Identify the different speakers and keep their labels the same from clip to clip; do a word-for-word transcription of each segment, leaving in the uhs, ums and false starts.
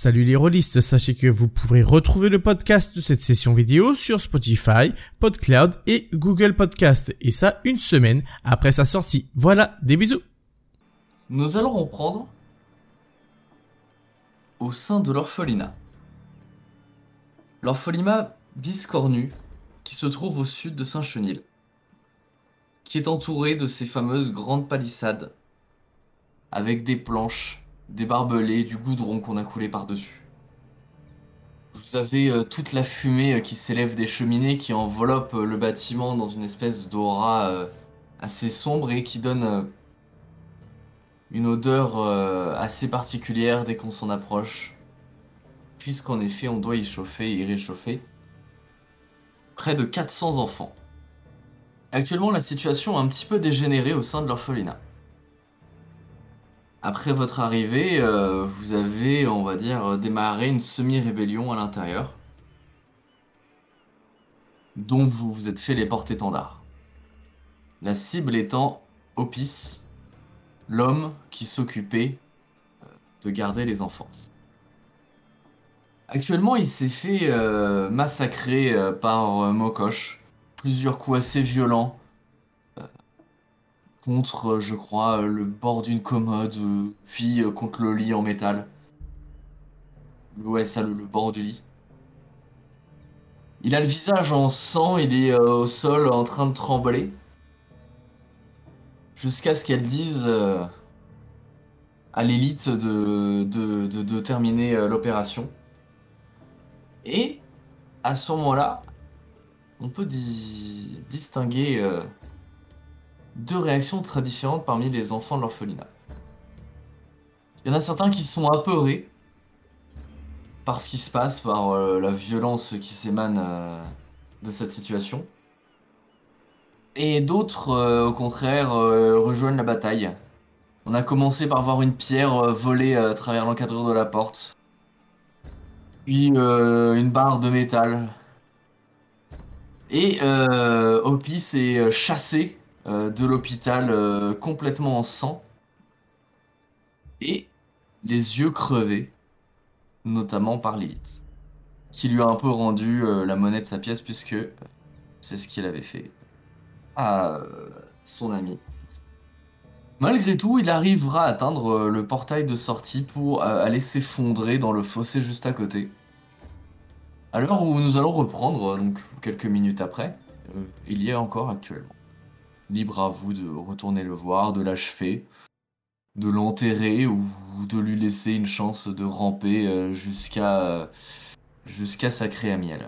Speaker 1: Salut les rôlistes, sachez que vous pourrez retrouver le podcast de cette session vidéo sur Spotify, PodCloud et Google Podcast, et ça une semaine après sa sortie. Voilà, des bisous.
Speaker 2: Nous allons reprendre au sein de l'orphelinat. L'orphelinat biscornu qui se trouve au sud de Saint-Chenil, qui est entouré de ces fameuses grandes palissades avec des planches, des barbelés, du goudron qu'on a coulé par-dessus. Vous avez euh, toute la fumée euh, qui s'élève des cheminées qui enveloppe euh, le bâtiment dans une espèce d'aura euh, assez sombre et qui donne euh, une odeur euh, assez particulière dès qu'on s'en approche, puisqu'en effet on doit y chauffer et y réchauffer près de quatre cents enfants. Actuellement, la situation a un petit peu dégénéré au sein de l'orphelinat. Après votre arrivée, euh, vous avez, on va dire, démarré une semi-rébellion à l'intérieur, dont vous vous êtes fait les porte-étendards. La cible étant Opis, l'homme qui s'occupait de garder les enfants. Actuellement, il s'est fait euh, massacrer euh, par euh, Mokosh, plusieurs coups assez violents, contre, euh, je crois, euh, le bord d'une commode, euh, puis euh, contre le lit en métal. Ouais, ça, le, le bord du lit. Il a le visage en sang, il est euh, au sol en train de trembler. Jusqu'à ce qu'elle dise euh, à l'élite de, de, de, de terminer euh, l'opération. Et à ce moment-là, on peut di distinguer euh, deux réactions très différentes parmi les enfants de l'orphelinat. Il y en a certains qui sont apeurés par ce qui se passe, par euh, la violence qui s'émane euh, de cette situation. Et d'autres, euh, au contraire, euh, rejoignent la bataille. On a commencé par voir une pierre euh, voler à travers l'encadrure de la porte. Puis euh, une barre de métal. Et euh, Opis est chassé euh, de l'hôpital euh, complètement en sang. Et les yeux crevés, notamment par l'élite, qui lui a un peu rendu euh, la monnaie de sa pièce puisque euh, c'est ce qu'il avait fait à euh, son ami. Malgré tout, il arrivera à atteindre euh, le portail de sortie pour euh, aller s'effondrer dans le fossé juste à côté. À l'heure où nous allons reprendre, euh, donc quelques minutes après, euh, il y est encore actuellement. Libre à vous de retourner le voir, de l'achever, de l'enterrer ou de lui laisser une chance de ramper euh, jusqu'à euh, jusqu'à sacré à miel.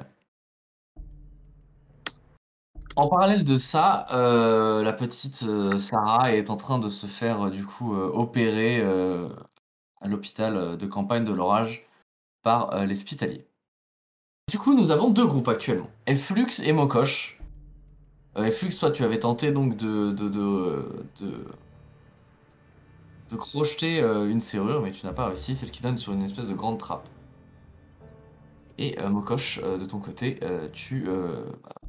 Speaker 2: En parallèle de ça, euh, la petite euh, Sarah est en train de se faire euh, du coup euh, opérer euh, à l'hôpital euh, de campagne de l'Orage par euh, les Spitaliers. Du coup, nous avons deux groupes actuellement, Flux et Mokosh. Euh, Flux, toi, tu avais tenté donc de de, de, de, de crocheter euh, une serrure, mais tu n'as pas réussi, celle qui donne sur une espèce de grande trappe. Et euh, Mokosh, euh, de ton côté, euh, tu euh,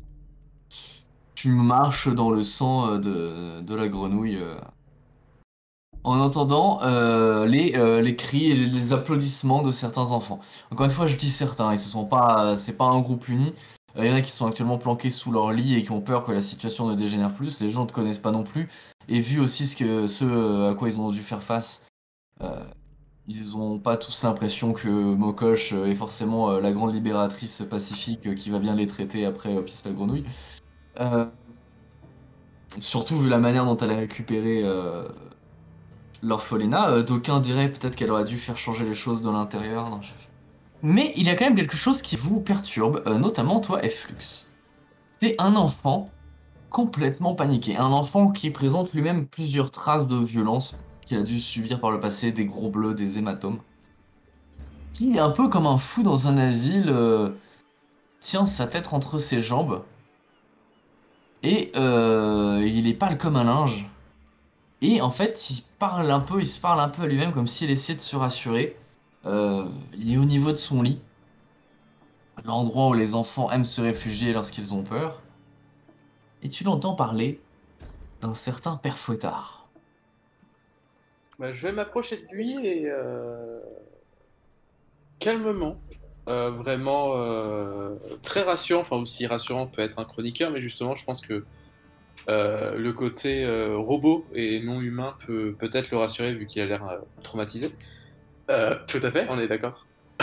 Speaker 2: tu marches dans le sang euh, de, de la grenouille. Euh, en entendant euh, les, euh, les cris et les applaudissements de certains enfants. Encore une fois, je dis certains, ils se sont pas, c'est pas un groupe uni. Il y en a qui sont actuellement planqués sous leur lit et qui ont peur que la situation ne dégénère plus. Les gens ne te connaissent pas non plus. Et vu aussi ce, que, ce à quoi ils ont dû faire face, euh, ils ont pas tous l'impression que Mokosh est forcément euh, la grande libératrice pacifique euh, qui va bien les traiter après euh, Pisse la grenouille. Euh, surtout vu la manière dont elle a récupéré euh, l'orphelinat, euh, d'aucuns diraient peut-être qu'elle aurait dû faire changer les choses de l'intérieur. Non, je- Mais il y a quand même quelque chose qui vous perturbe, euh, notamment toi, Flux. C'est un enfant complètement paniqué. Un enfant qui présente lui-même plusieurs traces de violence qu'il a dû subir par le passé, des gros bleus, des hématomes. Qui est un peu comme un fou dans un asile, euh, tient sa tête entre ses jambes. Et euh, il est pâle comme un linge. Et en fait, il parle un peu, il se parle un peu à lui-même comme s'il essayait de se rassurer. Euh, il est au niveau de son lit, l'endroit où les enfants aiment se réfugier lorsqu'ils ont peur. Et tu l'entends parler d'un certain Père Fouettard.
Speaker 3: Bah, je vais m'approcher de lui et, euh, calmement, euh, vraiment euh, très rassurant, enfin aussi rassurant peut être un chroniqueur, mais justement je pense que euh, le côté euh, robot et non humain peut peut-être le rassurer vu qu'il a l'air euh, traumatisé. Euh, tout à fait, on est d'accord.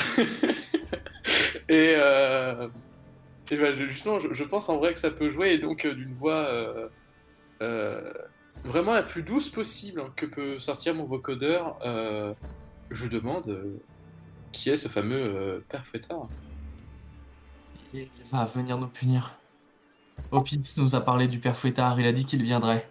Speaker 3: Et, euh, et ben, je- justement, je, je pense en vrai que ça peut jouer, et donc euh, d'une voix euh, euh, vraiment la plus douce possible hein, que peut sortir mon vocodeur, euh, je demande euh, qui est ce fameux euh, père Fouettard.
Speaker 2: Il va venir nous punir. Opitz nous a parlé du père Fouettard, il a dit qu'il viendrait.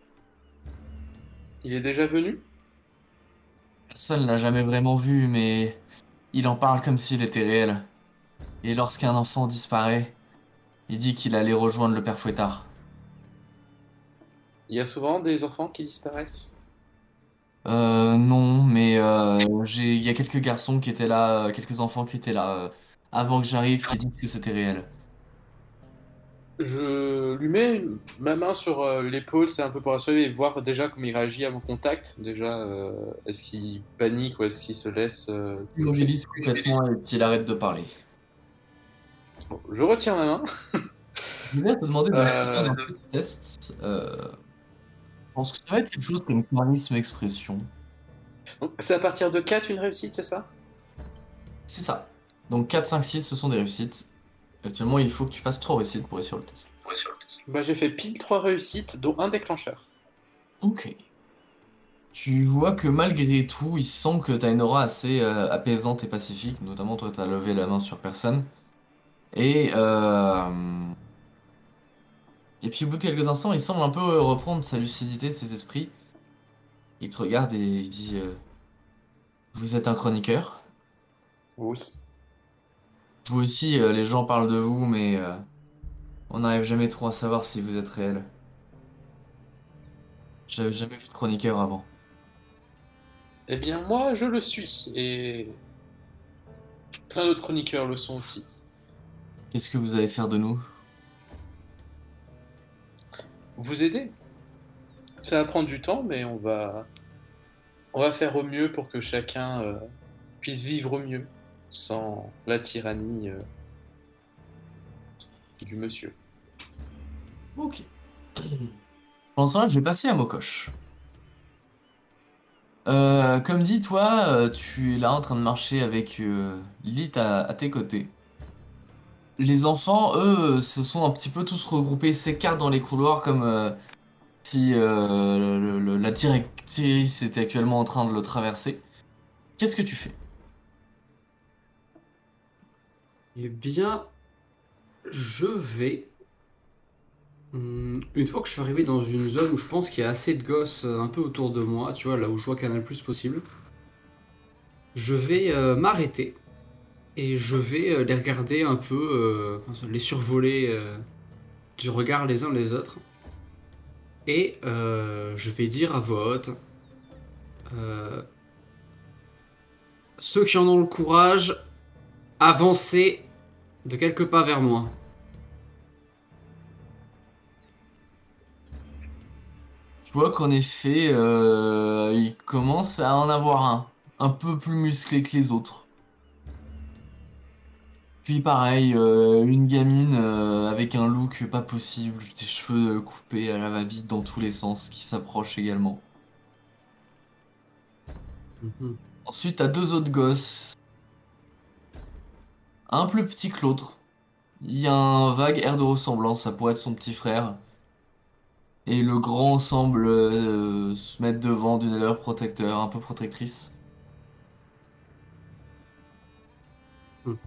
Speaker 3: Il est déjà venu?
Speaker 2: Personne l'a jamais vraiment vu, mais il en parle comme s'il était réel. Et lorsqu'un enfant disparaît, il dit qu'il allait rejoindre le père Fouettard.
Speaker 3: Il y a souvent des enfants qui disparaissent.
Speaker 2: Euh, non, mais euh, j'ai, il y a quelques garçons qui étaient là, euh, quelques enfants qui étaient là euh, avant que j'arrive, qui disent que c'était réel.
Speaker 3: Je lui mets une- ma main sur euh, l'épaule, c'est un peu pour rassurer et voir déjà comment il réagit à mon contact. Déjà, euh, est-ce qu'il panique ou est-ce qu'il se laisse euh,
Speaker 2: Il
Speaker 3: toucher?
Speaker 2: immobilise complètement et qu'il arrête de parler.
Speaker 3: Bon, je retire ma main.
Speaker 2: Je voulais te demander de faire
Speaker 3: Euh,
Speaker 2: un petit test. Euh, je pense que ça va être quelque chose comme charisme expression.
Speaker 3: donc, c'est à partir de quatre une réussite, c'est ça?
Speaker 2: C'est ça. Donc quatre, cinq, six, ce sont des réussites. Actuellement, il faut que tu fasses trois réussites pour réussir le test.
Speaker 3: Bah, j'ai fait pile trois réussites, dont un déclencheur.
Speaker 2: Ok. Tu vois que malgré tout, il sent que tu as une aura assez euh, apaisante et pacifique. Notamment, toi, tu as levé la main sur personne. Et, euh, et puis, au bout de quelques instants, il semble un peu reprendre sa lucidité, ses esprits. Il te regarde et il dit euh, vous êtes un chroniqueur?
Speaker 3: Oui.
Speaker 2: Vous aussi, euh, les gens parlent de vous, mais euh, on n'arrive jamais trop à savoir si vous êtes réel. J'avais jamais vu de chroniqueur avant.
Speaker 3: Eh bien, moi, je le suis, et plein d'autres chroniqueurs le sont aussi.
Speaker 2: Qu'est-ce que vous allez faire de nous?
Speaker 3: Vous aider? Ça va prendre du temps, mais on va, on va faire au mieux pour que chacun euh, puisse vivre au mieux, sans la tyrannie euh, du monsieur.
Speaker 2: Ok. Pendant ce temps-là, je vais passer à Mokosh. Euh, comme dit, toi, euh, tu es là en train de marcher avec euh, Lilith à, à tes côtés. Les enfants, eux, se sont un petit peu tous regroupés, s'écartent dans les couloirs comme euh, si euh, le- le- la directrice était actuellement en train de le traverser. Qu'est-ce que tu fais?
Speaker 4: Eh bien, je vais. hum, Une fois que je suis arrivé dans une zone où je pense qu'il y a assez de gosses euh, un peu autour de moi, tu vois, là où je vois qu'il y en a le plus possible, je vais euh, m'arrêter et je vais euh, les regarder un peu, euh, enfin, les survoler euh, du regard les uns les autres. Et euh, je vais dire à voix haute, euh, ceux qui en ont le courage, avancez de quelques pas vers moi.
Speaker 2: Tu vois qu'en effet, euh, il commence à en avoir un, un peu plus musclé que les autres. Puis pareil, euh, une gamine euh, avec un look pas possible, des cheveux coupés à la va-vite dans tous les sens, qui s'approche également.
Speaker 4: Mhm.
Speaker 2: Ensuite, t'as deux autres gosses, un plus petit que l'autre. Il y a un vague air de ressemblance, ça pourrait être son petit frère. Et le grand semble euh, se mettre devant d'une allure protecteur, un peu protectrice.
Speaker 4: Mhm.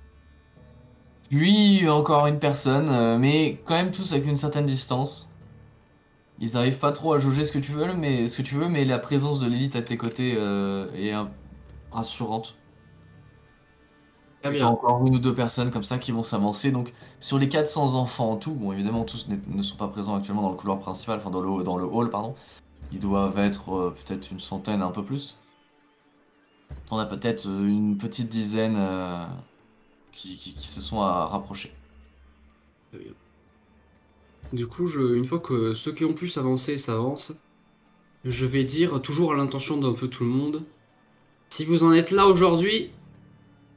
Speaker 2: Puis encore une personne, euh, mais quand même tous avec une certaine distance. Ils arrivent pas trop à jauger ce que tu veux, mais ce que tu veux, mais la présence de l'élite à tes côtés euh, est euh, rassurante.
Speaker 4: Très
Speaker 2: Puis t'as
Speaker 4: bien.
Speaker 2: encore une ou deux personnes comme ça qui vont s'avancer. Donc sur les quatre cents enfants en tout, bon évidemment tous n'est- ne sont pas présents actuellement dans le couloir principal, enfin dans le, dans le hall, pardon. Ils doivent être euh, peut-être une centaine, un peu plus. T'en as peut-être euh, une petite dizaine euh, qui, qui- qui se sont à rapprocher.
Speaker 4: Très bien. Du coup, je, une fois que ceux qui ont pu s'avancer s'avancent, je vais dire, toujours à l'intention d'un peu tout le monde, si vous en êtes là aujourd'hui,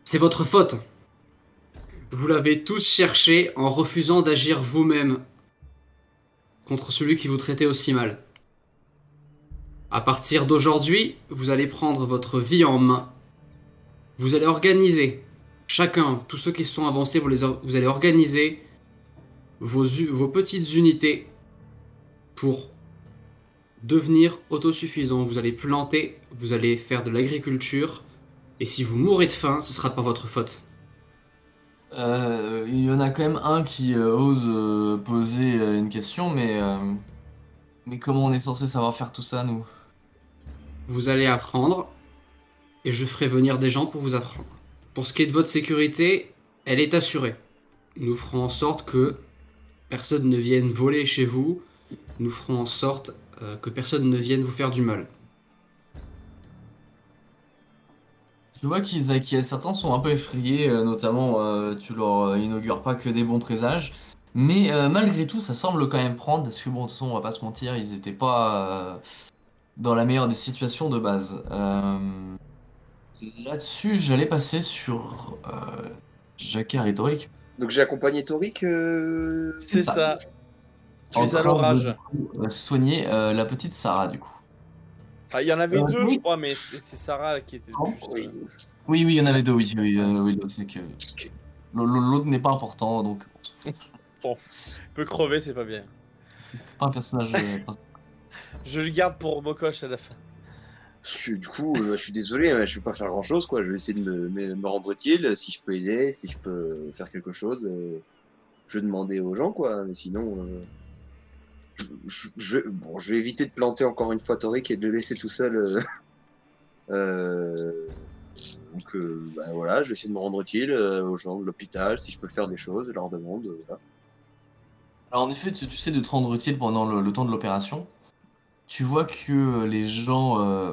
Speaker 4: C'est votre faute. Vous l'avez tous cherché en refusant d'agir vous-même contre celui qui vous traitait aussi mal. À partir d'aujourd'hui, vous allez prendre votre vie en main. Vous allez organiser, chacun, tous ceux qui se sont avancés, vous, les, vous allez organiser vos, vos petites unités pour devenir autosuffisant. Vous allez planter, vous allez faire de l'agriculture, et si vous mourrez de faim, ce sera pas votre faute.
Speaker 2: Euh, il y en a quand même un qui euh, ose euh, poser euh, une question, mais, euh, mais comment on est censé savoir faire tout ça, nous?
Speaker 4: Vous allez apprendre, et je ferai venir des gens pour vous apprendre. Pour ce qui est de votre sécurité, elle est assurée. Nous ferons en sorte que personne ne vienne voler chez vous. Nous ferons en sorte euh, que personne ne vienne vous faire du mal.
Speaker 2: Tu vois qu'ils a- qu'il y a certains sont un peu effrayés, euh, notamment euh, tu leur euh, inaugures pas que des bons présages. Mais euh, malgré tout, ça semble quand même prendre, parce que bon, de toute façon, on va pas se mentir, ils étaient pas euh, dans la meilleure des situations de base. Euh, Là-dessus, j'allais passer sur euh, Jacquard et Toric.
Speaker 5: Donc j'ai accompagné Toric. Euh...
Speaker 3: C'est
Speaker 2: ça.
Speaker 3: ça. Tu
Speaker 2: En
Speaker 3: es à
Speaker 2: train de,
Speaker 3: l'orage.
Speaker 2: du coup, euh, soigner euh, la petite Sarah, du coup.
Speaker 3: Ah, il y en avait
Speaker 2: Euh,
Speaker 3: deux,
Speaker 2: oui.
Speaker 3: je crois, mais c'est c'est Sarah qui était
Speaker 2: Oh.
Speaker 3: juste.
Speaker 5: Oui.
Speaker 2: Oui, oui, il y en avait deux, oui. oui, euh, oui l'autre, c'est que... L'autre n'est pas important, donc on s'en fout.
Speaker 3: Bon, peut crever, c'est pas bien.
Speaker 2: C'est pas un personnage euh, principal.
Speaker 3: Je le garde pour Mokosh à la fin.
Speaker 5: Je- Du coup, euh, je suis désolé, mais je peux pas faire grand chose, quoi. Je vais essayer de me, me- me rendre utile. Si je peux aider, si je peux faire quelque chose, euh, je vais demander aux gens, quoi. Mais sinon, euh, je, je- je- bon, je vais éviter de planter encore une fois Toric et de le laisser tout seul. euh, euh, donc, euh, bah, voilà, je vais essayer de me rendre utile euh, aux gens de l'hôpital. Si je peux faire des choses, je leur demande. euh, voilà.
Speaker 2: Alors en effet, tu, tu sais de te rendre utile pendant le, le temps de l'opération. Tu vois que euh, les gens, euh,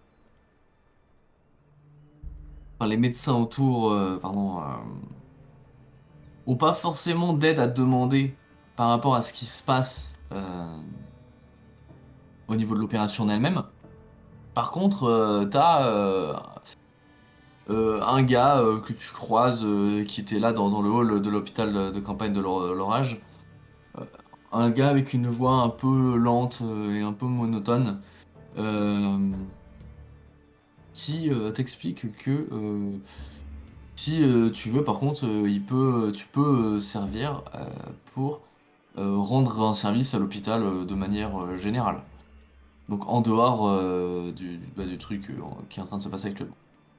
Speaker 2: enfin les médecins autour, euh, pardon, euh, ont pas forcément d'aide à te demander par rapport à ce qui se passe euh, au niveau de l'opération en elle-même. Par contre, euh, t'as euh, euh, un gars euh, que tu croises euh, qui était là dans, dans le hall de l'hôpital de, de campagne de l'Or- l'Orage. Euh, un gars avec une voix un peu lente euh, et un peu monotone. Euh, qui euh, t'explique que euh, si euh, tu veux, par contre, euh, il peut, tu peux euh, servir euh, pour euh, rendre un service à l'hôpital euh, de manière euh, générale. Donc en dehors euh, du, du- bah, du truc euh, qui est en train de se passer actuellement.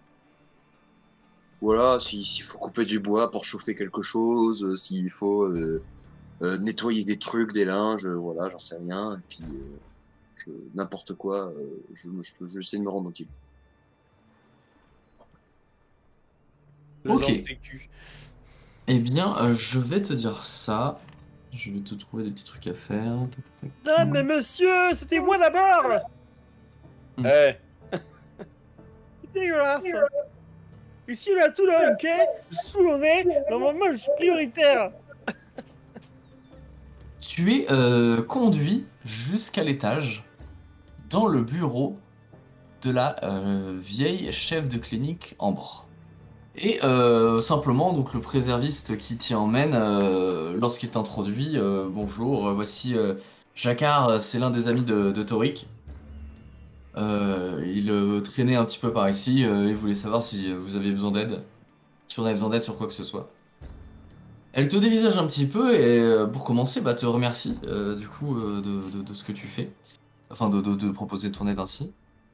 Speaker 5: Voilà, si- s'il faut couper du bois pour chauffer quelque chose, euh, s'il faut euh, euh, nettoyer des trucs, des linges, euh, voilà, j'en sais rien. Et puis, euh, je- n'importe quoi, euh, je, je, je vais essayer de me rendre utile.
Speaker 3: Le
Speaker 2: Ok.
Speaker 3: genre de sécu.
Speaker 2: Eh bien, euh, je vais te dire ça. Je vais te trouver des petits trucs à faire. Tac, tac, tac.
Speaker 3: Non, mais monsieur, c'était moi d'abord.
Speaker 2: Hmm.
Speaker 3: Eh. C'est dégueulasse. Ici, on a tout là, ok? Sous le nez, normalement, je suis prioritaire.
Speaker 2: Tu es euh, conduit jusqu'à l'étage dans le bureau de la euh, vieille chef de clinique Ambre. Et euh, simplement, donc le préserviste qui t'y emmène, euh, lorsqu'il t'introduit, euh, bonjour, euh, voici euh, Jacquard, c'est l'un des amis de, de Toric. Euh, il euh, traînait un petit peu par ici euh, et voulait savoir si vous aviez besoin d'aide, si on avait besoin d'aide sur quoi que ce soit. Elle te dévisage un petit peu et euh, pour commencer, bah, te remercie euh, du coup euh, de, de- de ce que tu fais, enfin de, de, de proposer ton aide ainsi.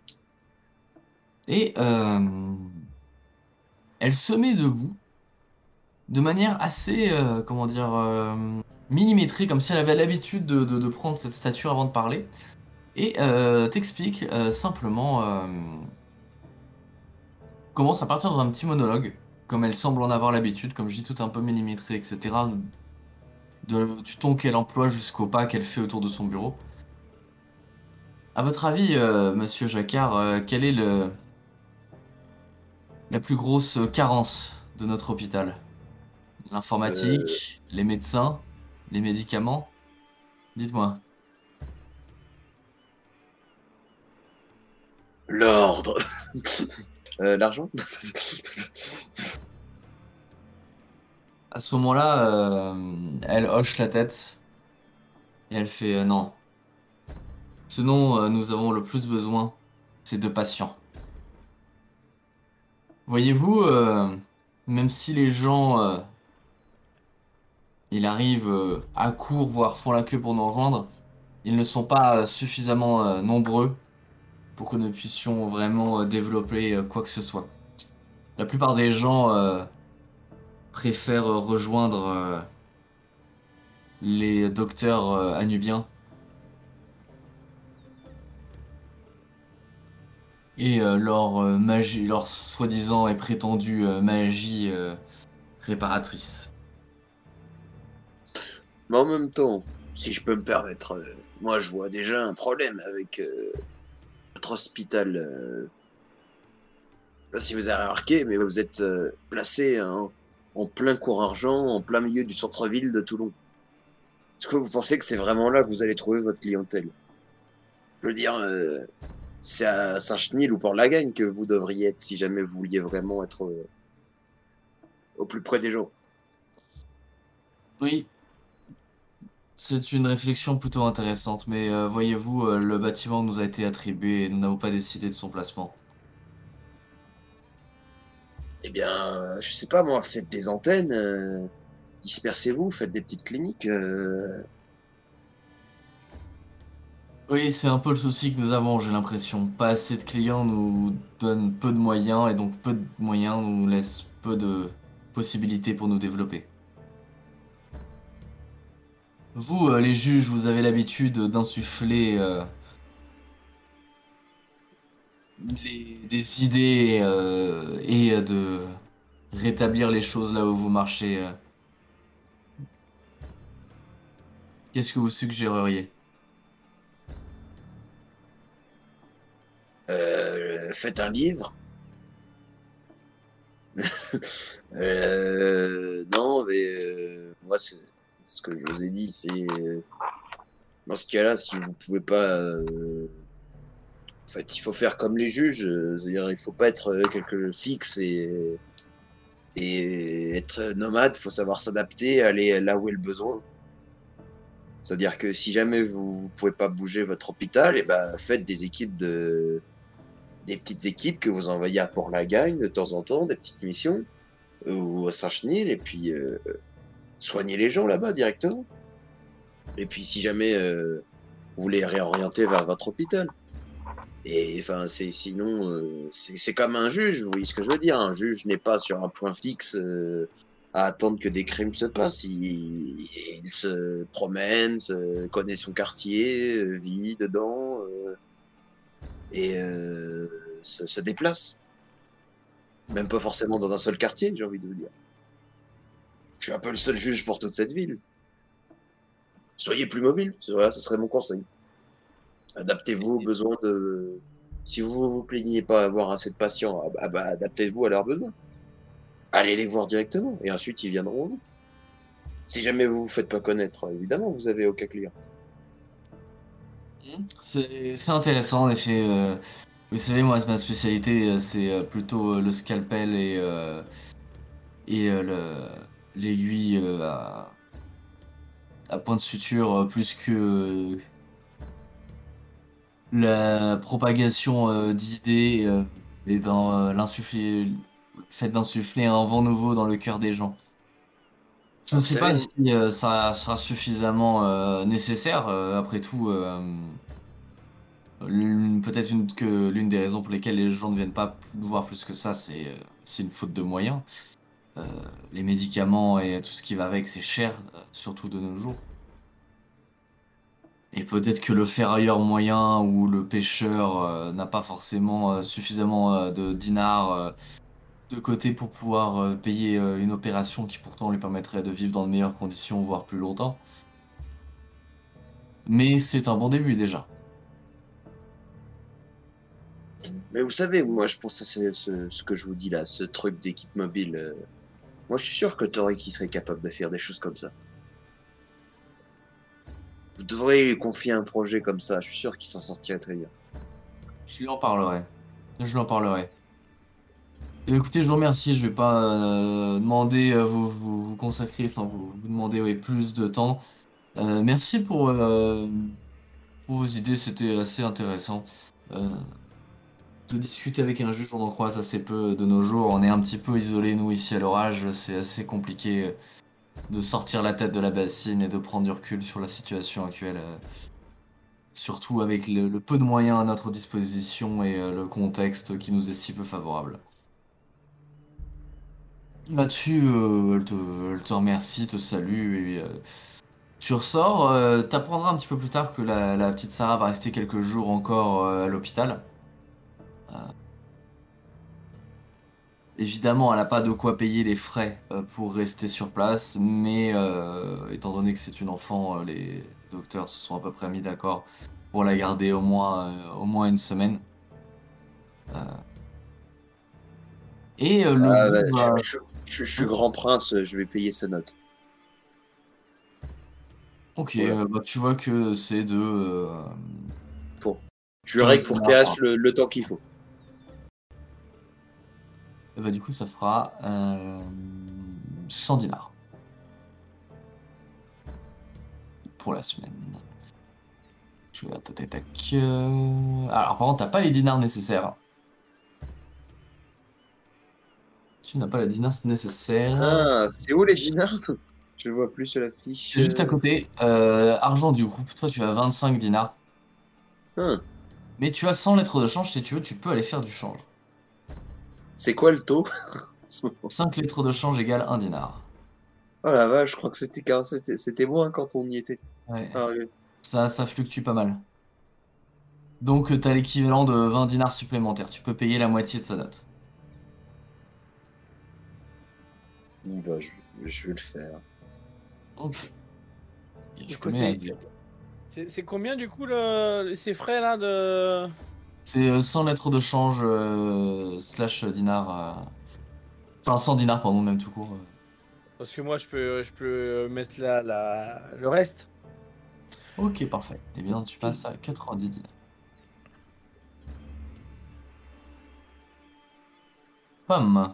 Speaker 2: Et euh, elle se met debout de manière assez, euh, comment dire, euh, millimétrée, comme si elle avait l'habitude de, de- de prendre cette stature avant de parler, et euh, t'explique euh, simplement, euh, commence à partir dans un petit monologue, comme elle semble en avoir l'habitude, comme je dis, tout un peu millimétré, et cetera, de- du ton qu'elle emploie jusqu'au pas qu'elle fait autour de son bureau. À votre avis, euh, monsieur Jacquard, euh, quelle est le, la plus grosse carence de notre hôpital? L'informatique, les médecins, les médicaments? Dites-moi.
Speaker 5: L'ordre. Euh, L'argent.
Speaker 2: À ce moment-là, euh, elle hoche la tête et elle fait euh, non. Ce dont euh, nous avons le plus besoin, c'est de patients. Voyez-vous, euh, même si les gens, euh, ils arrivent euh, à court, voire font la queue pour nous rejoindre, ils ne sont pas euh, suffisamment euh, nombreux pour que nous puissions vraiment euh, développer euh, quoi que ce soit. La plupart des gens euh, préfèrent euh, rejoindre euh, les docteurs euh, anubiens et euh, leur euh, magie, leur soi-disant et prétendue euh, magie euh, réparatrice.
Speaker 5: Mais en même temps, si je peux me permettre, euh, moi je vois déjà un problème avec euh, notre hôpital. Euh, je sais pas si vous avez remarqué, mais vous êtes euh, placé hein, en plein cours argent, en plein milieu du centre-ville de Toulon. Est-ce que vous pensez que c'est vraiment là que vous allez trouver votre clientèle? Je veux dire, euh, c'est à Saint-Chenil ou Port-Lagagne que vous devriez être si jamais vous vouliez vraiment être euh, au plus près des gens.
Speaker 2: Oui, c'est une réflexion plutôt intéressante, mais euh, voyez-vous, euh, le bâtiment nous a été attribué et nous n'avons pas décidé de son placement.
Speaker 5: Eh bien, je sais pas moi, faites des antennes, euh, dispersez-vous, faites des petites cliniques. euh,
Speaker 2: Oui, c'est un peu le souci que nous avons, j'ai l'impression. Pas assez de clients nous donnent peu de moyens et donc peu de moyens nous laissent peu de possibilités pour nous développer. Vous, euh, les juges, vous avez l'habitude d'insuffler euh, les- des idées euh, et euh, de rétablir les choses là où vous marchez. euh. Qu'est-ce que vous suggéreriez?
Speaker 5: euh, faites un livre. Euh, non, mais euh, moi, c'est ce que je vous ai dit, c'est euh, dans ce cas-là, si vous pouvez pas, euh, en fait, il faut faire comme les juges, euh, c'est-à-dire il faut pas être euh, quelque fixe et et être nomade, il faut savoir s'adapter, aller là où est le besoin. C'est-à-dire que si jamais vous, vous pouvez pas bouger votre hôpital, et ben faites des équipes de des petites équipes que vous envoyez à Port-Lagagne de temps en temps, des petites missions euh, ou à Saint-Chenil, et puis euh, soignez les gens là-bas directement. Et puis si jamais euh, vous voulez réorienter vers votre hôpital. Et enfin, c'est sinon, euh, c'est c'est comme un juge, vous voyez ce que je veux dire. Un juge n'est pas sur un point fixe euh, à attendre que des crimes se passent. Il, il se promène, se connaît son quartier, euh, vit dedans euh, et euh, se, se déplace. Même pas forcément dans un seul quartier, j'ai envie de vous dire. Je suis un peu le seul juge pour toute cette ville. Soyez plus mobile, voilà, ce serait mon conseil. Adaptez-vous aux besoins de. Si vous vous plaignez pas d'avoir assez de patients, ah bah, ah bah, adaptez-vous à leurs besoins. Allez les voir directement et ensuite ils viendront à vous. Si jamais vous vous faites pas connaître, évidemment vous avez aucun client.
Speaker 2: C'est c'est intéressant en effet. euh, Vous savez, moi, ma spécialité, euh, c'est euh, plutôt euh, le scalpel et, euh, et euh, le- l'aiguille euh, à, à point de suture, euh, plus que euh, la propagation euh, d'idées euh, et dans euh, l'insuffler, le fait d'insuffler un vent nouveau dans le cœur des gens. Je ne
Speaker 5: Vous
Speaker 2: sais pas
Speaker 5: savez,
Speaker 2: si euh, ça sera suffisamment euh, nécessaire. euh, après tout, euh, l'une- peut-être une, que l'une des raisons pour lesquelles les gens ne viennent pas nous voir plus que ça, c'est euh, c'est une faute de moyens. Euh, les médicaments et tout ce qui va avec, c'est cher, euh, surtout de nos jours. Et peut-être que le ferrailleur moyen ou le pêcheur euh, n'a pas forcément euh, suffisamment euh, de dinars euh, de côté pour pouvoir euh, payer euh, une opération qui pourtant lui permettrait de vivre dans de meilleures conditions, voire plus longtemps. Mais c'est un bon début déjà.
Speaker 5: mais vous savez, moi je pense que c'est ce, ce que je vous dis là, ce truc d'équipe mobile. euh, Moi je suis sûr que Tori qui serait capable de faire des choses comme ça. Vous devriez lui confier un projet comme ça, je suis sûr qu'il s'en sortirait très bien.
Speaker 2: Je lui en parlerai. Je lui en parlerai. Eh bien, écoutez, je vous remercie. Je vais pas euh, demander euh, vous, vous vous consacrer, enfin vous, vous demander ouais, plus de temps. Euh, merci pour, euh, pour vos idées, c'était assez intéressant. Euh, de discuter avec un juge, on en croise assez peu de nos jours. On est un petit peu isolés, nous, ici à l'orage. C'est assez compliqué de sortir la tête de la bassine et de prendre du recul sur la situation actuelle. euh, Surtout avec le, le peu de moyens à notre disposition et euh, le contexte qui nous est si peu favorable. Là-dessus, euh, elle te, elle te remercie, te salue et euh, tu ressors. Euh, t'apprendras un petit peu plus tard que la, la petite Sarah va rester quelques jours encore euh, à l'hôpital. Euh, Évidemment, elle n'a pas de quoi payer les frais euh, pour rester sur place, mais euh, étant donné que c'est une enfant, euh, les docteurs se sont à peu près mis d'accord pour la garder au moins, euh, au moins une semaine. Euh, et euh, le
Speaker 5: Ah, bah,
Speaker 2: groupe
Speaker 5: je,
Speaker 2: va...
Speaker 5: je- je- je suis
Speaker 2: Oui.
Speaker 5: grand prince, je vais payer sa note.
Speaker 2: Ok,
Speaker 5: Voilà.
Speaker 2: euh, bah, tu vois que c'est de... euh,
Speaker 5: Pour, je lui
Speaker 2: quinze
Speaker 5: règle pour
Speaker 2: dinars par
Speaker 5: cash le, le temps qu'il faut.
Speaker 2: Et bah du coup ça fera euh, cent dinars pour la semaine. Je regarde, tac tac tac. euh, Alors par contre t'as pas les dinars nécessaires. Tu n'as pas les dinars nécessaires.
Speaker 5: Ah, c'est où les dinars? Je le vois plus sur la fiche.
Speaker 2: C'est juste à côté. Euh, argent du groupe, toi tu as vingt-cinq dinars.
Speaker 5: Ah,
Speaker 2: Mais tu as cent lettres de change, si tu veux tu peux aller faire du change.
Speaker 5: c'est quoi le taux? en ce moment
Speaker 2: cinq lettres de change égale un dinar.
Speaker 5: Oh la vache, je crois que c'était quar- c'était c'était moins quand on y était.
Speaker 2: Ouais,
Speaker 5: Ah, oui.
Speaker 2: ça, ça fluctue pas mal. Donc tu as l'équivalent de vingt dinars supplémentaires. Tu peux payer la moitié de sa note.
Speaker 5: Bon, bah, je, je vais le faire.
Speaker 2: Ok. Et
Speaker 6: Du
Speaker 2: je
Speaker 6: coup,
Speaker 2: te mets à
Speaker 6: c'est-
Speaker 2: dire.
Speaker 6: C'est c'est combien du coup le, ces frais là de.
Speaker 2: C'est euh, cent lettres de change euh, slash dinar. euh, Enfin, cent dinars, pardon, même tout court. euh.
Speaker 6: Parce que moi je peux je peux mettre la, la... le reste.
Speaker 2: Ok, parfait. Eh bien, tu passes à quatre-vingt-dix dinars. Pam.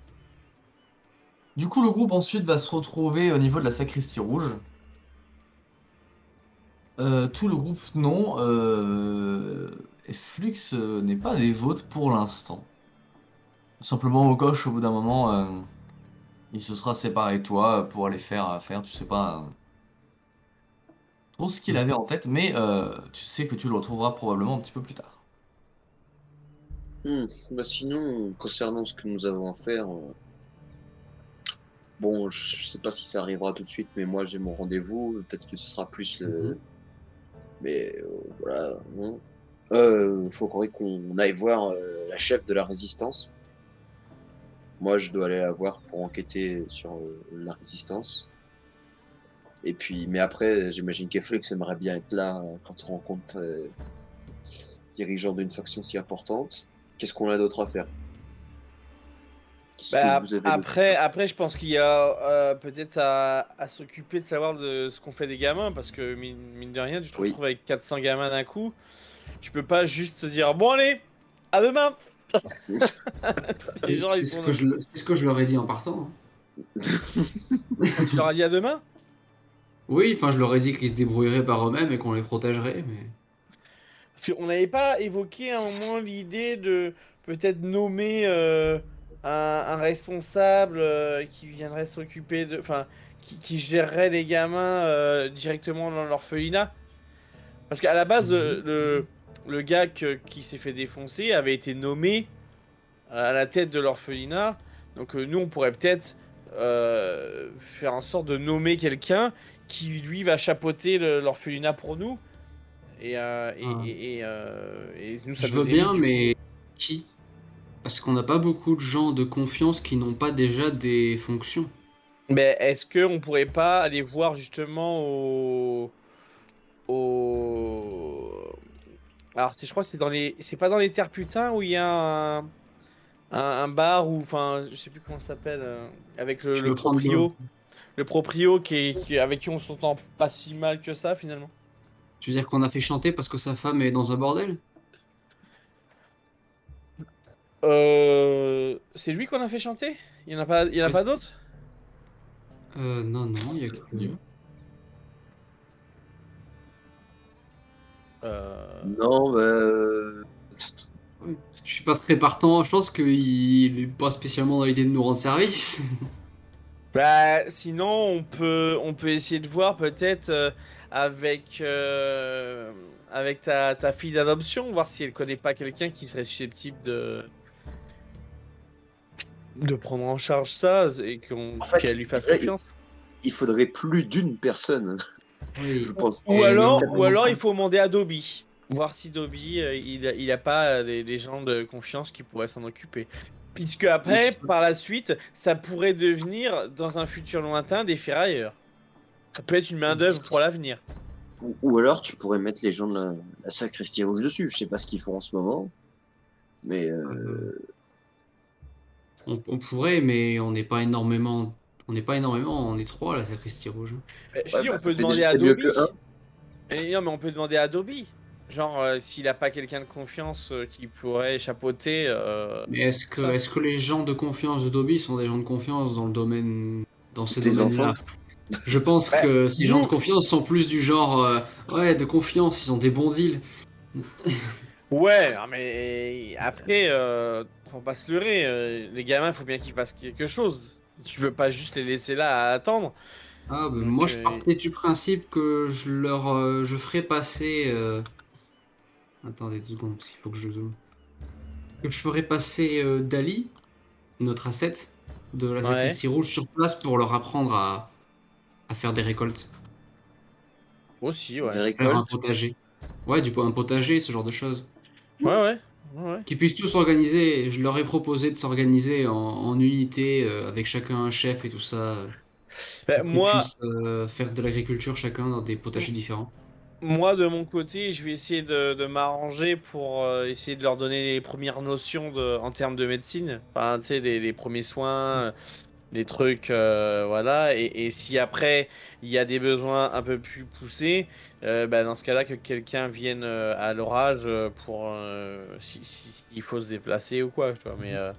Speaker 2: Du coup, le groupe ensuite va se retrouver au niveau de la sacristie rouge. Euh, tout le groupe, non. Euh... Et Flux euh, n'est pas des vôtres pour l'instant. Simplement, au coche, au bout d'un moment, euh, il se sera séparé de toi pour aller faire, faire, tu sais pas, euh, trop ce qu'il avait en tête, mais euh, tu sais que tu le retrouveras probablement un petit peu plus tard.
Speaker 5: Hmm, bah sinon, concernant ce que nous avons à faire, euh, bon, je je sais pas si ça arrivera tout de suite, mais moi j'ai mon rendez-vous, peut-être que ce sera plus le...
Speaker 2: Mhm.
Speaker 5: Mais euh, voilà, non. Euh, faudrait qu'on aille voir euh, la chef de la résistance. Moi, je dois aller la voir pour enquêter sur euh, la résistance. Et puis, mais après, j'imagine qu'Eflux aimerait bien être là euh, quand on rencontre euh, dirigeant d'une faction si importante. Qu'est-ce qu'on a d'autre à faire? Qu'est-ce
Speaker 6: Bah,
Speaker 5: que vous avez d'autre?
Speaker 6: après, après, je pense qu'il y a euh, peut-être à, à s'occuper de savoir de ce qu'on fait des gamins, parce que mine, mine de rien, tu te
Speaker 5: Oui.
Speaker 6: retrouves avec quatre cents gamins d'un coup. Tu peux pas juste te dire bon allez, à demain. Les gens,
Speaker 4: C'est
Speaker 6: ils
Speaker 4: ce,
Speaker 6: sont-
Speaker 4: que je, c'est ce que je leur ai dit en partant. hein.
Speaker 6: Tu leur as dit à demain?
Speaker 4: Oui, enfin, je leur ai dit qu'ils se débrouilleraient par eux-mêmes et qu'on les protégerait, mais...
Speaker 6: Parce qu'on n'avait pas évoqué à un moment l'idée de peut-être nommer euh, un, un responsable euh, qui viendrait s'occuper de, enfin, qui, qui gérerait les gamins euh, directement dans l'orphelinat. Parce qu'à la base, le, le, le gars que- qui s'est fait défoncer avait été nommé à la tête de l'orphelinat. Donc euh, nous, on pourrait peut-être euh, faire en sorte de nommer quelqu'un qui, lui, va chapeauter le- l'orphelinat pour nous. Et, euh, et,
Speaker 4: Ah.
Speaker 6: et, et, euh, et nous, ça
Speaker 4: Je
Speaker 6: nous
Speaker 4: veux bien,
Speaker 6: évite, du
Speaker 4: mais qui? Parce qu'on n'a pas beaucoup de gens de confiance qui n'ont pas déjà des fonctions.
Speaker 6: coup. Mais est-ce qu'on pourrait pas aller voir justement au. au. Alors, c'est- je crois que c'est dans les. C'est pas dans les terres putains où il y a un, un, un bar ou. Enfin, je sais plus comment ça s'appelle. euh, avec le,
Speaker 4: Je
Speaker 6: le
Speaker 4: me prends de
Speaker 6: proprio. Le proprio qui est, qui- avec qui on s'entend pas si mal que ça finalement.
Speaker 4: Tu veux dire qu'on a fait chanter parce que sa femme est dans un bordel?
Speaker 6: Euh... C'est lui qu'on a fait chanter? Il y en a pas, il y en a
Speaker 4: Ouais,
Speaker 6: pas
Speaker 4: c'est-
Speaker 6: d'autres?
Speaker 4: Euh, non, non, il y a que lui.
Speaker 6: Euh...
Speaker 5: Non, bah. euh,
Speaker 4: Je suis pas très partant, je pense qu'il est pas spécialement dans l'idée de nous rendre service.
Speaker 6: Bah, sinon, on peut, on peut essayer de voir peut-être euh, avec, euh, avec ta, ta fille d'adoption, voir si elle connaît pas quelqu'un qui serait susceptible de, de prendre en charge ça et qu'on,
Speaker 5: En fait,
Speaker 6: qu'elle lui fasse
Speaker 5: il-
Speaker 6: confiance.
Speaker 5: Il faudrait plus d'une personne,
Speaker 4: Oui.
Speaker 5: je pense.
Speaker 6: Ou
Speaker 4: Et
Speaker 6: alors,
Speaker 4: non,
Speaker 6: ou alors il faut demander à Dobby. Voir si Dobby, euh, il, a- il a pas euh, des, des gens de confiance qui pourraient s'en occuper. Puisque après, par la suite, ça pourrait devenir, dans un futur lointain, des ferrailleurs. Ça peut être une main d'œuvre pour l'avenir.
Speaker 5: Ou, ou alors tu pourrais mettre les gens de la, la sacristie rouge dessus. Je sais pas ce qu'ils font en ce moment. Mais euh,
Speaker 4: On, on pourrait, mais on n'est pas énormément. On n'est pas énormément, on est trois à la sacristie rouge.
Speaker 6: Mais je
Speaker 5: ouais,
Speaker 6: dis,
Speaker 5: bah,
Speaker 6: on
Speaker 5: ça
Speaker 6: peut
Speaker 5: fait
Speaker 6: demander
Speaker 5: déjà
Speaker 6: à
Speaker 5: mieux
Speaker 6: Dobby.
Speaker 5: que un.
Speaker 6: Mais non, mais on peut demander à Dobby. Genre, euh, s'il a pas quelqu'un de confiance euh, qui pourrait chapeauter. euh,
Speaker 4: Mais est-ce que,
Speaker 6: Ça.
Speaker 4: est-ce que les gens de confiance de Dobby sont des gens de confiance dans le domaine, dans ces
Speaker 5: Des
Speaker 4: domaines-là?
Speaker 5: enfants.
Speaker 4: Je pense
Speaker 6: Bah,
Speaker 4: que ces
Speaker 6: nous-
Speaker 4: gens de confiance sont plus du genre, euh, ouais, de confiance, ils ont des bons deals.
Speaker 6: Ouais, non, mais après, euh, faut pas se leurrer. euh, les gamins, faut bien qu'ils fassent quelque chose. Tu peux pas juste les laisser là à attendre.
Speaker 4: Ah, ben,
Speaker 6: Donc,
Speaker 4: moi, je
Speaker 6: euh,
Speaker 4: partais du principe que je leur, euh, je ferais passer. euh, Attendez deux secondes, parce qu'il faut que je zoome. Que je ferais passer euh, Dali, notre asset de la
Speaker 6: Ouais.
Speaker 4: sacristie rouge, sur place pour leur apprendre à, à faire des récoltes,
Speaker 6: Aussi,
Speaker 5: Des
Speaker 6: ouais.
Speaker 4: faire un
Speaker 5: récoltes.
Speaker 4: potager. Ouais, du coup, un potager, ce genre de choses.
Speaker 6: Ouais, ouais. Ouais, ouais.
Speaker 4: Qu'ils puissent tous s'organiser. Je leur ai proposé de s'organiser en, en unité, euh, avec chacun un chef et tout ça, euh,
Speaker 6: Bah,
Speaker 4: pour qu'ils
Speaker 6: moi,
Speaker 4: puissent euh, faire de l'agriculture chacun dans des potagers différents.
Speaker 6: moi, de mon côté, je vais essayer de, de m'arranger pour euh, essayer de leur donner les premières notions de, en termes de médecine. Enfin, tu sais, les, les premiers soins, euh, les trucs, euh, voilà. Et, et si après, il y a des besoins un peu plus poussés, euh, bah, dans ce cas-là, que quelqu'un vienne euh, à l'orage euh, pour euh, si, si- s'il faut se déplacer ou quoi, tu vois. Mais euh,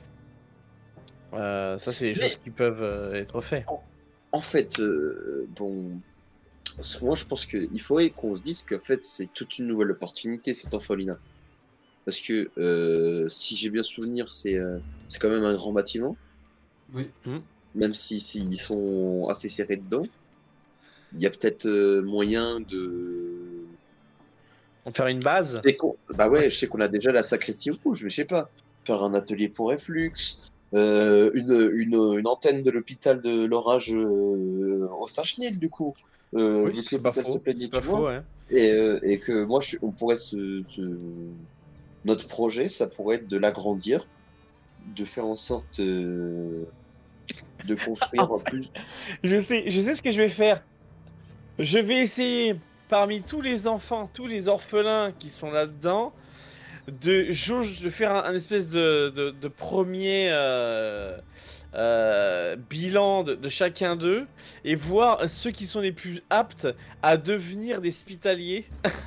Speaker 6: euh, ça, c'est des
Speaker 5: Mais-
Speaker 6: choses qui peuvent euh, être faites.
Speaker 5: En fait, euh, bon, parce que moi je pense qu'il faudrait qu'on se dise qu'en fait c'est toute une nouvelle opportunité cette orphelinat. Parce que euh, si j'ai bien souvenir, c'est euh, c'est quand même un grand bâtiment,
Speaker 4: Oui.
Speaker 5: même si s'ils sont assez serrés dedans. Il y a peut-être euh, moyen de.
Speaker 6: On faire une base.
Speaker 5: Je sais qu'on- Bah ouais, je sais qu'on a déjà la sacristie rouge, mais je sais pas. Faire un atelier pour Reflux, euh, une, une, une antenne de l'hôpital de l'orage euh, au Saint-Chenil, du coup. Euh,
Speaker 6: Oui,
Speaker 5: vu que
Speaker 6: c'est pas
Speaker 5: l'hôpital se
Speaker 6: faux.
Speaker 5: plaignait,
Speaker 6: C'est pas
Speaker 5: tu
Speaker 6: faux,
Speaker 5: vois.
Speaker 6: ouais.
Speaker 5: Et, euh, et que moi, je, on pourrait se, se- Notre projet, ça pourrait être de l'agrandir, de faire en sorte euh, de construire
Speaker 6: En
Speaker 5: plus.
Speaker 6: Je sais, je sais ce que je vais faire. Je vais essayer, parmi tous les enfants, tous les orphelins qui sont là-dedans, de jauge, de faire un, un espèce de, de, de premier euh, euh, bilan de, de chacun d'eux et voir ceux qui sont les plus aptes à devenir des hospitaliers.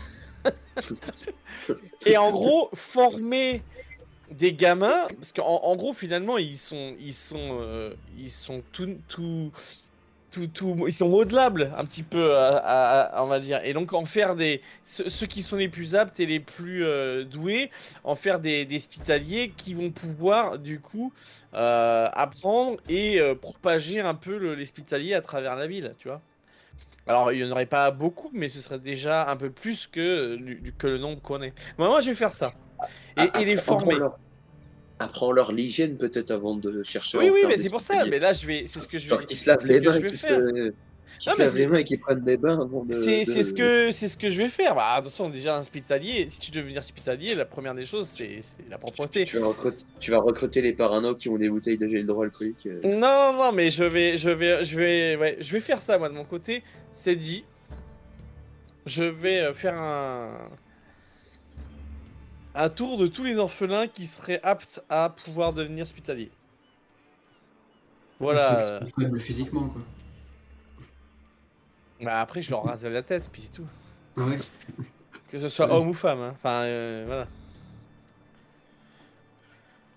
Speaker 6: Et en gros, former des gamins, parce qu'en en gros, finalement, ils sont, ils sont, euh, ils sont tout, tout, tout, tout- ils sont modelables un petit peu, à- à- à- on va dire. Et donc en faire des, ceux, ceux qui sont les plus aptes et les plus euh, doués, en faire des, des hospitaliers qui vont pouvoir du coup euh, apprendre et euh, propager un peu le- l'hospitalier à travers la ville, tu vois. Alors il n'y en aurait pas beaucoup, mais ce serait déjà un peu plus que, du- que le nombre qu'on est. Moi, moi, je vais faire ça. Et, et les former.
Speaker 5: Apprends-leur apprends-leur l'hygiène peut-être avant de chercher à
Speaker 6: Oui,
Speaker 5: en
Speaker 6: oui,
Speaker 5: faire
Speaker 6: mais
Speaker 5: des
Speaker 6: c'est pour ça.
Speaker 5: hospitaliers.
Speaker 6: Mais là, je vais, c'est ce que je
Speaker 5: Genre
Speaker 6: vais,
Speaker 5: qu'ils se lavent
Speaker 6: c'est ce
Speaker 5: les
Speaker 6: que
Speaker 5: mains,
Speaker 6: je
Speaker 5: et
Speaker 6: vais
Speaker 5: qu'ils
Speaker 6: faire.
Speaker 5: se, qu'ils
Speaker 6: Non,
Speaker 5: se
Speaker 6: mais
Speaker 5: lavent les
Speaker 6: c'est-
Speaker 5: mains et qu'ils prennent des bains avant de.
Speaker 6: C'est
Speaker 5: de-
Speaker 6: c'est ce que c'est ce que je vais faire. Bah, attention, déjà un hospitalier, si tu veux devenir hospitalier, la première des choses, c'est c'est la propreté.
Speaker 5: Tu vas, recruter, tu vas recruter les paranos qui ont des bouteilles de gel hydroalcoolique. euh.
Speaker 6: Non, non, mais je vais, je vais, je vais, ouais, je vais faire ça moi de mon côté. C'est dit. Je vais euh, faire un un tour de tous les orphelins qui seraient aptes à pouvoir devenir hospitaliers. Voilà.
Speaker 4: Ceux
Speaker 6: euh,
Speaker 4: qui sont faibles physiquement, quoi.
Speaker 6: Bah, après, je leur rase la tête, puis c'est tout.
Speaker 4: Ouais.
Speaker 6: Que ce soit
Speaker 4: Ouais.
Speaker 6: homme ou femme. Hein. Enfin, euh, voilà.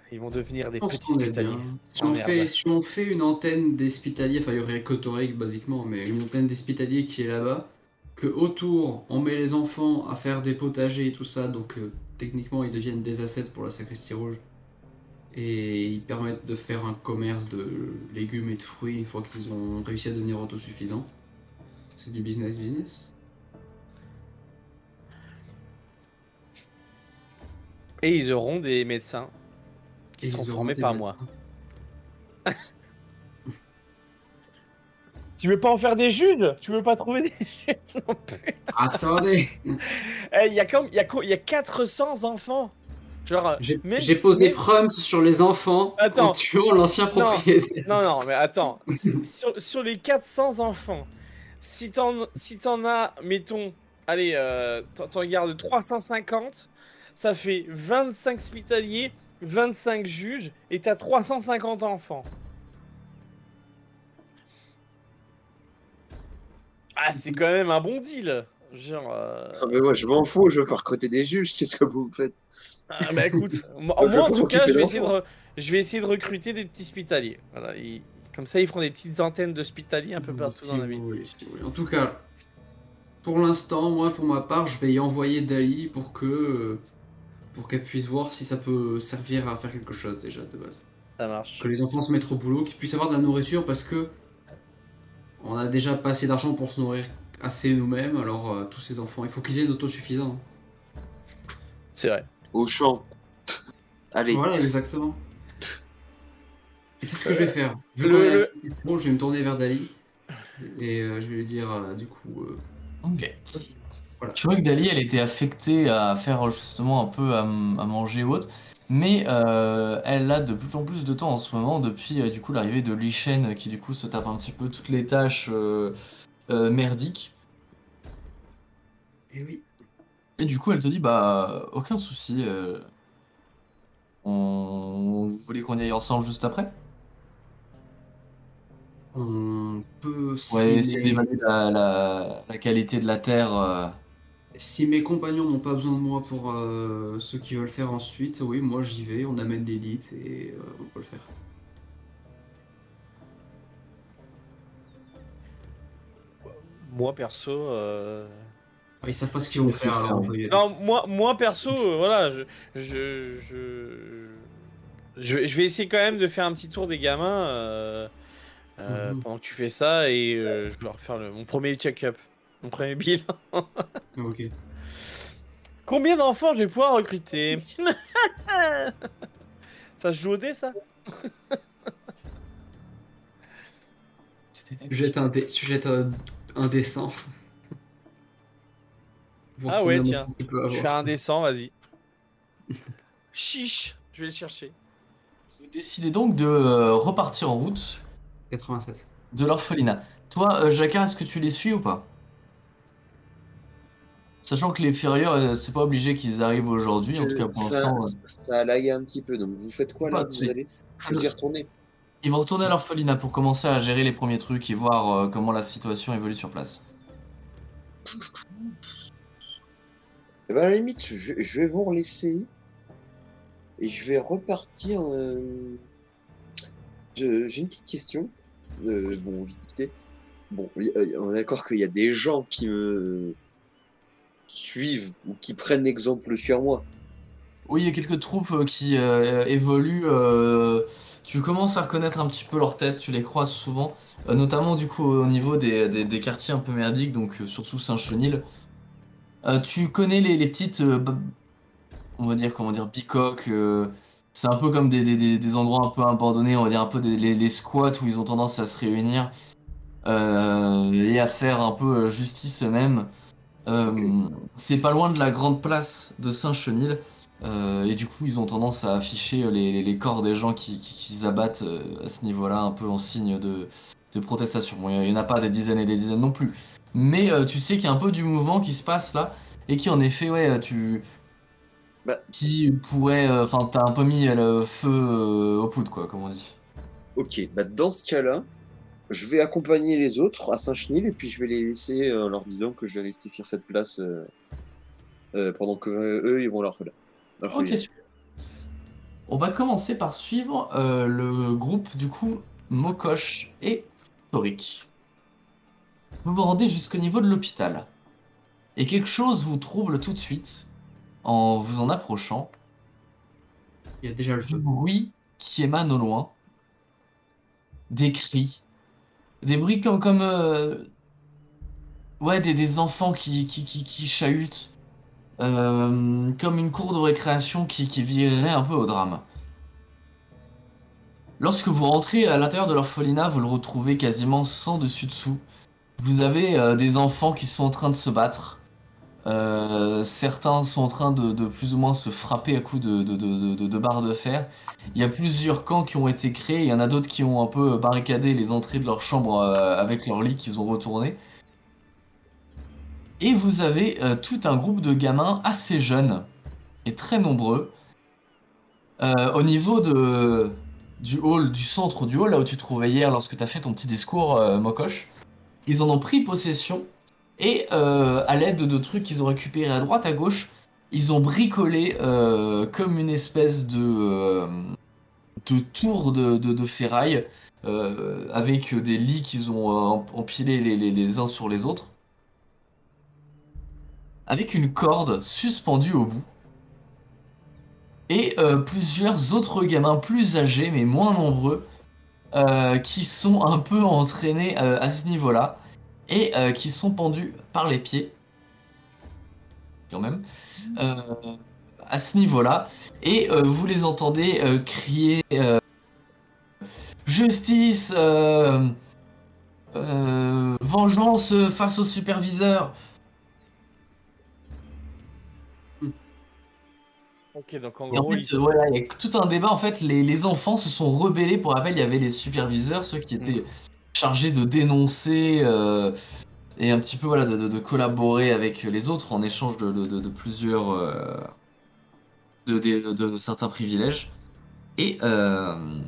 Speaker 6: Ils vont devenir des
Speaker 4: Je pense
Speaker 6: petits
Speaker 4: qu'on est
Speaker 6: hospitaliers.
Speaker 4: bien. Si
Speaker 6: Oh,
Speaker 4: on,
Speaker 6: merde.
Speaker 4: fait, si on fait une antenne d'hospitalier, enfin il y aurait Cotoreg basiquement, mais une antenne d'hospitalier qui est là-bas, que autour on met les enfants à faire des potagers et tout ça, donc euh, techniquement ils deviennent des assets pour la sacristie rouge. Et ils permettent de faire un commerce de légumes et de fruits une fois qu'ils ont réussi à devenir autosuffisants. C'est du business business.
Speaker 6: Et ils auront des médecins qui
Speaker 4: Et
Speaker 6: seront
Speaker 4: ils auront
Speaker 6: formés
Speaker 4: des
Speaker 6: par
Speaker 4: médecins.
Speaker 6: moi. Tu veux pas en faire des juges? Tu veux pas trouver des juges non plus?
Speaker 4: Attendez,
Speaker 6: Eh, il y a comme il y a co- il y a quatre cents enfants. Genre
Speaker 4: j'ai
Speaker 6: même
Speaker 4: j'ai
Speaker 6: si-
Speaker 4: posé
Speaker 6: même-
Speaker 4: Prums sur les enfants
Speaker 6: Attends.
Speaker 4: en tuant l'ancien
Speaker 6: Non.
Speaker 4: propriétaire.
Speaker 6: Non non, mais attends, C'est- sur, sur les quatre cents enfants, si t'en si t'en as, mettons, allez, euh, t'en t'en gardes trois cent cinquante, ça fait vingt-cinq hospitaliers, vingt-cinq juges et t'as trois cent cinquante enfants. Ah, c'est quand même un bon deal. Genre, euh,
Speaker 5: Ah, mais moi, je m'en fous, je veux pas recruter des juges, qu'est-ce que vous me faites?
Speaker 6: ah, bah écoute, moi,
Speaker 5: Moi, je
Speaker 6: moi, en
Speaker 5: veux
Speaker 6: tout
Speaker 5: pas
Speaker 6: cas,
Speaker 5: m'occuper
Speaker 6: je vais essayer de,
Speaker 5: d'enfants.
Speaker 6: re- je vais essayer de recruter des petits hospitaliers. Voilà, ils- comme ça, ils feront des petites antennes d'hospitaliers un peu partout
Speaker 4: Si
Speaker 6: dans la
Speaker 4: vous
Speaker 6: ville.
Speaker 4: voulez, si vous voulez. En tout cas, pour l'instant, moi, pour ma part, je vais y envoyer Dali pour que, euh, pour qu'elle puisse voir si ça peut servir à faire quelque chose déjà de base.
Speaker 6: Ça marche.
Speaker 4: Que les enfants se mettent au boulot, qu'ils puissent avoir de la nourriture parce que on a déjà pas assez d'argent pour se nourrir assez nous-mêmes. Alors euh, tous ces enfants, il faut qu'ils aient autosuffisants.
Speaker 6: C'est vrai.
Speaker 5: Au champ. Allez.
Speaker 4: Voilà, exactement. Et c'est ce que je vais faire. Vu
Speaker 6: Le-
Speaker 4: qu'on est à
Speaker 6: le-
Speaker 4: six questions, je vais me tourner vers Dali et euh, je vais lui dire euh, du coup. euh,
Speaker 2: Ok.
Speaker 4: Voilà.
Speaker 2: Tu vois que Dali, elle était affectée à faire justement un peu à, m- à manger ou autre, mais euh, elle a de plus en plus de temps en ce moment depuis euh, du coup l'arrivée de Li Shen qui du coup se tape un petit peu toutes les tâches euh, euh, merdiques.
Speaker 4: Et oui.
Speaker 2: Et du coup, elle te dit bah aucun souci. euh, on... Vous voulez qu'on y aille ensemble juste après?
Speaker 4: On peut
Speaker 2: Ouais,
Speaker 4: si
Speaker 2: essayer
Speaker 4: mes,
Speaker 2: d'évaluer la, la, la qualité de la terre. euh.
Speaker 4: si mes compagnons n'ont pas besoin de moi pour euh, ceux qui veulent faire ensuite, oui, moi j'y vais, on amène l'élite et euh, on peut le faire.
Speaker 6: Moi, perso. euh,
Speaker 4: Ah, ils savent pas ce qu'ils vont
Speaker 2: Il faut le
Speaker 4: faire, alors
Speaker 2: faire,
Speaker 4: on
Speaker 2: oui.
Speaker 4: peut y aller.
Speaker 6: Non, moi, moi perso, euh, voilà, je, je, je, je, je vais essayer quand même de faire un petit tour des gamins euh, euh,
Speaker 4: Mhm.
Speaker 6: pendant que tu fais ça et euh, je vais leur faire le, mon premier check-up, mon premier bilan.
Speaker 4: Ah, ok.
Speaker 6: Combien d'enfants je vais pouvoir recruter? Ça se joue au dé, ça?
Speaker 4: Tu jettes un, dé, tu jettes un, un dessin. Voir
Speaker 6: Ah ouais,
Speaker 4: combien
Speaker 6: tiens.
Speaker 4: d'enfants tu peux
Speaker 6: Je fais
Speaker 4: avoir.
Speaker 6: un descend, vas-y. Chiche, je vais le chercher.
Speaker 2: Vous décidez donc de euh, repartir en route
Speaker 4: quatre-vingt-sept.
Speaker 2: de l'orphelinat. Toi, euh, Jacquard, est-ce que tu les suis ou pas? Sachant que les ferrières, euh, c'est pas obligé qu'ils arrivent aujourd'hui, en tout cas pour
Speaker 5: ça,
Speaker 2: l'instant. euh,
Speaker 5: ça a lagué un petit peu, donc vous faites quoi
Speaker 2: Pas
Speaker 5: là?
Speaker 2: de
Speaker 5: Vous
Speaker 2: suite.
Speaker 5: allez vous y retourner?
Speaker 2: Ils vont retourner à l'orphelinat pour commencer à gérer les premiers trucs et voir euh, comment la situation évolue sur place.
Speaker 5: Eh ben, à la limite, je, je vais vous laisser et je vais repartir. euh, je- J'ai une petite question. Euh, bon, vite fait. Bon, y- euh, on est d'accord qu'il y a des gens qui me suivent ou qui prennent exemple sur moi.
Speaker 2: Oui, il y a quelques troupes euh, qui euh, évoluent. euh, Tu commences à reconnaître un petit peu leur tête, tu les croises souvent, euh, notamment du coup au niveau des, des- des quartiers un peu merdiques, donc euh, surtout Saint-Chenil. Euh, tu connais les, les petites, euh, b- on va dire, comment dire, bicoques. euh, c'est un peu comme des, des- des- des endroits un peu abandonnés, on va dire un peu des, les, les squats où ils ont tendance à se réunir euh, et à faire un peu euh, justice eux-mêmes. Euh,
Speaker 5: Ok.
Speaker 2: C'est pas loin de la grande place de Saint-Chenil. euh, et du coup, ils ont tendance à afficher les, les- les corps des gens qui, qui, qui abattent euh, à ce niveau-là, un peu en signe de, de protestation. Bon, il n'y en a pas des dizaines et des dizaines non plus. Mais euh, tu sais qu'il y a un peu du mouvement qui se passe là. Et qui, en effet, ouais, tu.
Speaker 5: Bah.
Speaker 2: Qui pourrait. euh, Enfin, t'as un peu mis le feu euh, aux poudres, quoi, comme on dit.
Speaker 5: Ok, bah dans ce cas-là, je vais accompagner les autres à Saint-Chenil et puis je vais les laisser euh, en leur disant que je vais rester faire cette place euh, euh, pendant que euh, eux ils vont à l'orphelinat.
Speaker 2: Ok, super. On va commencer par suivre euh, le groupe du coup Mokosh et Torik. Vous vous rendez jusqu'au niveau de l'hôpital. Et quelque chose vous trouble tout de suite en vous en approchant.
Speaker 4: Il y a déjà le
Speaker 2: Du
Speaker 4: feu.
Speaker 2: bruit qui émane au loin. Des cris. Des bruits comme... comme euh, ouais, des, des enfants qui, qui, qui, qui chahutent. Euh, comme une cour de récréation qui, qui virerait un peu au drame. Lorsque vous rentrez à l'intérieur de l'orphelinat, vous le retrouvez quasiment sans dessus-dessous. Vous avez euh, des enfants qui sont en train de se battre. Euh, certains sont en train de, de plus ou moins se frapper à coups de, de, de, de, de barres de fer. Il y a plusieurs camps qui ont été créés. Il y en a d'autres qui ont un peu barricadé les entrées de leur chambre euh, avec leur lit qu'ils ont retourné. Et vous avez euh, tout un groupe de gamins assez jeunes et très nombreux euh, au niveau de, du hall, du centre du hall, là où tu te trouvais hier lorsque tu as fait ton petit discours, euh, Mokosh. Ils en ont pris possession et euh, à l'aide de trucs qu'ils ont récupérés à droite, à gauche, ils ont bricolé euh, comme une espèce de, euh, de tour de, de, de ferraille euh, avec des lits qu'ils ont euh, empilés les, les, les uns sur les autres, avec une corde suspendue au bout. Et euh, plusieurs autres gamins plus âgés, mais moins nombreux, euh, qui sont un peu entraînés euh, à ce niveau-là, et euh, qui sont pendus par les pieds, quand même, euh, à ce niveau-là. Et euh, vous les entendez euh, crier euh, « Justice euh, euh, vengeance face au superviseur !»
Speaker 6: Ok, donc en
Speaker 2: Et en
Speaker 6: gros,
Speaker 2: fait,
Speaker 6: ils...
Speaker 2: euh, voilà, il y a tout un débat. En fait, les, les enfants se sont rebellés. Pour rappel, il y avait les superviseurs, ceux qui étaient chargés de dénoncer euh, et un petit peu voilà, de, de- de collaborer avec les autres en échange de, de- de- de plusieurs euh, de, de- de- de certains privilèges. Et euh,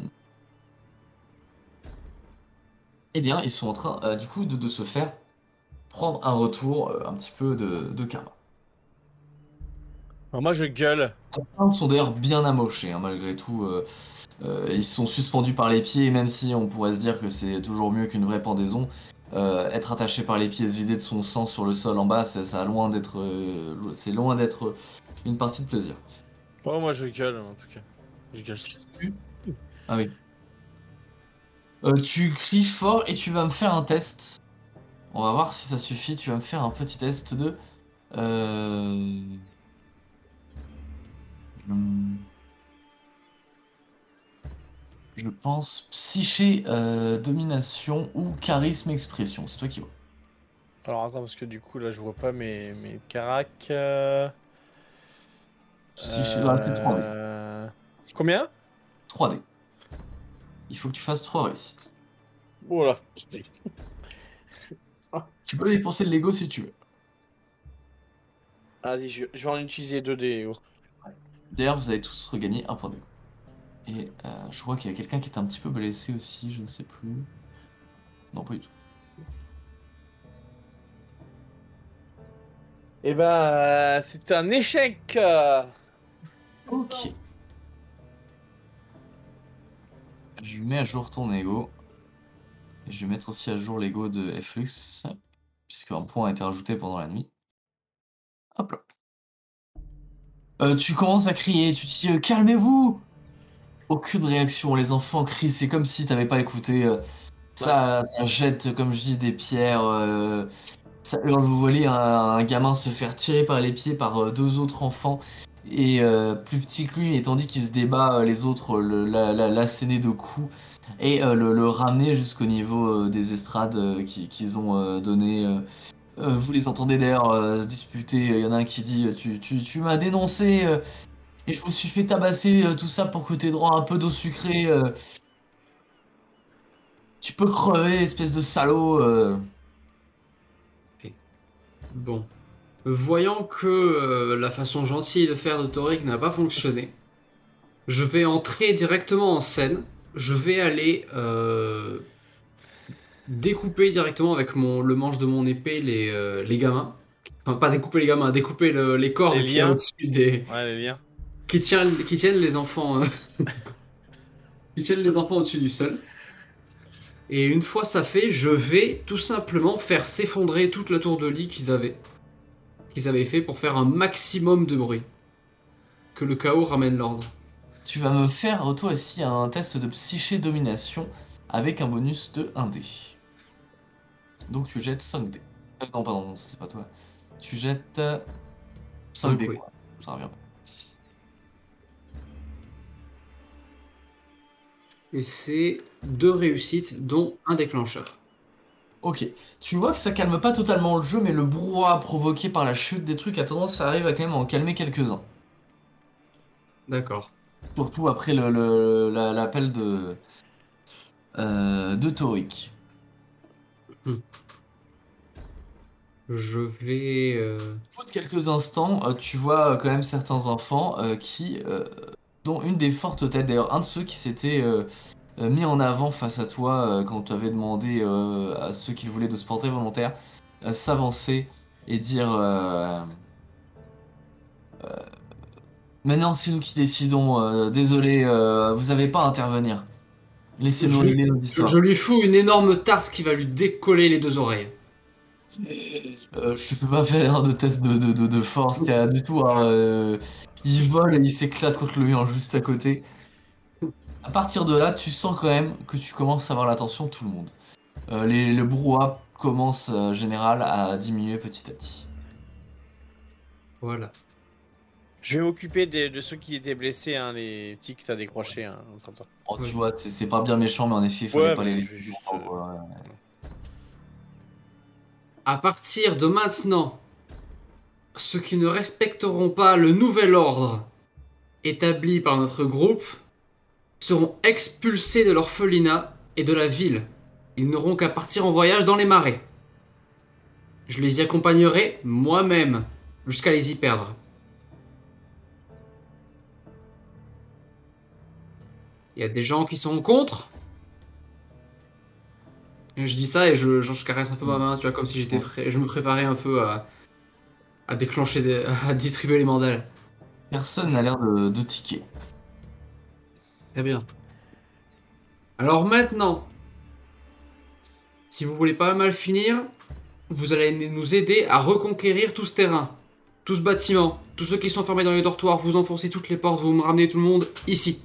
Speaker 2: eh bien, ils sont en train euh, du coup de, de se faire prendre un retour euh, un petit peu de, de karma.
Speaker 6: Alors moi, je gueule.
Speaker 2: Certains sont d'ailleurs bien amochés, hein, malgré tout. euh, euh, ils sont suspendus par les pieds, et même si on pourrait se dire que c'est toujours mieux qu'une vraie pendaison, euh, être attaché par les pieds et se vider de son sang sur le sol en bas, ça, ça a loin d'être, euh, c'est loin d'être une partie de plaisir.
Speaker 6: Oh, moi, je gueule, en tout cas. Je gueule.
Speaker 2: Ah oui. Euh, tu cries fort et tu vas me faire un test. On va voir si ça suffit. Tu vas me faire un petit test de. Euh... hum, Je pense psyché, euh, domination ou charisme expression. C'est toi qui vois.
Speaker 6: Alors, attends, parce que du coup, là, je vois pas mes, mes caracs. euh,
Speaker 2: Psyché, ah, c'est trois D.
Speaker 6: euh, Combien?
Speaker 2: trois D. Il faut que tu fasses trois réussites.
Speaker 6: Oh là.
Speaker 2: Tu peux dépenser le Lego si tu veux.
Speaker 6: Vas-y, je, je vais en utiliser deux dés. Oh.
Speaker 2: D'ailleurs, vous avez tous regagné un point de Lego. Et euh, je crois qu'il y a quelqu'un qui est un petit peu blessé aussi, je ne sais plus. Non, pas du tout.
Speaker 6: Eh ben, euh, c'est un échec. euh.
Speaker 2: Ok. Je mets à jour ton ego. Et je vais mettre aussi à jour l'ego de Flux, puisque un point a été rajouté pendant la nuit. Hop là. Euh, tu commences à crier, tu te dis euh, calmez-vous! Aucune réaction, les enfants crient, c'est comme si t'avais pas écouté. euh, ça, ça jette, comme je dis, des pierres. euh, ça hurle, vous voyez un, un gamin se faire tirer par les pieds par euh, deux autres enfants. Et euh, plus petit que lui, et tandis qu'il se débat, euh, les autres euh, le- la- la- l'asséner de coups et euh, le, le ramener jusqu'au niveau euh, des estrades euh, qui- qu'ils ont euh, donné. euh. Euh, vous les entendez d'ailleurs euh, se disputer. Il y en a un qui dit euh, Tu, tu, tu m'as dénoncé euh, et je me suis fait tabasser, euh, tout ça pour que t'aies droit à un peu d'eau sucrée. euh. Tu peux crever, espèce de salaud. euh.
Speaker 4: Bon. Voyant que euh, la façon gentille de faire de Torik n'a pas fonctionné, je vais entrer directement en scène. Je vais aller euh, découper directement avec mon, le manche de mon épée les, euh, les gamins. Enfin, pas découper les gamins, découper le- les cordes
Speaker 6: Les
Speaker 4: qu'il y a
Speaker 6: liens.
Speaker 4: au-dessus des.
Speaker 6: Ouais, les liens.
Speaker 4: qui, tient, qui tiennent les enfants, euh, qui tiennent les enfants au-dessus du sol. Et une fois ça fait, je vais tout simplement faire s'effondrer toute la tour de lit qu'ils avaient, qu'ils avaient fait pour faire un maximum de bruit. Que le chaos ramène l'ordre.
Speaker 2: Tu vas me faire toi aussi un test de psyché domination avec un bonus de un dé. Donc tu jettes cinq dés. Euh, non, pardon, non, ça c'est pas toi. Tu jettes euh, cinq
Speaker 4: Cinq,
Speaker 2: dés,
Speaker 4: oui.
Speaker 2: quoi. Ça revient.
Speaker 4: Et c'est deux réussites, dont un déclencheur.
Speaker 2: Ok. Tu vois que ça calme pas totalement le jeu, mais le brouhaha provoqué par la chute des trucs a tendance à arriver à quand même en calmer quelques-uns.
Speaker 4: D'accord.
Speaker 2: Surtout après le, le- la- l'appel de, euh, de Toric.
Speaker 4: Je vais... euh,
Speaker 2: Au bout de quelques instants, euh, tu vois euh, quand même certains enfants euh, qui, euh, dont une des fortes têtes, d'ailleurs un de ceux qui s'était euh, euh, mis en avant face à toi euh, quand tu avais demandé euh, à ceux qui le voulaient de se porter volontaire, euh, s'avancer et dire euh, euh, maintenant c'est nous qui décidons, euh, désolé, euh, vous avez pas à intervenir. Laissez-nous
Speaker 4: je,
Speaker 2: régler notre
Speaker 4: je,
Speaker 2: histoire.
Speaker 4: je lui fous une énorme tarte qui va lui décoller les deux oreilles.
Speaker 2: Euh, je peux pas faire de test de, de, de, de force, y a du tout. Hein, euh, il vole et il s'éclate contre le mur juste à côté. À partir de là, tu sens quand même que tu commences à avoir l'attention de tout le monde. Euh, les, le brouhaha commence en général à diminuer petit à petit.
Speaker 4: Voilà.
Speaker 6: Je vais m'occuper des- de ceux qui étaient blessés, hein, les petits que t'as décrochés. Hein, Quentin.
Speaker 2: Oh, tu
Speaker 4: Ouais.
Speaker 2: vois, c'est c'est pas bien méchant, mais en effet, il fallait
Speaker 6: Ouais,
Speaker 2: pas
Speaker 6: mais
Speaker 2: les.
Speaker 6: je vais juste,
Speaker 2: Oh,
Speaker 6: euh,
Speaker 2: voilà.
Speaker 4: À partir de maintenant, ceux qui ne respecteront pas le nouvel ordre établi par notre groupe seront expulsés de l'orphelinat et de la ville. Ils n'auront qu'à partir en voyage dans les marais. Je les y accompagnerai moi-même jusqu'à les y perdre. Il y a des gens qui sont contre. Et je dis ça et je, genre, je caresse un peu ma main, tu vois, comme si j'étais prêt. Je me préparais un peu à, à déclencher, des, à distribuer les mandales.
Speaker 2: Personne n'a l'air de, de tiquer.
Speaker 4: Très bien. Alors maintenant, si vous voulez pas mal finir, vous allez nous aider à reconquérir tout ce terrain, tout ce bâtiment, tous ceux qui sont fermés dans les dortoirs, vous enfoncez toutes les portes, vous me ramenez tout le monde ici.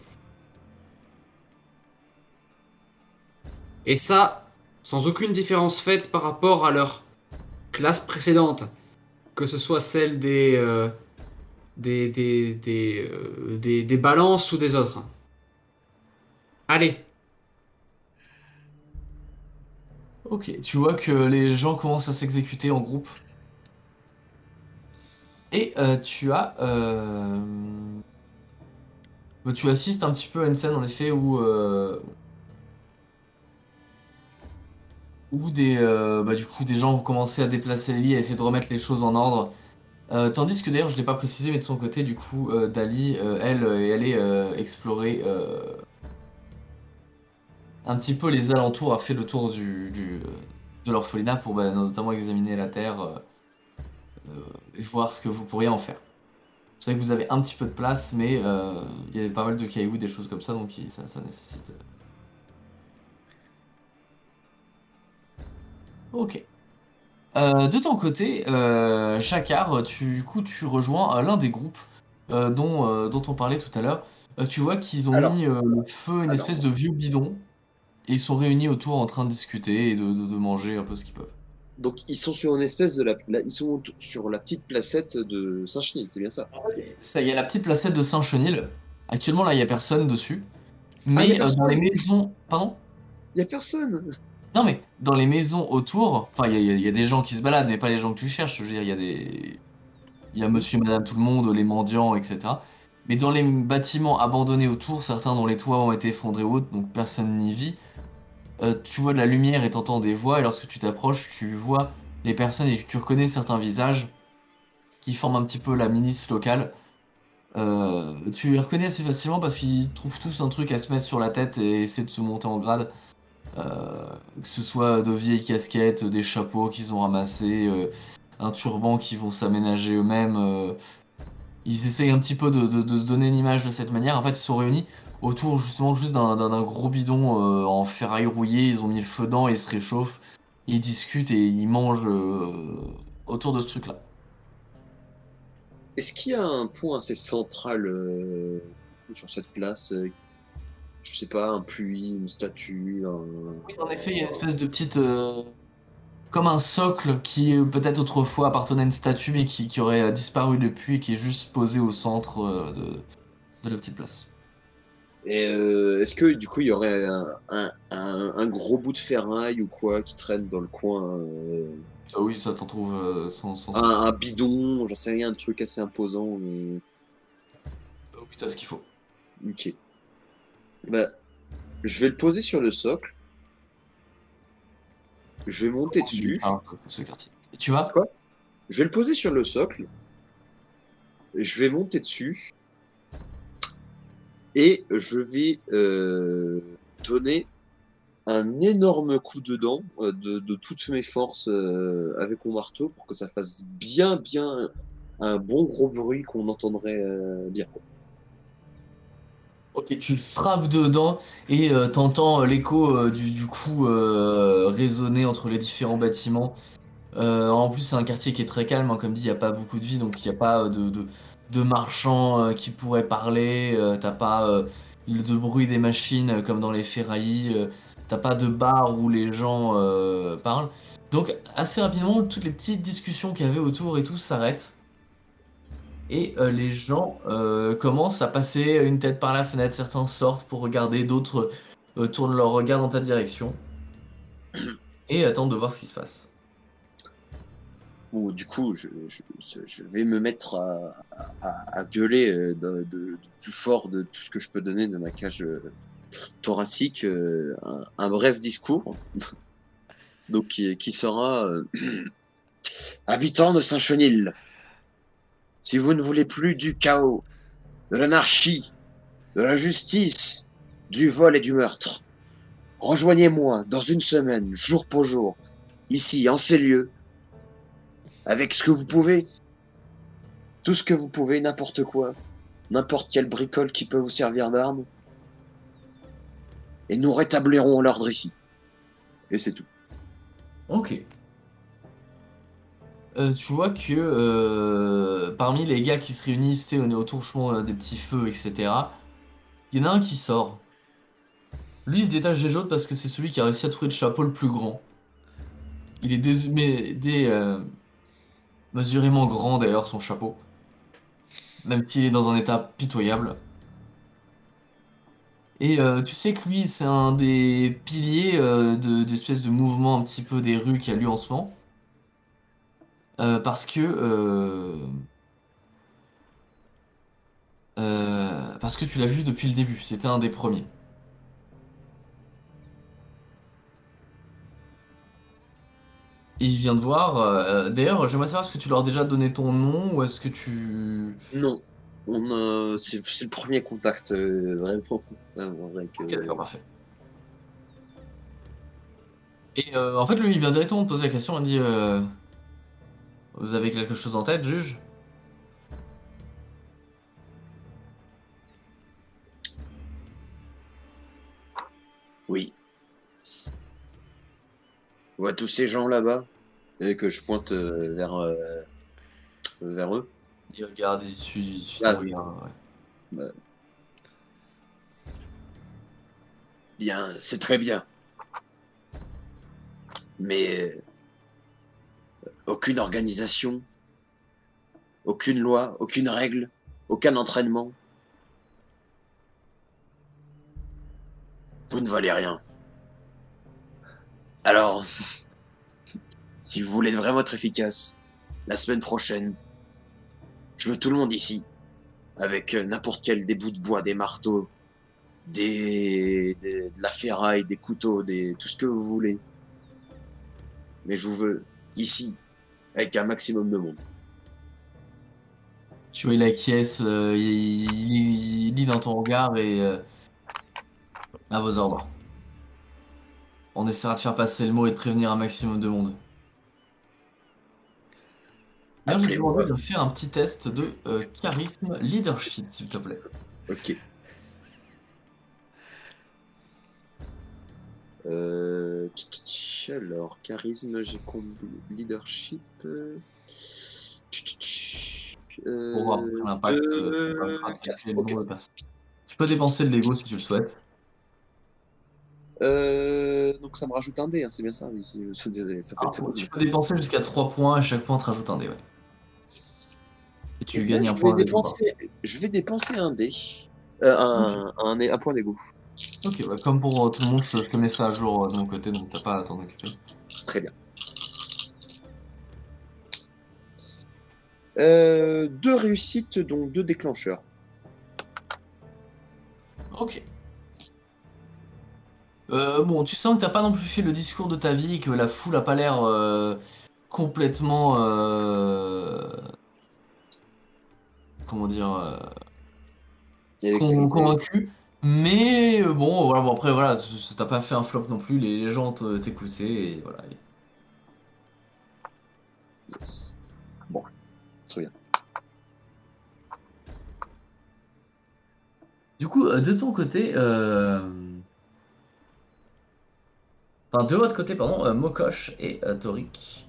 Speaker 4: Et ça, sans aucune différence faite par rapport à leur classe précédente, que ce soit celle des euh, des des des, euh, des des balances ou des autres. Allez.
Speaker 2: Ok, tu vois que les gens commencent à s'exécuter en groupe. Et euh, tu as. euh, bah, tu assistes un petit peu à une scène en effet où. euh, où des, euh, bah, du coup, des gens vont commencer à déplacer les lits, à essayer de remettre les choses en ordre. Euh, tandis que d'ailleurs, je l'ai pas précisé, mais de son côté, du coup, euh, Dali, euh, elle, est allée euh, explorer euh, un petit peu les alentours, a fait le tour du, du, euh, de l'orphelinat pour bah, notamment examiner la terre euh, euh, et voir ce que vous pourriez en faire. C'est vrai que vous avez un petit peu de place, mais euh, il y avait pas mal de cailloux, des choses comme ça, donc il- ça, ça nécessite. Ok. Euh, de ton côté, euh, Chakar, tu, du coup, tu rejoins euh, l'un des groupes euh, dont, euh, dont on parlait tout à l'heure. Euh, tu vois qu'ils ont
Speaker 5: Alors,
Speaker 2: mis euh, le feu à une
Speaker 5: alors.
Speaker 2: espèce de vieux bidon et ils sont réunis autour en train de discuter et de, de- de manger un peu ce qu'ils peuvent.
Speaker 5: Donc ils sont sur une espèce de la, la- ils sont t- sur la petite placette de Saint-Chenil, c'est bien ça?
Speaker 2: Ça, il y a la petite placette de Saint-Chenil. Actuellement, là, il n'y a personne dessus.
Speaker 5: Ah, y a
Speaker 2: Mais euh, dans les
Speaker 5: personne.
Speaker 2: maisons. Pardon?
Speaker 5: Il y a personne.
Speaker 2: Non, mais dans les maisons autour, enfin, il y, a- il y a- il y a des gens qui se baladent, mais pas les gens que tu cherches. Je veux dire, il y a des. Il y a monsieur et madame tout le monde, les mendiants, et cetera. Mais dans les bâtiments abandonnés autour, certains dont les toits ont été effondrés ou autres, donc personne n'y vit, euh, tu vois de la lumière et t'entends des voix, et lorsque tu t'approches, tu vois les personnes et tu reconnais certains visages qui forment un petit peu la milice locale. Euh, tu les reconnais assez facilement parce qu'ils trouvent tous un truc à se mettre sur la tête et essaient de se monter en grade. Euh, que ce soit de vieilles casquettes, des chapeaux qu'ils ont ramassés, euh, un turban qu'ils vont s'aménager eux-mêmes. euh, ils essayent un petit peu de, de- de se donner une image de cette manière. En fait, ils sont réunis autour justement juste d'un d'un- d'un gros bidon euh, en ferraille rouillée. Ils ont mis le feu dedans et ils se réchauffent. Ils discutent et ils mangent euh, autour de ce truc-là.
Speaker 5: Est-ce qu'il y a un point assez central euh, du coup, sur cette place euh, je sais pas, un puits, une statue, un...
Speaker 2: Oui, en effet, il y a une espèce de petite... euh, comme un socle qui euh, peut-être autrefois appartenait à une statue mais qui, qui aurait euh, disparu depuis et qui est juste posé au centre euh, de, de la petite place.
Speaker 5: Et euh, est-ce que du coup il y aurait un, un, un, un gros bout de ferraille ou quoi qui traîne dans le coin euh,
Speaker 2: Ah oui, ça t'en trouve euh, sans, sans
Speaker 5: un,
Speaker 2: souci.
Speaker 5: un bidon, j'en sais rien, un truc assez imposant. euh,
Speaker 2: Ah oui, t'as ce qu'il faut.
Speaker 5: Ok. Bah, je vais le poser sur le socle. Je vais monter dessus.
Speaker 2: Ah, ce quartier. Et tu vas?
Speaker 5: Quoi? Je vais le poser sur le socle. Je vais monter dessus. Et je vais euh, donner un énorme coup de dent euh, de, de toutes mes forces euh, avec mon marteau pour que ça fasse bien, bien un bon gros bruit qu'on entendrait euh, bien.
Speaker 2: Ok, tu frappes dedans et euh, t'entends euh, l'écho euh, du, du coup euh, résonner entre les différents bâtiments. Euh, en plus, c'est un quartier qui est très calme, hein, comme dit, il n'y a pas beaucoup de vie, donc il n'y a pas euh, de, de, de marchands euh, qui pourraient parler, euh, t'as pas euh, le de bruit des machines euh, comme dans les ferrailles, euh, t'as pas de bar où les gens euh, parlent. Donc assez rapidement, toutes les petites discussions qu'il y avait autour et tout s'arrêtent. Et euh, les gens euh, commencent à passer une tête par la fenêtre, certains sortent pour regarder, d'autres euh, tournent leur regard dans ta direction et attendent de voir ce qui se passe.
Speaker 5: Bon, du coup, je, je, je vais me mettre à, à, à gueuler euh, de, de, de plus fort de tout ce que je peux donner de ma cage euh, thoracique, euh, un, un bref discours, donc qui, qui sera euh, habitants de Saint-Chenil, si vous ne voulez plus du chaos, de l'anarchie, de la justice, du vol et du meurtre, rejoignez-moi dans une semaine, jour pour jour, ici, en ces lieux, avec ce que vous pouvez, tout ce que vous pouvez, n'importe quoi, n'importe quelle bricole qui peut vous servir d'arme, et nous rétablirons l'ordre ici. Et c'est tout.
Speaker 2: Ok. Euh, tu vois que euh, parmi les gars qui se réunissent, tu sais, on est autour justement, euh, des petits feux, et cetera. Il y en a un qui sort. Lui, il se détache des autres parce que c'est celui qui a réussi à trouver le chapeau le plus grand. Il est dés- mais- dé- euh, mesurément grand d'ailleurs, son chapeau. Même s'il est dans un état pitoyable. Et euh, tu sais que lui, c'est un des piliers euh, de, d'espèce de mouvement un petit peu des rues qui a lieu en ce moment. Euh, parce que... euh, euh, parce que tu l'as vu depuis le début, c'était un des premiers. Et il vient de voir. euh, D'ailleurs, j'aimerais savoir, est-ce que tu leur as déjà donné ton nom ou est-ce que tu...
Speaker 5: Non, on a... c'est c'est le premier contact, euh, vraiment. vraiment, avec,
Speaker 2: Ok,
Speaker 5: euh,
Speaker 2: d'accord, parfait. Et euh, en fait, lui, il vient directement te poser la question, il dit euh, vous avez quelque chose en tête, juge?
Speaker 5: Oui. On voit tous ces gens là-bas, et que je pointe euh, vers, euh, vers eux.
Speaker 2: Il regarde, il suit, il suit
Speaker 5: Ah.
Speaker 2: ton regard, ouais.
Speaker 5: Bien, c'est très bien. Mais euh, aucune organisation, aucune loi, aucune règle, aucun entraînement. Vous ne valez rien. Alors, si vous voulez vraiment être efficace, la semaine prochaine, je veux tout le monde ici, avec euh, n'importe quel des bouts de bois, des marteaux, des, des- de la ferraille, des couteaux, des, tout ce que vous voulez. Mais je vous veux ici, avec un maximum de monde.
Speaker 2: Tu vois, il acquiesce, euh, il, il- il lit dans ton regard et euh, à vos ordres. On essaiera de faire passer le mot et de prévenir un maximum de monde. Bien, je vais te
Speaker 5: Appelez-moi.
Speaker 2: demander de faire un petit test de euh, charisme leadership, s'il te plaît.
Speaker 5: Ok. Euh... tch, tch, tch, Alors, charisme, j'ai comblé. Leadership. euh, tch, tch, tch,
Speaker 2: Pour voir
Speaker 5: euh,
Speaker 2: l'impact
Speaker 5: deux,
Speaker 2: euh, que ça fera
Speaker 5: quatre,
Speaker 2: avec le
Speaker 5: ok.
Speaker 2: nombre de personnes. Tu peux dépenser de l'ego si tu le souhaites.
Speaker 5: Euh, donc ça me rajoute un dé, hein, c'est bien ça, oui, si- je suis désolé, ça fait
Speaker 2: Alors,
Speaker 5: tellement.
Speaker 2: tu peux dépenser jusqu'à trois points, à chaque fois on te rajoute un dé, ouais. Et tu
Speaker 5: Eh ben,
Speaker 2: gagnes un
Speaker 5: je
Speaker 2: point
Speaker 5: vais
Speaker 2: d'ego.
Speaker 5: dépenser, je vais dépenser un dé, euh, un, un, un point d'ego.
Speaker 2: Ok, bah, comme pour euh, tout le monde, je, je te mets ça à jour euh, de mon côté, donc t'as pas à t'en occuper.
Speaker 5: Très bien. Euh, deux réussites, donc deux déclencheurs.
Speaker 2: Ok. Euh, bon, tu sens que t'as pas non plus fait le discours de ta vie et que la foule a pas l'air euh, complètement. euh, comment dire. euh,
Speaker 5: Il y a
Speaker 2: con-
Speaker 5: l'électricité.
Speaker 2: convaincue. Mais euh, bon, voilà, bon, après, voilà, c- c- t'as pas fait un flop non plus, les, les gens te- t'écoutaient et voilà.
Speaker 5: Yes. Bon, très bien.
Speaker 2: Du coup, euh, de ton côté, euh, enfin de votre côté, pardon, euh, Mokosh et euh, Torik.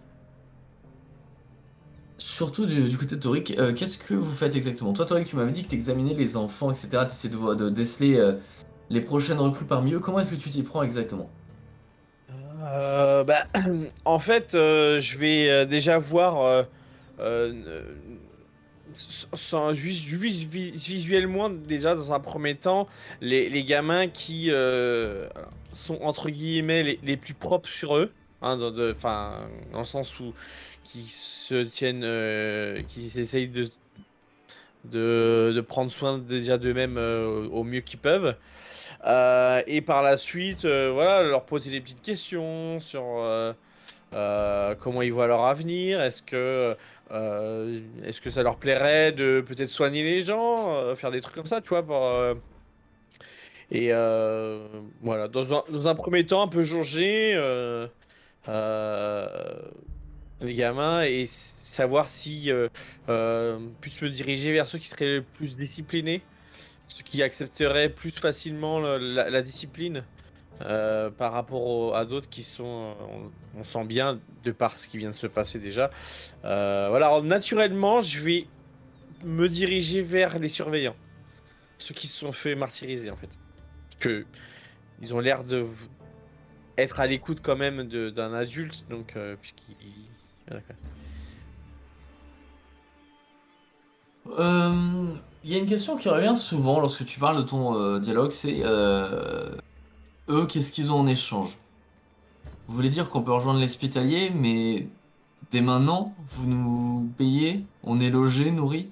Speaker 2: Surtout du, du côté de Torik, euh, qu'est-ce que vous faites exactement? Toi, Torik, tu m'avais dit que t'examinais les enfants, et cetera. T'essaies de, vo- de déceler euh, les prochaines recrues parmi eux. Comment est-ce que tu t'y prends exactement?
Speaker 6: Euh, bah, en fait, euh, je vais euh, déjà voir, euh, euh, euh, s- sans, juste, juste vi- visuellement, déjà dans un premier temps, les, les gamins qui euh, sont entre guillemets les, les plus propres sur eux, hein, dans, de- 'fin, dans le sens où qui se tiennent, euh, qui essayent de, de, de prendre soin déjà d'eux-mêmes euh, au mieux qu'ils peuvent. Euh, et par la suite, euh, voilà, leur poser des petites questions sur euh, euh, comment ils voient leur avenir. Est-ce que, euh, est-ce que ça leur plairait de peut-être soigner les gens, euh, faire des trucs comme ça, tu vois, pour, euh, et euh, voilà, dans un, dans un premier temps, un peu jauger euh, euh, les gamins et s- savoir si euh, euh, plus me diriger vers ceux qui seraient le plus disciplinés, ceux qui accepteraient plus facilement le- la, la discipline. Euh, par rapport au- à d'autres qui sont, euh, on, on sent bien de par ce qui vient de se passer déjà. Euh, voilà, alors, naturellement, je vais me diriger vers les surveillants, ceux qui se sont fait martyriser en fait, parce que ils ont l'air de v- être à l'écoute quand même de- d'un adulte, donc euh, puisqu'ils, voilà, quoi.
Speaker 2: Euh, Il y a une question qui revient souvent lorsque tu parles de ton euh, dialogue, c'est euh, eux, qu'est-ce qu'ils ont en échange? Vous voulez dire qu'on peut rejoindre l'hospitalier, mais dès maintenant, vous nous payez, on est logé, nourri?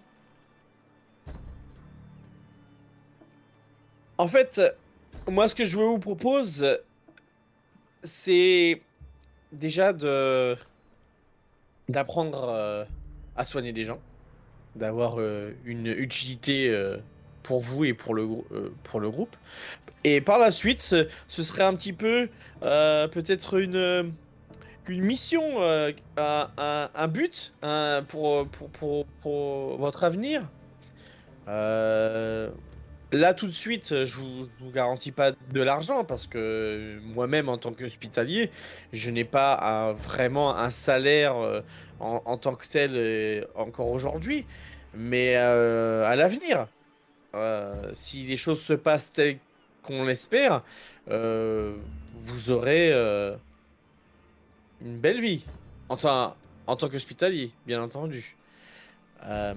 Speaker 6: En fait, moi, ce que je vous propose, c'est déjà de d'apprendre euh, à soigner des gens, d'avoir euh, une utilité euh, pour vous et pour le, grou- euh, pour le groupe. Et par la suite, ce, ce serait un petit peu euh, peut-être une, euh, une mission, euh, un, un- un but un- pour, pour, pour, pour votre avenir. Euh, Là, tout de suite, je vous, je vous garantis pas de l'argent parce que moi-même, en tant qu'hospitalier, je n'ai pas un- vraiment un salaire euh, en, en tant que tel euh, encore aujourd'hui. Mais euh, à l'avenir, euh, si les choses se passent telles qu'on l'espère, euh, vous aurez euh, une belle vie. Enfin, en tant qu'hospitalier, bien entendu. Euh,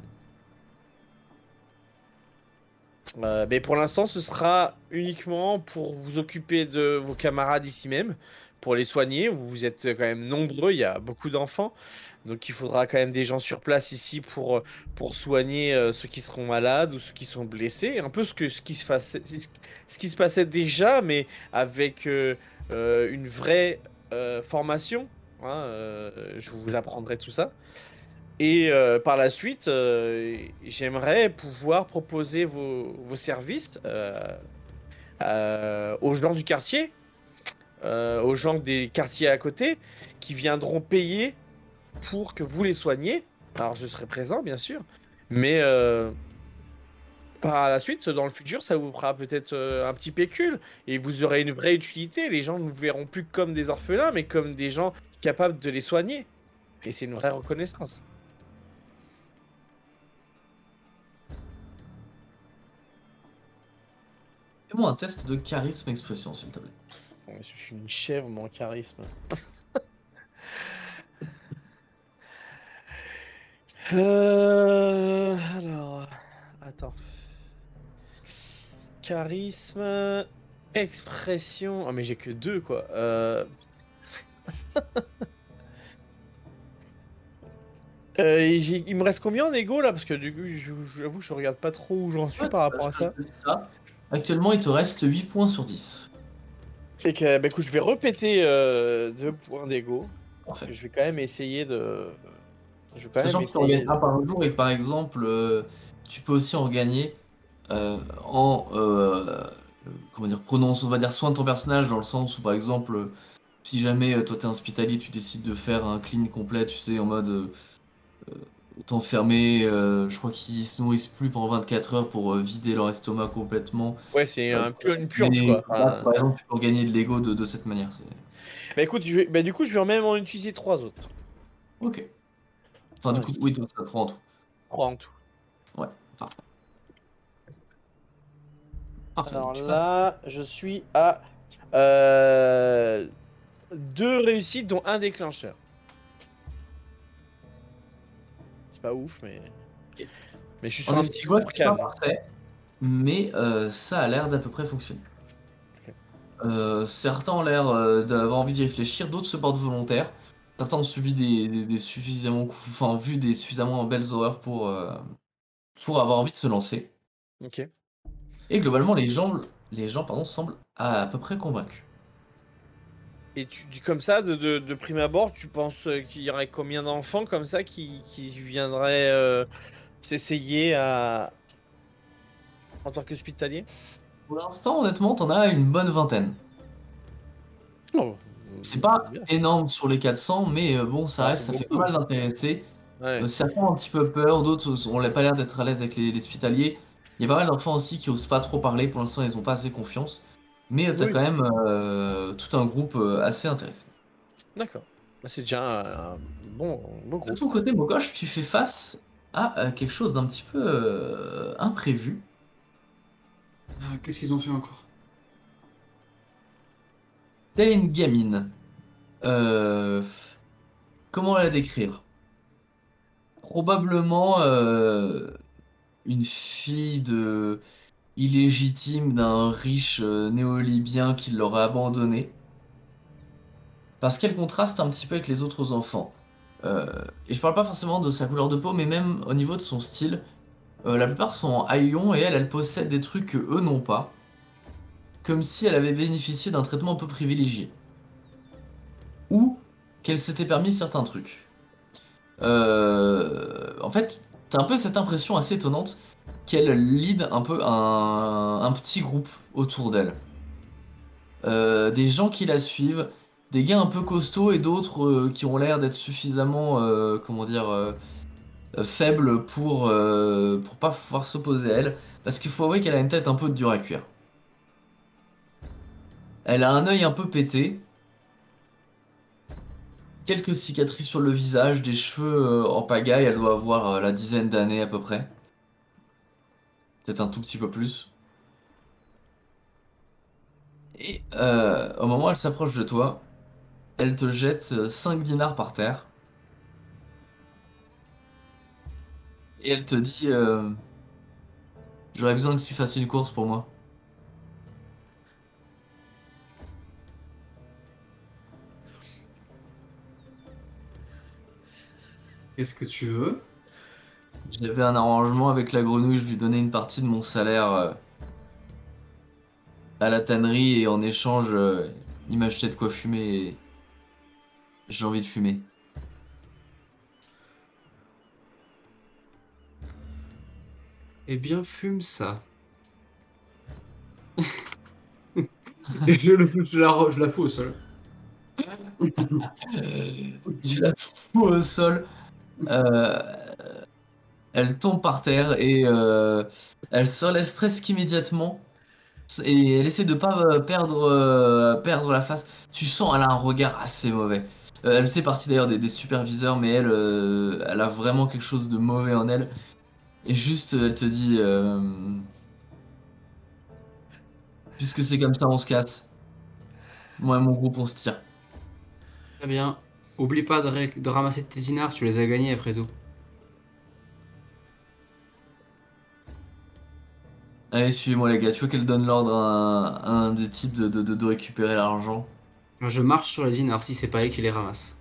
Speaker 6: Euh, mais pour l'instant, ce sera uniquement pour vous occuper de vos camarades ici même, pour les soigner. Vous êtes quand même nombreux, il y a beaucoup d'enfants. Donc il faudra quand même des gens sur place ici pour, pour soigner euh, ceux qui seront malades ou ceux qui sont blessés. Un peu ce, que, ce, qui, se passait, ce ce qui se passait déjà, mais avec euh, euh, une vraie euh, formation. Hein, euh, je vous apprendrai tout ça. Et euh, par la suite, euh, j'aimerais pouvoir proposer vos, vos services euh, euh, aux gens du quartier, euh, aux gens des quartiers à côté, qui viendront payer pour que vous les soigniez. Alors je serai présent, bien sûr, mais euh, par la suite, dans le futur, ça vous fera peut-être euh, un petit pécule et vous aurez une vraie utilité. Les gens ne vous verront plus comme des orphelins, mais comme des gens capables de les soigner. Et c'est une vraie reconnaissance.
Speaker 2: Fais-moi un test de charisme expression, s'il te plaît.
Speaker 6: Bon, je suis une chèvre, mon charisme. Euh, alors, attends. Charisme, expression. Oh, mais j'ai que deux, quoi. Euh... euh, et j'ai- il me reste combien en égo là? Parce que du coup, je- j'avoue, je regarde pas trop où j'en suis
Speaker 2: Ouais,
Speaker 6: par rapport
Speaker 2: je
Speaker 6: à
Speaker 2: te-
Speaker 6: ça.
Speaker 2: je te dis ça. Actuellement, il te reste huit points sur dix.
Speaker 6: Et que, bah, écoute, je vais répéter euh, deux points d'égo. Parce que
Speaker 2: Parfait.
Speaker 6: je vais quand même essayer de. Je vais quand
Speaker 2: Sachant
Speaker 6: même
Speaker 2: que tu en
Speaker 6: essayer.
Speaker 2: gagnes un par jour et que par exemple, euh, tu peux aussi en gagner euh, en euh, euh, comment dire, prenant, on va dire, soin de ton personnage dans le sens où par exemple, euh, si jamais euh, toi t'es un hospitalier, tu décides de faire un clean complet, tu sais, en mode euh, t'enfermer, euh, je crois qu'ils se nourrissent plus pendant vingt-quatre heures pour euh, vider leur estomac complètement.
Speaker 6: Ouais, c'est
Speaker 2: Euh,
Speaker 6: un pu- une purge,
Speaker 2: mais
Speaker 6: quoi.
Speaker 2: là,
Speaker 6: Enfin,
Speaker 2: par exemple, tu peux gagner de l'ego de, de cette manière. C'est...
Speaker 6: bah, écoute, je vais... bah, du coup, je vais même en utiliser trois autres.
Speaker 2: Ok. Enfin, du
Speaker 6: Ouais,
Speaker 2: coup, oui, toi, ça te rend en tout.
Speaker 6: trois en tout.
Speaker 2: Ouais, parfait. Parfait.
Speaker 6: Alors
Speaker 2: tu passes.
Speaker 6: là, je suis à euh, deux réussites, dont un déclencheur. C'est pas ouf, mais.
Speaker 2: Ok.
Speaker 6: Mais je suis
Speaker 2: En
Speaker 6: sur un
Speaker 2: effet,
Speaker 6: petit
Speaker 2: tu vois
Speaker 6: groupe
Speaker 2: que c'est pas
Speaker 6: calme.
Speaker 2: parfait, mais euh, ça a l'air d'à peu près fonctionner.
Speaker 6: Ok.
Speaker 2: Euh, certains ont l'air euh, d'avoir envie d'y réfléchir, d'autres se portent volontaires. Certains ont subi des, des- des suffisamment, enfin, vu des suffisamment belles horreurs pour, euh, pour avoir envie de se lancer.
Speaker 6: Ok.
Speaker 2: Et globalement, les gens, les gens pardon, semblent à, à peu près convaincus.
Speaker 6: Et tu dis comme ça, de, de, de prime abord, tu penses euh, qu'il y aurait combien d'enfants comme ça qui, qui viendraient euh, s'essayer à... en tant qu'hospitalier?
Speaker 2: Pour l'instant, honnêtement, t'en as une bonne vingtaine.
Speaker 6: Oh,
Speaker 2: C'est pas
Speaker 6: bien.
Speaker 2: énorme sur les quatre cents, mais euh, bon, ça
Speaker 6: Ah,
Speaker 2: reste,
Speaker 6: c'est
Speaker 2: ça fait pas
Speaker 6: beaucoup.
Speaker 2: mal d'intéressés.
Speaker 6: Ouais.
Speaker 2: Euh, certains ont un petit peu peur, d'autres ont pas l'air d'être à l'aise avec les, les hospitaliers. Il y a pas mal d'enfants aussi qui osent pas trop parler, pour l'instant ils ont pas assez confiance. Mais euh, t'as
Speaker 6: Oui,
Speaker 2: quand même euh, tout un groupe euh, assez intéressé.
Speaker 6: d'accord. Bah, c'est déjà un, un bon, bon
Speaker 2: De
Speaker 6: groupe.
Speaker 2: ton côté, Mokosh, tu fais face à euh, quelque chose d'un petit peu euh, imprévu.
Speaker 4: Ah, qu'est-ce qu'ils ont fait encore?
Speaker 2: Telle une gamine. Euh, comment la décrire? Probablement euh, une fille de illégitime d'un riche euh, néo-libyen qui l'aurait abandonnée. Parce qu'elle contraste un petit peu avec les autres enfants. Euh, et je parle pas forcément de sa couleur de peau, mais même au niveau de son style. Euh, la plupart sont en haillons et elle, elle possède des trucs que eux n'ont pas. Comme si elle avait bénéficié d'un traitement un peu privilégié. Ou qu'elle s'était permis certains trucs. Euh, en fait, t'as un peu cette impression assez étonnante qu'elle lead un peu un, un petit groupe autour d'elle. Euh, des gens qui la suivent, des gars un peu costauds et d'autres euh, qui ont l'air d'être suffisamment, euh, comment dire, euh, euh, faibles pour, euh, pour pas pouvoir s'opposer à elle. Parce qu'il faut avouer qu'elle a une tête un peu dure à cuire. Elle a un œil un peu pété, quelques cicatrices sur le visage, des cheveux euh, en pagaille, elle doit avoir euh, la dizaine d'années à peu près. Peut-être un tout petit peu plus. Et euh, au moment où elle s'approche de toi, elle te jette euh, cinq dinars par terre. Et elle te dit euh, j'aurais besoin que tu fasses une course pour moi.
Speaker 4: Qu'est-ce que tu veux?
Speaker 2: J'avais un arrangement avec la grenouille, je lui donnais une partie de mon salaire euh, à la tannerie et en échange, euh, il m'achetait de quoi fumer et j'ai envie de fumer.
Speaker 4: Eh bien, fume ça. Et je, le- je la, je la fous au sol.
Speaker 2: Euh, tu la fous au sol. Euh, Elle tombe par terre et euh, elle se relève presque immédiatement. Et elle essaie de pas euh, perdre, euh, perdre la face. Tu sens, elle a un regard assez mauvais. Euh, elle fait partie d'ailleurs des, des superviseurs, mais elle, euh, elle a vraiment quelque chose de mauvais en elle. Et juste, elle te dit, euh, puisque c'est comme ça, on se casse. Moi et mon groupe, on se tire.
Speaker 4: Très bien. Oublie pas de, ré- de ramasser tes dinars, tu les as gagnés après tout.
Speaker 2: Allez, suivez-moi les gars. Tu vois qu'elle donne l'ordre à un, un des types de, de, de- de récupérer l'argent.
Speaker 4: Je marche sur les dinars si c'est pas elle qui les ramasse.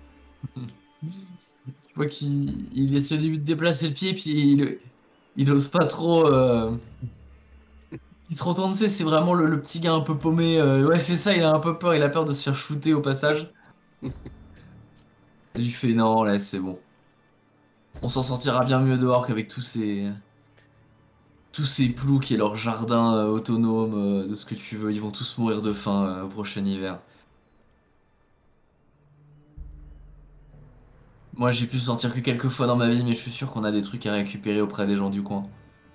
Speaker 2: Tu vois qu'il il essaie au début de déplacer le pied, puis il, il ose pas trop. euh, Il se retourne, tu sais, c'est vraiment le, le petit gars un peu paumé. euh, Ouais, c'est ça, il a un peu peur, il a peur de se faire shooter au passage. Elle lui fait non, là, c'est bon. On s'en sortira bien mieux dehors qu'avec tous ces. Tous ces ploucs et leur jardin euh, autonome, euh, de ce que tu veux. Ils vont tous mourir de faim euh, au prochain hiver. Moi, j'ai pu sortir que quelques fois dans ma vie, mais je suis sûr qu'on a des trucs à récupérer auprès des gens du coin.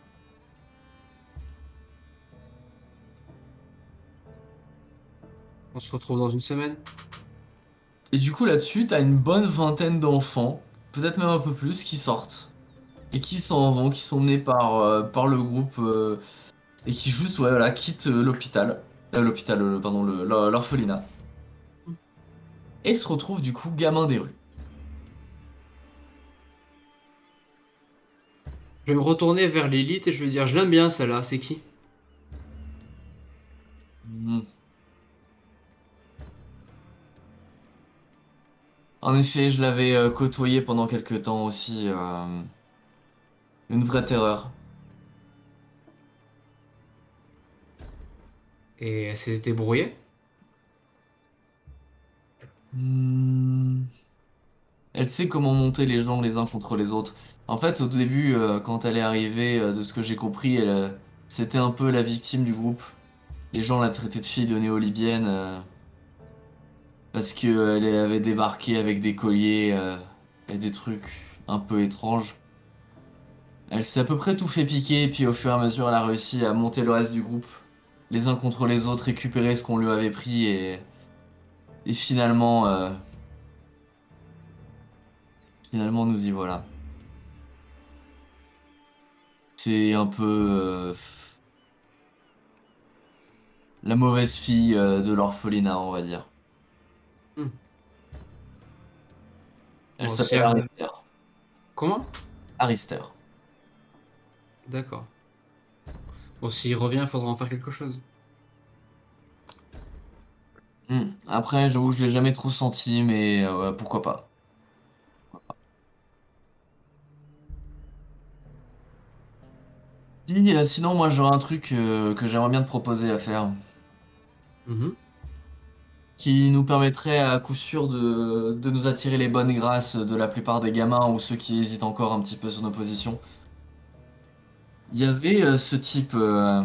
Speaker 4: On se retrouve dans une semaine.
Speaker 2: Et du coup, là-dessus, t'as une bonne vingtaine d'enfants, peut-être même un peu plus, qui sortent. Et qui s'en vont, qui sont menés par, euh, par le groupe. euh, et qui juste, ouais, voilà, quittent euh, l'hôpital. Euh, l'hôpital, euh, pardon, le- l'or- l'orphelinat. Et se retrouvent du coup gamins des rues.
Speaker 4: Je vais me retourner vers l'élite et je vais dire je l'aime bien celle-là, c'est qui?
Speaker 2: Hmm. En effet, je l'avais euh, côtoyé pendant quelques temps aussi. euh, Une vraie terreur.
Speaker 4: Et elle sait se débrouiller?
Speaker 2: Hmm. Elle sait comment monter les gens les uns contre les autres. En fait, au début, euh, quand elle est arrivée, euh, de ce que j'ai compris, elle, euh, c'était un peu la victime du groupe. Les gens la traitaient de fille de néo-libyenne euh, parce qu'elle avait débarqué avec des colliers euh, et des trucs un peu étranges. Elle s'est à peu près tout fait piquer, puis au fur et à mesure, elle a réussi à monter le reste du groupe, les uns contre les autres, récupérer ce qu'on lui avait pris et, et finalement, euh, finalement, nous y voilà. C'est un peu euh, la mauvaise fille euh, de l'orphelinat, on va dire.
Speaker 4: Hmm.
Speaker 2: Elle
Speaker 4: Bon, si
Speaker 2: s'appelle
Speaker 4: elle-
Speaker 2: Arister.
Speaker 4: Comment?
Speaker 2: Arister.
Speaker 4: D'accord. Bon, s'il revient, il faudra en faire quelque chose.
Speaker 2: Hmm. Après, j'avoue que je l'ai jamais trop senti, mais euh, ouais, pourquoi pas. Dis, euh, sinon, moi, j'aurais un truc euh, que j'aimerais bien te proposer à faire,
Speaker 4: Mhm.
Speaker 2: qui nous permettrait à coup sûr de, de nous attirer les bonnes grâces de la plupart des gamins ou ceux qui hésitent encore un petit peu sur nos positions. Il y avait euh, ce type... Euh,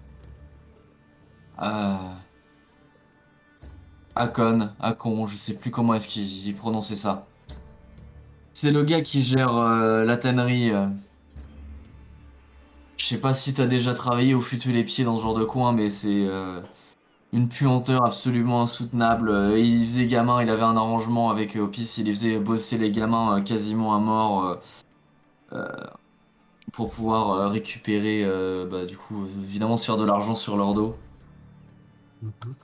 Speaker 2: euh, Akon, Akon, je sais plus comment est-ce qu'il il prononçait ça. C'est le gars qui gère euh, la tannerie. euh. Je sais pas si t'as déjà travaillé ou foutu les pieds dans ce genre de coin, mais c'est euh, une puanteur absolument insoutenable. Euh, Il faisait gamin, il avait un arrangement avec euh, Opis, il les faisait bosser les gamins euh, quasiment à mort euh, euh, pour pouvoir euh, récupérer, euh, bah, du coup, évidemment se faire de l'argent sur leur dos.
Speaker 4: Mhm.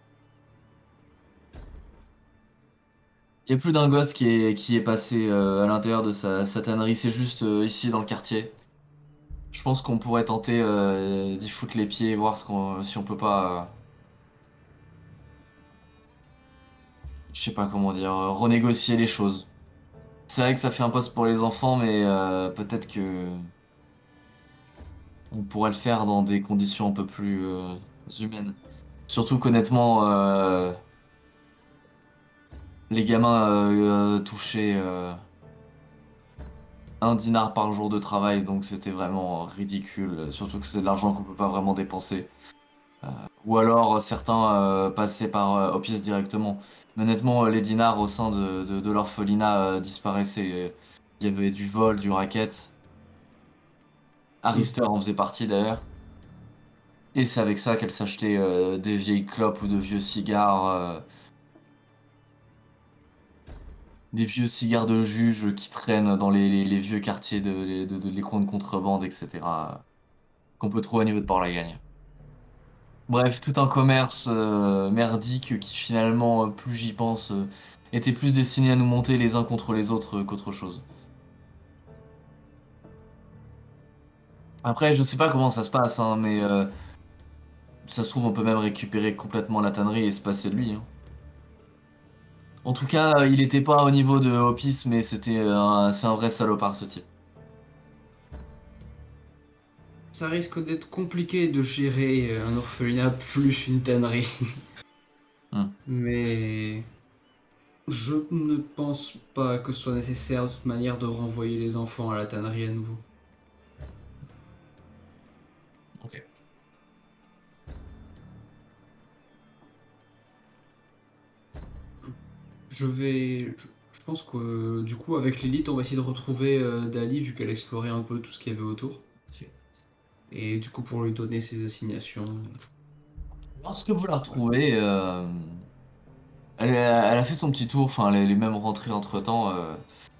Speaker 2: Il y a plus d'un gosse qui est, qui est passé euh, à l'intérieur de sa, sa tannerie, c'est juste euh, ici dans le quartier. Je pense qu'on pourrait tenter euh, d'y foutre les pieds et voir ce qu'on, si on peut pas, euh, je sais pas comment dire, euh, renégocier les choses. C'est vrai que ça fait un poste pour les enfants, mais euh, peut-être que on pourrait le faire dans des conditions un peu plus euh, humaines. Surtout qu'honnêtement, euh, les gamins euh, euh, touchaient euh, un dinar par jour de travail, donc c'était vraiment ridicule. Surtout que c'est de l'argent qu'on peut pas vraiment dépenser. Ou alors euh, certains euh, passaient par euh, Opis directement. Mais honnêtement, euh, les dinars au sein de, de, de l'orphelinat euh, disparaissaient. Il y avait du vol, du racket. Arister en faisait partie d'ailleurs. Et c'est avec ça qu'elle s'achetait euh, des vieilles clopes ou de vieux cigares. euh, des vieux cigares de juge qui traînent dans les, les- les vieux quartiers de, les- de- de- les coins de contrebande, et cetera. Qu'on peut trouver au niveau de Port-la-Gagne. Bref, tout un commerce euh, merdique qui finalement, euh, plus j'y pense, euh, était plus destiné à nous monter les uns contre les autres euh, qu'autre chose. Après, je sais pas comment ça se passe, hein, mais euh, ça se trouve, on peut même récupérer complètement la tannerie et se passer de lui. hein. En tout cas, euh, il était pas au niveau de Opis, mais c'était un, c'est un vrai salopard ce type.
Speaker 4: Ça risque d'être compliqué de gérer un orphelinat plus une tannerie.
Speaker 2: Hmm.
Speaker 4: Mais je ne pense pas que ce soit nécessaire de toute manière de renvoyer les enfants à la tannerie à nouveau.
Speaker 2: Ok.
Speaker 4: Je vais... Je, je pense que euh, du coup avec Lilith on va essayer de retrouver euh, Dali vu qu'elle explorait un peu tout ce qu'il y avait autour. Et du coup pour lui donner ses assignations.
Speaker 2: Lorsque vous la retrouvez, euh, elle, a elle a fait son petit tour, enfin, elle est même rentrée entre-temps. euh.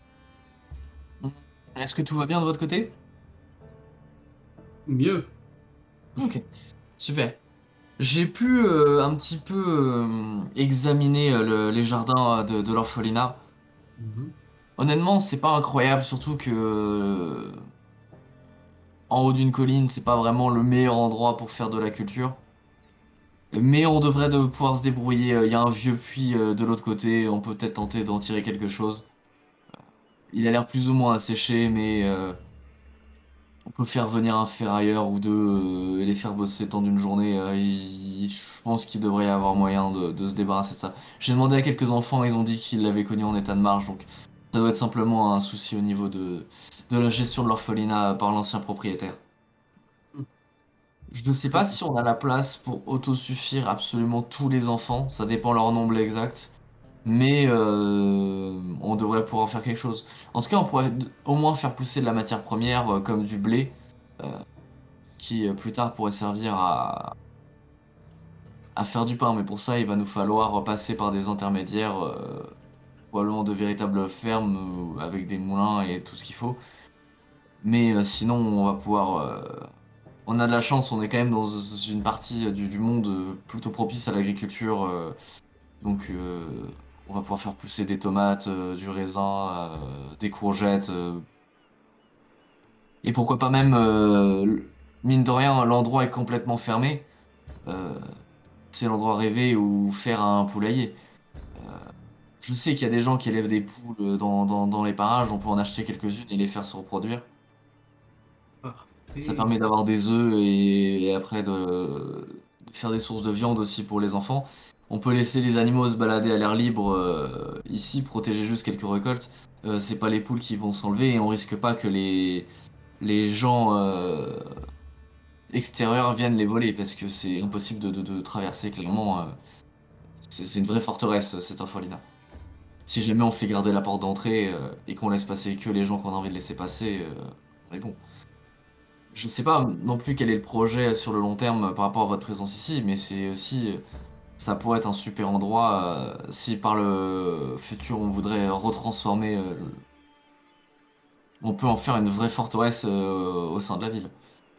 Speaker 2: Est-ce que tout va bien de votre côté?
Speaker 4: Mieux.
Speaker 2: Ok, super. J'ai pu euh, un petit peu euh, examiner euh, le- les jardins de, de l'orphelinat.
Speaker 4: Mhm.
Speaker 2: Honnêtement, c'est pas incroyable, surtout que euh, en haut d'une colline, c'est pas vraiment le meilleur endroit pour faire de la culture. Mais on devrait de pouvoir se débrouiller. Il y a un vieux puits euh, de l'autre côté, on peut peut-être tenter d'en tirer quelque chose. Il a l'air plus ou moins asséché, mais euh, on peut faire venir un ferrailleur ou deux euh, et les faire bosser le temps d'une journée. euh, il- je pense qu'il devrait y avoir moyen de, de se débarrasser de ça. J'ai demandé à quelques enfants, ils ont dit qu'ils l'avaient connu en état de marche, donc ça doit être simplement un souci au niveau de, de la gestion de l'orphelinat par l'ancien propriétaire. Je ne sais pas si on a la place pour autosuffire absolument tous les enfants, ça dépend leur nombre exact, mais euh, on devrait pouvoir faire quelque chose. En tout cas, on pourrait d- au moins faire pousser de la matière première euh, comme du blé, euh, qui euh, plus tard pourrait servir à, à faire du pain, mais pour ça, il va nous falloir passer par des intermédiaires, euh, probablement de véritables fermes euh, avec des moulins et tout ce qu'il faut. Mais euh, sinon, on va pouvoir euh, on a de la chance, on est quand même dans une partie du, du monde euh, plutôt propice à l'agriculture. euh, donc euh, on va pouvoir faire pousser des tomates, euh, du raisin, euh, des courgettes. euh, et pourquoi pas même, euh, mine de rien, l'endroit est complètement fermé. euh, c'est l'endroit rêvé où faire un poulailler. Je sais qu'il y a des gens qui élèvent des poules dans, dans- dans les parages, on peut en acheter quelques-unes et les faire se reproduire. Ça
Speaker 4: Parfait.
Speaker 2: permet d'avoir des œufs et, et après de, de faire des sources de viande aussi pour les enfants. On peut laisser les animaux se balader à l'air libre euh, ici, protéger juste quelques récoltes. Euh, c'est pas les poules qui vont s'enlever et on risque pas que les, les gens euh, extérieurs viennent les voler parce que c'est impossible de, de- de traverser clairement. euh, c'est c'est une vraie forteresse cette orphelinat. Si jamais on fait garder la porte d'entrée euh, et qu'on laisse passer que les gens qu'on a envie de laisser passer, euh, on est bon. Je sais pas non plus quel est le projet sur le long terme par rapport à votre présence ici, mais c'est aussi, ça pourrait être un super endroit euh, si par le futur on voudrait retransformer, euh, le- on peut en faire une vraie forteresse euh, au sein de la ville.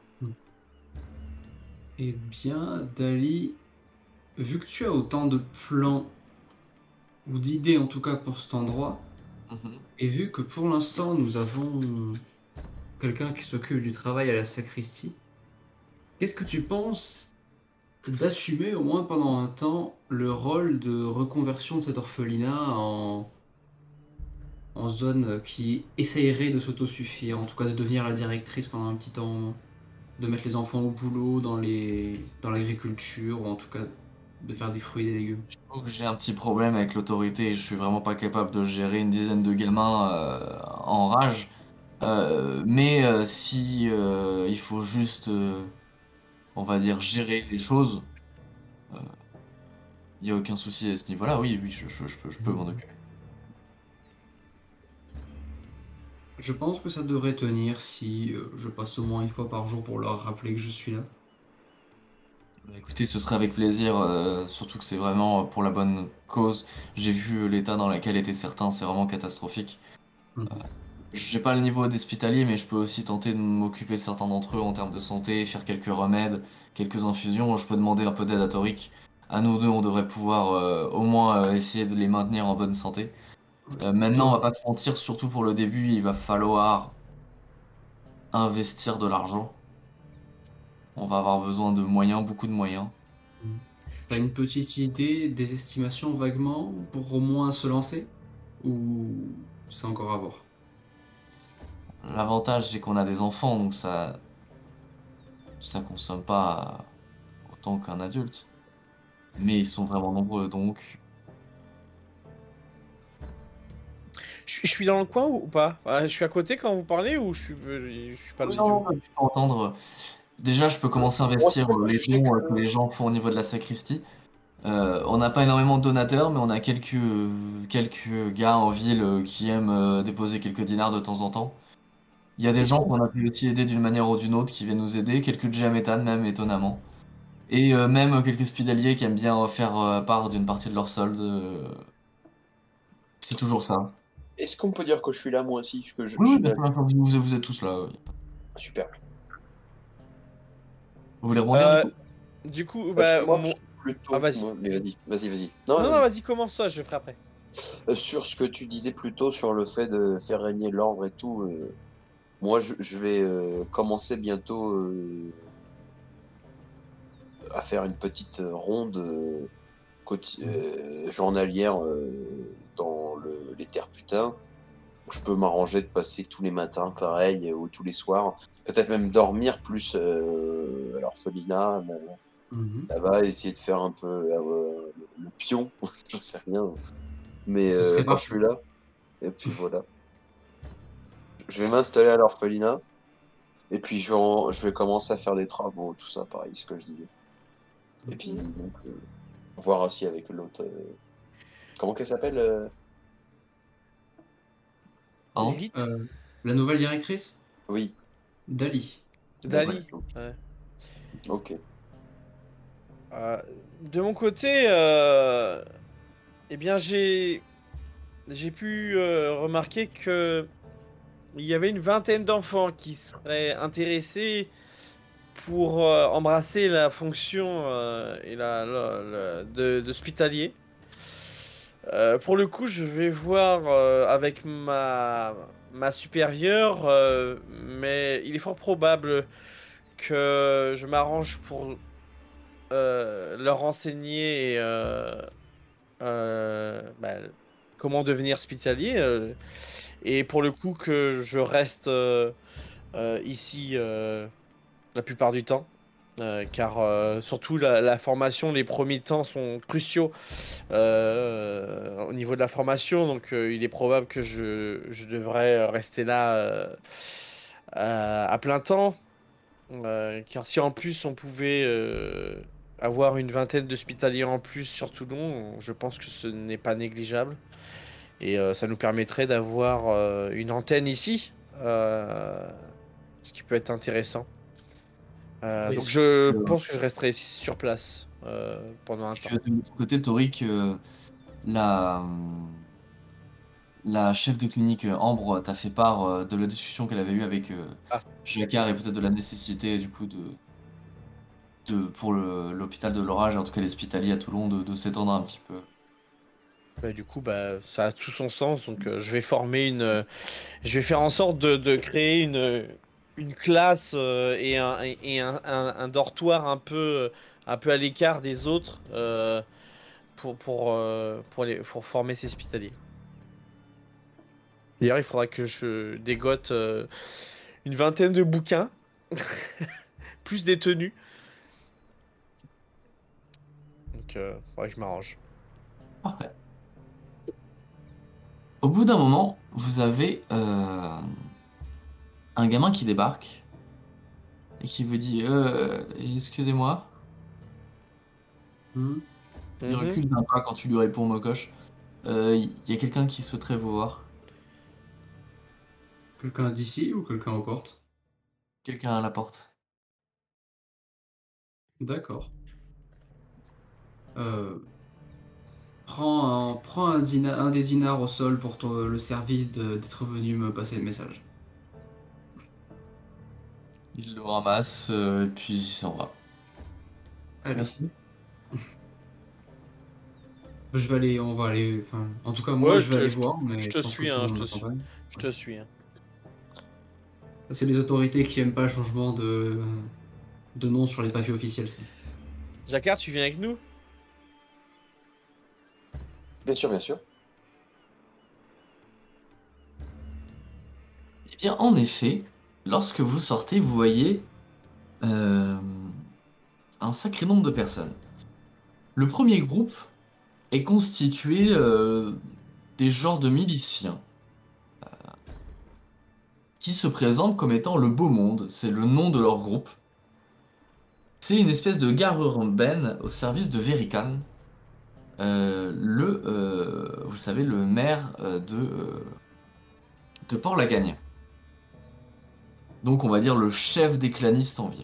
Speaker 4: Eh bien, Dali, vu que tu as autant de plans, ou d'idées en tout cas pour cet endroit,
Speaker 2: Mhm.
Speaker 4: et vu que pour l'instant nous avons quelqu'un qui s'occupe du travail à la sacristie, qu'est-ce que tu penses d'assumer au moins pendant un temps le rôle de reconversion de cet orphelinat en, en zone qui essayerait de s'autosuffire, en tout cas de devenir la directrice pendant un petit temps, de mettre les enfants au boulot dans les, dans l'agriculture, ou en tout cas de faire des fruits et des légumes.
Speaker 2: J'avoue que j'ai un petit problème avec l'autorité et je suis vraiment pas capable de gérer une dizaine de gamins euh, en rage. Euh, mais euh, si euh, il faut juste, euh, on va dire, gérer les choses, il n'y a aucun souci à ce niveau-là. Oui, oui, je, je- je peux, je peux m'en occuper.
Speaker 4: Je pense que ça devrait tenir si euh, je passe au moins une fois par jour pour leur rappeler que je suis là.
Speaker 2: Bah, écoutez, ce serait avec plaisir, euh, surtout que c'est vraiment pour la bonne cause. J'ai vu l'état dans lequel étaient certains, c'est vraiment catastrophique.
Speaker 4: Mhm.
Speaker 2: J'ai pas le niveau d'hospitalier, mais je peux aussi tenter de m'occuper de certains d'entre eux en termes de santé, faire quelques remèdes, quelques infusions. Je peux demander un peu d'aide à Toric. À nous deux, on devrait pouvoir euh, au moins euh, essayer de les maintenir en bonne santé. Euh, maintenant, on va pas se mentir, surtout pour le début, il va falloir investir de l'argent. On va avoir besoin de moyens, beaucoup de moyens.
Speaker 4: T'as une petite idée, des estimations vaguement pour au moins se lancer? Ou c'est encore à voir?
Speaker 2: L'avantage, c'est qu'on a des enfants, donc ça, ça consomme pas autant qu'un adulte. Mais ils sont vraiment nombreux, donc
Speaker 6: Je, je suis dans le coin ou pas? Ah, je suis à côté quand vous parlez ou je suis, euh, je suis pas le
Speaker 2: oui, non,
Speaker 6: vieux?
Speaker 2: non, tu peux entendre. Déjà, je peux commencer à investir euh, les dons euh, que les gens font au niveau de la sacristie. Euh, on n'a pas énormément de donateurs, mais on a quelques, quelques gars en ville euh, qui aiment euh, déposer quelques dinars de temps en temps. Il y a des gens qu'on a pu aussi aider d'une manière ou d'une autre qui viennent nous aider, quelques Djamétan même étonnamment. Et euh, même euh, quelques Spidaliers qui aiment bien euh, faire euh, part d'une partie de leur solde. euh, C'est toujours ça.
Speaker 5: Est-ce qu'on peut dire que je suis là moi aussi? Parce que je,
Speaker 2: Oui,
Speaker 5: je
Speaker 2: oui,
Speaker 5: suis
Speaker 2: bien
Speaker 5: là.
Speaker 2: sûr, bien sûr, vous, vous- vous êtes tous là. euh, y a pas-
Speaker 5: Super.
Speaker 2: Vous voulez rebondir du
Speaker 6: Euh,
Speaker 2: coup?
Speaker 6: du coup,
Speaker 5: Parce
Speaker 6: bah,
Speaker 5: que moi, je
Speaker 6: mon...
Speaker 5: suis plutôt.
Speaker 6: Ah, vas-y.
Speaker 5: moi- Mais vas-y, vas-y, vas-y. Non,
Speaker 6: Non, non,
Speaker 5: vas-y.
Speaker 6: vas-y, commence-toi, je ferai après.
Speaker 5: Euh, sur ce que tu disais plus tôt sur le fait de faire régner l'ordre et tout, euh, moi, je, je vais euh, commencer bientôt euh, à faire une petite ronde euh, quoti- euh, journalière euh, dans le, les terres putains. Je peux m'arranger de passer tous les matins, pareil, ou tous les soirs. Peut-être même dormir plus euh, à l'orphelinat, là-
Speaker 4: Mhm.
Speaker 5: là-bas, essayer de faire un peu euh, le, le pion, j'en sais rien. Mais
Speaker 4: Ce
Speaker 5: euh,
Speaker 4: serait
Speaker 5: quand je
Speaker 4: parfait.
Speaker 5: suis là, et puis voilà. Je vais m'installer à l'orphelinat, et puis je vais, en- je vais commencer à faire des travaux, tout ça, pareil, ce que je disais. Et puis, donc, euh, voir aussi avec l'autre. euh, comment qu'elle s'appelle euh
Speaker 2: Pardon?
Speaker 6: Lilith?
Speaker 4: Euh, la nouvelle directrice?
Speaker 5: Oui,
Speaker 4: Dali.
Speaker 6: Dali?
Speaker 5: ok.
Speaker 6: Ouais.
Speaker 5: Ok.
Speaker 6: Euh, de mon côté, euh, eh bien, j'ai j'ai pu euh, remarquer que il y avait une vingtaine d'enfants qui seraient intéressés pour euh, embrasser la fonction euh, et la, la- la- de d'hospitalier. Euh, pour le coup, je vais voir euh, avec ma ma supérieure, euh, mais il est fort probable que je m'arrange pour euh, leur renseigner euh, euh, bah, comment devenir hospitalier. euh, et pour le coup, que je reste euh, euh, ici euh, la plupart du temps. Euh, car euh, surtout la, la formation, les premiers temps sont cruciaux euh, au niveau de la formation. Donc euh, il est probable que je, je devrais rester là euh, à, à plein temps. Euh, car si en plus on pouvait euh, avoir une vingtaine d'hospitaliers en plus sur Toulon, je pense que ce n'est pas négligeable. Et euh, ça nous permettrait d'avoir euh, une antenne ici, euh, ce qui peut être intéressant. Euh,
Speaker 2: Et
Speaker 6: donc
Speaker 2: surtout
Speaker 6: je
Speaker 2: que,
Speaker 6: pense que je resterai ici sur place euh, pendant un temps.
Speaker 2: que de l'autre côté, Toric, euh, la, la chef de clinique euh, Ambre t'a fait part euh, de la discussion qu'elle avait eue avec euh,
Speaker 6: Ah,
Speaker 2: Jacquard et peut-être de la nécessité du coup de, de pour le- l'hôpital de l'Orage, en tout cas l'hospitalier à Toulon, de, de s'étendre un petit peu.
Speaker 6: bah, du coup, bah, ça a tout son sens. Donc euh, je vais former une, euh, je vais faire en sorte de, de créer une, une classe euh, et un, et un, un- un dortoir un peu, un peu à l'écart des autres euh, pour, pour, euh, pour, les, pour former ces hospitaliers. D'ailleurs, il faudra que je dégote euh, une vingtaine de bouquins, plus des tenues. Donc, euh, faudra que je m'arrange.
Speaker 2: Parfait. Au bout d'un moment, vous avez euh, un gamin qui débarque et qui vous dit euh, excusez-moi.
Speaker 4: Hmm.
Speaker 2: Il
Speaker 6: Mhm.
Speaker 2: recule d'un pas quand tu lui réponds Mocoche. Euh, Il y a quelqu'un qui souhaiterait vous voir.
Speaker 4: Quelqu'un d'ici ou quelqu'un aux portes?
Speaker 2: Quelqu'un à la porte.
Speaker 4: D'accord. Euh, prends un, prends un, dina- un des dinars au sol pour ton- le service de- d'être venu me passer le message.
Speaker 2: Il le ramasse, euh, et puis il s'en va.
Speaker 4: Allez,
Speaker 2: Merci.
Speaker 4: je vais aller, on va aller, enfin, en tout cas moi
Speaker 6: Ouais,
Speaker 4: je
Speaker 6: je
Speaker 4: vais
Speaker 6: te,
Speaker 4: aller
Speaker 6: je te-
Speaker 4: voir,
Speaker 6: je
Speaker 4: mais
Speaker 6: te
Speaker 4: je pense que
Speaker 6: suis,
Speaker 4: tout le
Speaker 6: hein, je
Speaker 4: monde
Speaker 6: te suis.
Speaker 4: m'accompagne.
Speaker 6: Je te suis. hein.
Speaker 4: C'est les autorités qui aiment pas le changement de, de nom sur les papiers officiels, ça.
Speaker 6: Jacquard, tu viens avec nous?
Speaker 5: Bien sûr, bien sûr.
Speaker 2: Eh bien, en effet, lorsque vous sortez, vous voyez euh, un sacré nombre de personnes. Le premier groupe est constitué euh, des genres de miliciens qui se présentent comme étant le Beau Monde, c'est le nom de leur groupe. C'est une espèce de garde urbaine au service de Verikan, euh, le, euh, vous savez, le maire euh, de, euh, de Port-Lagagne. Donc on va dire le chef des clanistes en ville.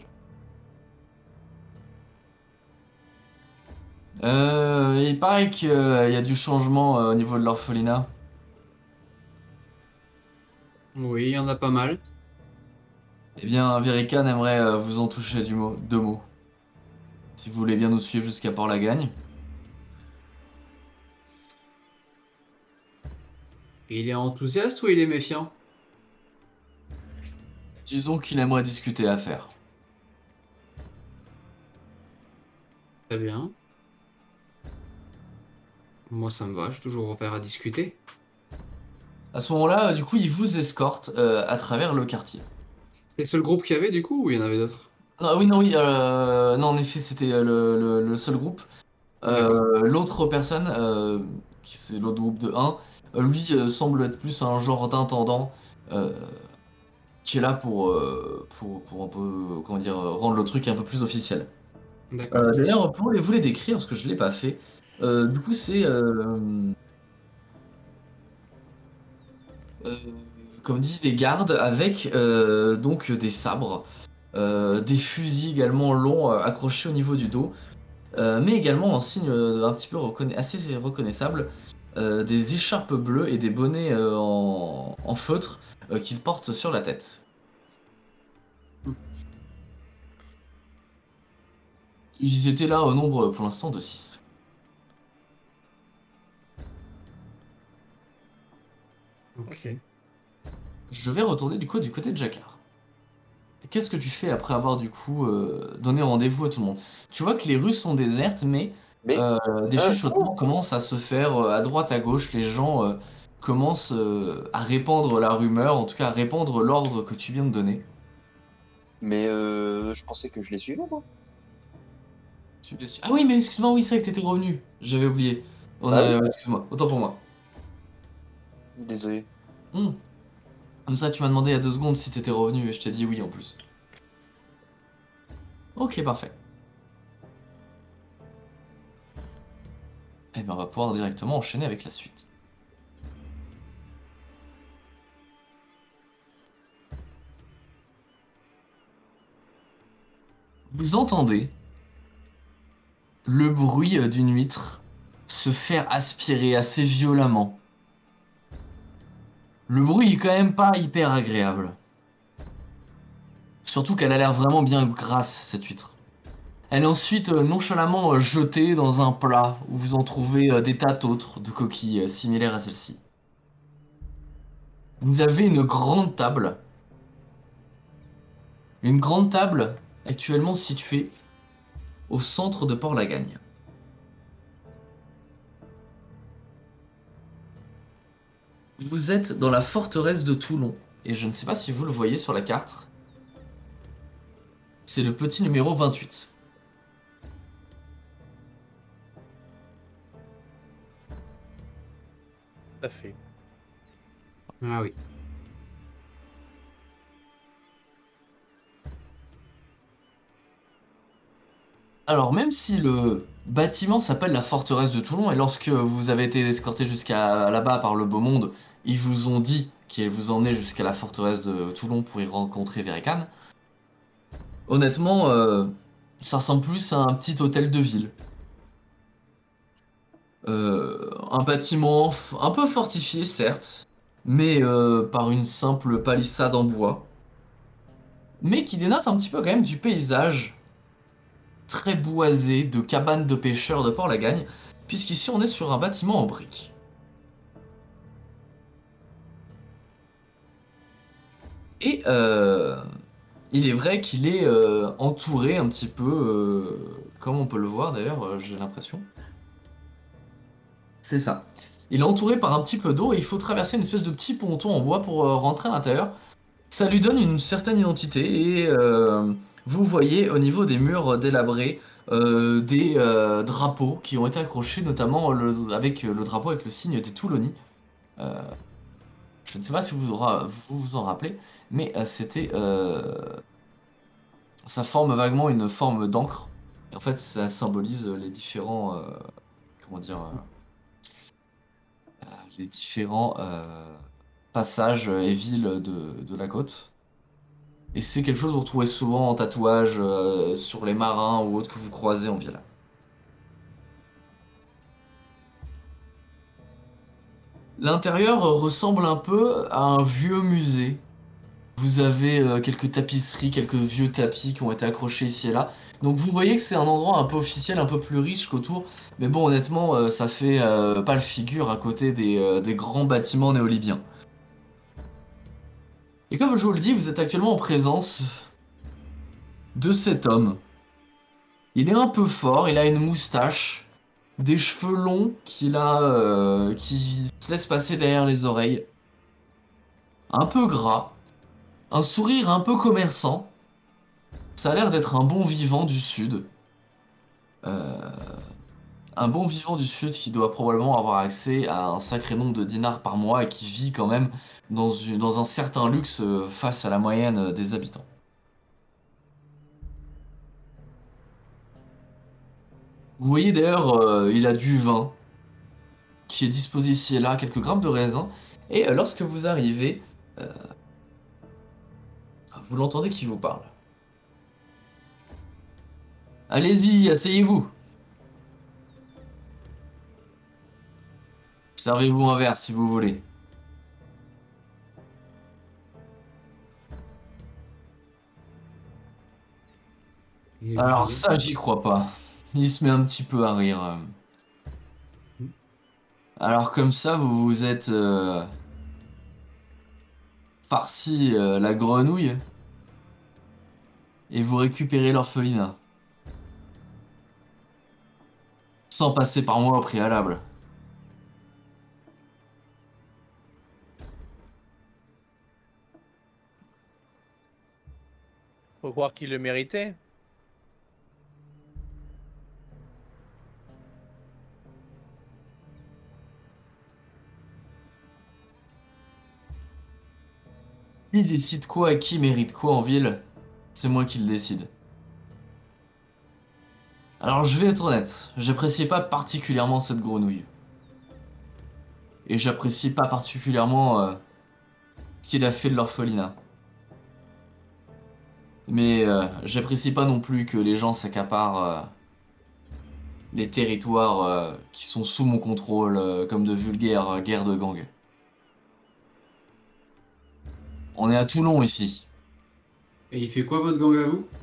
Speaker 2: Euh, il paraît qu'il y a du changement euh, au niveau de l'orphelinat.
Speaker 4: Oui, il y en a pas mal.
Speaker 2: Eh bien, Verikan aimerait euh, vous en toucher du mot, deux mots. Si vous voulez bien nous suivre jusqu'à Port-Lagagne.
Speaker 4: Il est enthousiaste ou il est méfiant?
Speaker 2: Disons qu'il aimerait discuter à faire.
Speaker 4: Très bien. Moi ça me va, j'ai toujours ouvert à discuter.
Speaker 2: À ce moment-là, euh, du coup, il vous escorte euh, à travers le quartier.
Speaker 4: C'est le seul groupe qu'il y avait du coup ou il y en avait d'autres?
Speaker 2: Ah oui, non, oui, euh, non, en effet, c'était euh, le, le- le seul groupe.
Speaker 4: D'accord.
Speaker 2: Euh, l'autre personne, euh, qui c'est l'autre groupe de un, euh, lui euh, semble être plus un genre d'intendant euh, qui est là pour, euh, pour, pour un peu, comment dire, euh, rendre le truc un peu plus officiel.
Speaker 4: D'accord.
Speaker 2: Euh, D'ailleurs, pour les, vous les décrire, parce que je l'ai pas fait, euh, du coup, c'est, euh, euh, comme dit, des gardes avec euh, donc des sabres, euh, des fusils également longs euh, accrochés au niveau du dos. Euh, mais également en signe euh, un petit peu reconna- assez reconnaissable, euh, des écharpes bleues et des bonnets euh, en, en feutre euh, qu'ils portent sur la tête.
Speaker 4: Hmm.
Speaker 2: Ils étaient là au nombre pour l'instant de six.
Speaker 4: Ok.
Speaker 2: Je vais retourner du coup du côté de Jacquard. Qu'est-ce que tu fais après avoir du coup euh, donné rendez-vous à tout le monde? Tu vois que les rues sont désertes, mais
Speaker 5: Mais
Speaker 2: euh, des
Speaker 5: Ah,
Speaker 2: chuchotements commencent à se faire euh, à droite à gauche. Les gens euh, commencent euh, à répandre la rumeur, en tout cas à répandre l'ordre que tu viens de donner.
Speaker 5: mais euh, je pensais que je les suivais, moi.
Speaker 2: Tu les suis- Ah oui, mais excuse-moi, oui, c'est vrai que t'étais revenu. J'avais oublié. On
Speaker 5: Bah
Speaker 2: a...
Speaker 5: oui.
Speaker 2: Excuse-moi, autant pour moi.
Speaker 5: Désolé.
Speaker 2: Hmm. Comme ça, tu m'as demandé il y a deux secondes si t'étais revenu et je t'ai dit oui en plus. Ok, parfait. Eh ben, on va pouvoir directement enchaîner avec la suite. Vous entendez le bruit euh, d'une huître se faire aspirer assez violemment. Le bruit est quand même pas hyper agréable. Surtout qu'elle a l'air vraiment bien grasse, cette huître. Elle est ensuite euh, nonchalamment euh, jetée dans un plat où vous en trouvez euh, des tas d'autres de coquilles euh, similaires à celle-ci. Vous avez une grande table. Une grande table actuellement située au centre de Port-Lagagne. Vous êtes dans la forteresse de Toulon, et je ne sais pas si vous le voyez sur la carte. C'est le petit numéro vingt-huit.
Speaker 6: Tout à fait.
Speaker 4: Ah oui.
Speaker 2: Alors, même si le bâtiment s'appelle la forteresse de Toulon, et lorsque vous avez été escorté jusqu'à là-bas par le beau monde, ils vous ont dit qui allait vous emmener jusqu'à la forteresse de Toulon pour y rencontrer Verikan. Honnêtement, euh, ça ressemble plus à un petit hôtel de ville. Euh, un bâtiment f- un peu fortifié, certes, mais euh, par une simple palissade en bois, mais qui dénote un petit peu quand même du paysage très boisé de cabanes de pêcheurs de Port-Lagagne, puisqu'ici on est sur un bâtiment en briques. Et euh, il est vrai qu'il est euh, entouré un petit peu, euh, comme on peut le voir d'ailleurs, euh, j'ai l'impression. C'est ça. Il est entouré par un petit peu d'eau et il faut traverser une espèce de petit ponton en bois pour euh, rentrer à l'intérieur. Ça lui donne une certaine identité et euh, vous voyez au niveau des murs délabrés euh, des euh, drapeaux qui ont été accrochés, notamment le- avec le drapeau avec le signe des Touloni. Euh, je ne sais pas si vous aura- vous, vous en rappelez, mais euh, c'était... euh, ça forme vaguement une forme d'encre. Et en fait, ça symbolise les différents... euh, comment dire... euh, les différents euh, passages et villes de, de la côte. Et c'est quelque chose que vous retrouvez souvent en tatouage euh, sur les marins ou autres que vous croisez en ville. L'intérieur euh, ressemble un peu à un vieux musée. Vous avez euh, quelques tapisseries, quelques vieux tapis qui ont été accrochés ici et là. Donc vous voyez que c'est un endroit un peu officiel, un peu plus riche qu'autour. Mais bon, honnêtement, euh, ça fait euh, pas le figure à côté des, euh, des grands bâtiments néo-libyens. Et comme je vous le dis, vous êtes actuellement en présence de cet homme. Il est un peu fort, il a une moustache, des cheveux longs qu'il a, euh, qui se laissent passer derrière les oreilles, un peu gras, un sourire un peu commerçant. Ça a l'air d'être un bon vivant du Sud. Euh, un bon vivant du Sud qui doit probablement avoir accès à un sacré nombre de dinars par mois et qui vit quand même dans, une- dans un certain luxe euh, face à la moyenne euh, des habitants. Vous voyez d'ailleurs, euh, il a du vin qui est disposé ici et là, quelques grammes de raisin. Et euh, lorsque vous arrivez, euh, vous l'entendez qui vous parle. Allez-y, asseyez-vous. Servez-vous un verre si vous voulez.
Speaker 4: Et
Speaker 2: Alors
Speaker 4: vous
Speaker 2: ça,
Speaker 4: êtes-
Speaker 2: j'y crois pas. Il se met un petit peu à rire. euh. Alors comme ça, vous vous êtes euh, farci euh, la grenouille et vous récupérez l'orphelinat. Sans passer par moi au préalable.
Speaker 6: Faut croire qu'il le méritait.
Speaker 2: Qui décide quoi et qui mérite quoi en ville? C'est moi qui le décide. Alors je vais être honnête, j'apprécie pas particulièrement cette grenouille. Et j'apprécie pas particulièrement euh, ce qu'il a fait de l'orphelinat. Mais euh, j'apprécie pas non plus que les gens s'accaparent euh, les territoires euh, qui sont sous mon contrôle euh, comme de vulgaires euh, guerres de gangs. On est à Toulon ici.
Speaker 4: Et il fait quoi votre gang à vous?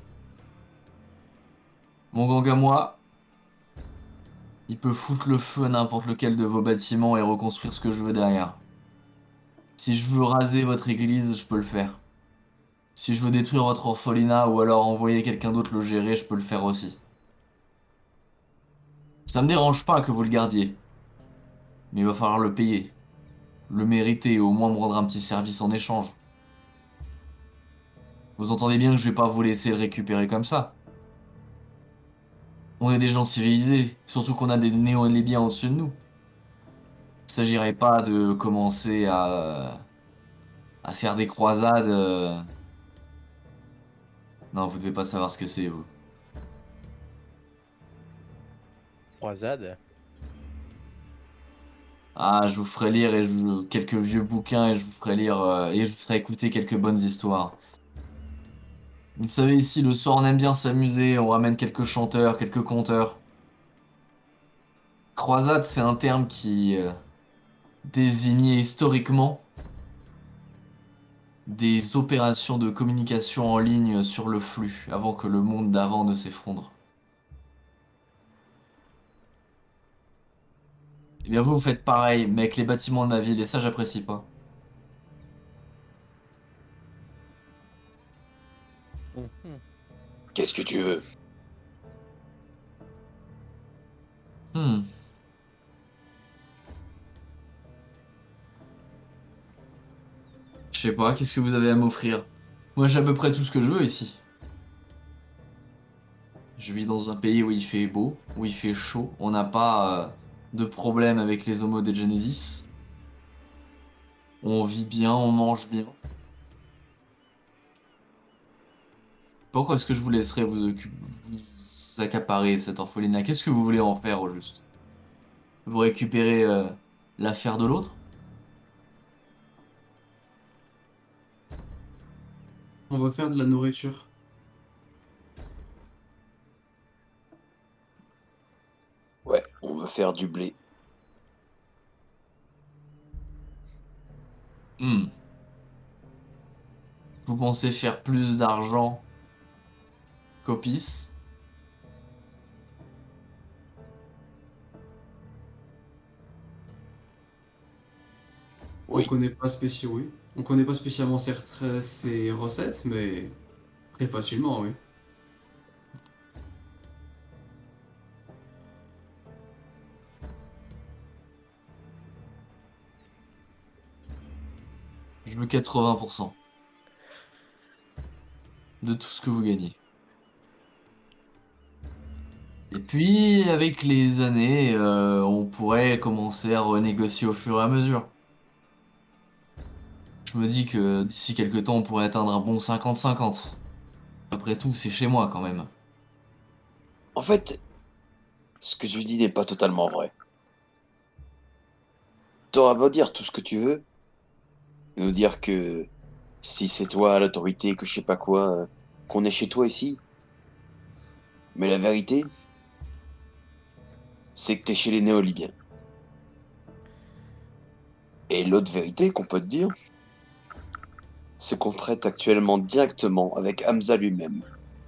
Speaker 2: Mon gang à moi, il peut foutre le feu à n'importe lequel de vos bâtiments et reconstruire ce que je veux derrière. Si je veux raser votre église, je peux le faire. Si je veux détruire votre orphelinat ou alors envoyer quelqu'un d'autre le gérer, je peux le faire aussi. Ça me dérange pas que vous le gardiez. Mais il va falloir le payer. Le mériter et au moins me rendre un petit service en échange. Vous entendez bien que je vais pas vous laisser le récupérer comme ça. On est des gens civilisés, surtout qu'on a des néo-lébiens au-dessus de nous. Il s'agirait pas de commencer à, à faire des croisades. euh. Non, vous devez pas savoir ce que c'est, vous.
Speaker 6: Croisade.
Speaker 2: Ah, je vous ferai lire et je... quelques vieux bouquins et je vous ferai lire euh, et je vous ferai écouter quelques bonnes histoires. Vous savez, ici, le soir, on aime bien s'amuser, on ramène quelques chanteurs, quelques conteurs. Croisade, c'est un terme qui euh, désignait historiquement des opérations de communication en ligne sur le flux, avant que le monde d'avant ne s'effondre. Eh bien, vous, vous faites pareil, mais avec les bâtiments de la ville, et ça, j'apprécie pas.
Speaker 6: Mhm.
Speaker 5: Qu'est-ce que tu veux?
Speaker 2: Hmm. Je sais pas, qu'est-ce que vous avez à m'offrir? Moi, j'ai à peu près tout ce que je veux ici. Je vis dans un pays où il fait beau, où il fait chaud. On n'a pas euh, de problème avec les homos de Genesis. On vit bien, on mange bien. Pourquoi est-ce que je vous laisserai vous, occup- vous accaparer cette orphelinat? Qu'est-ce que vous voulez en faire au juste? Vous récupérez euh, l'affaire de l'autre?
Speaker 4: On va faire de la nourriture.
Speaker 5: Ouais, on veut faire du blé.
Speaker 2: Hmm. Vous pensez faire plus d'argent qu'Opis?
Speaker 4: On
Speaker 5: Oui.
Speaker 4: connaît pas spéci- oui. On connaît pas spécialement ses, retra- ses recettes, mais très facilement, oui.
Speaker 2: Je veux quatre-vingts pour cent de tout ce que vous gagnez. Et puis, avec les années, euh, on pourrait commencer à renégocier au fur et à mesure. Je me dis que d'ici quelques temps, on pourrait atteindre un bon cinquante cinquante. Après tout, c'est chez moi quand même.
Speaker 5: En fait, ce que je dis n'est pas totalement vrai. T'auras beau dire tout ce que tu veux, et nous dire que si c'est toi l'autorité, que je sais pas quoi, euh, qu'on est chez toi ici. Mais la vérité, c'est que t'es chez les néo-libyens. Et l'autre vérité qu'on peut te dire, c'est qu'on traite actuellement directement avec Hamza lui-même.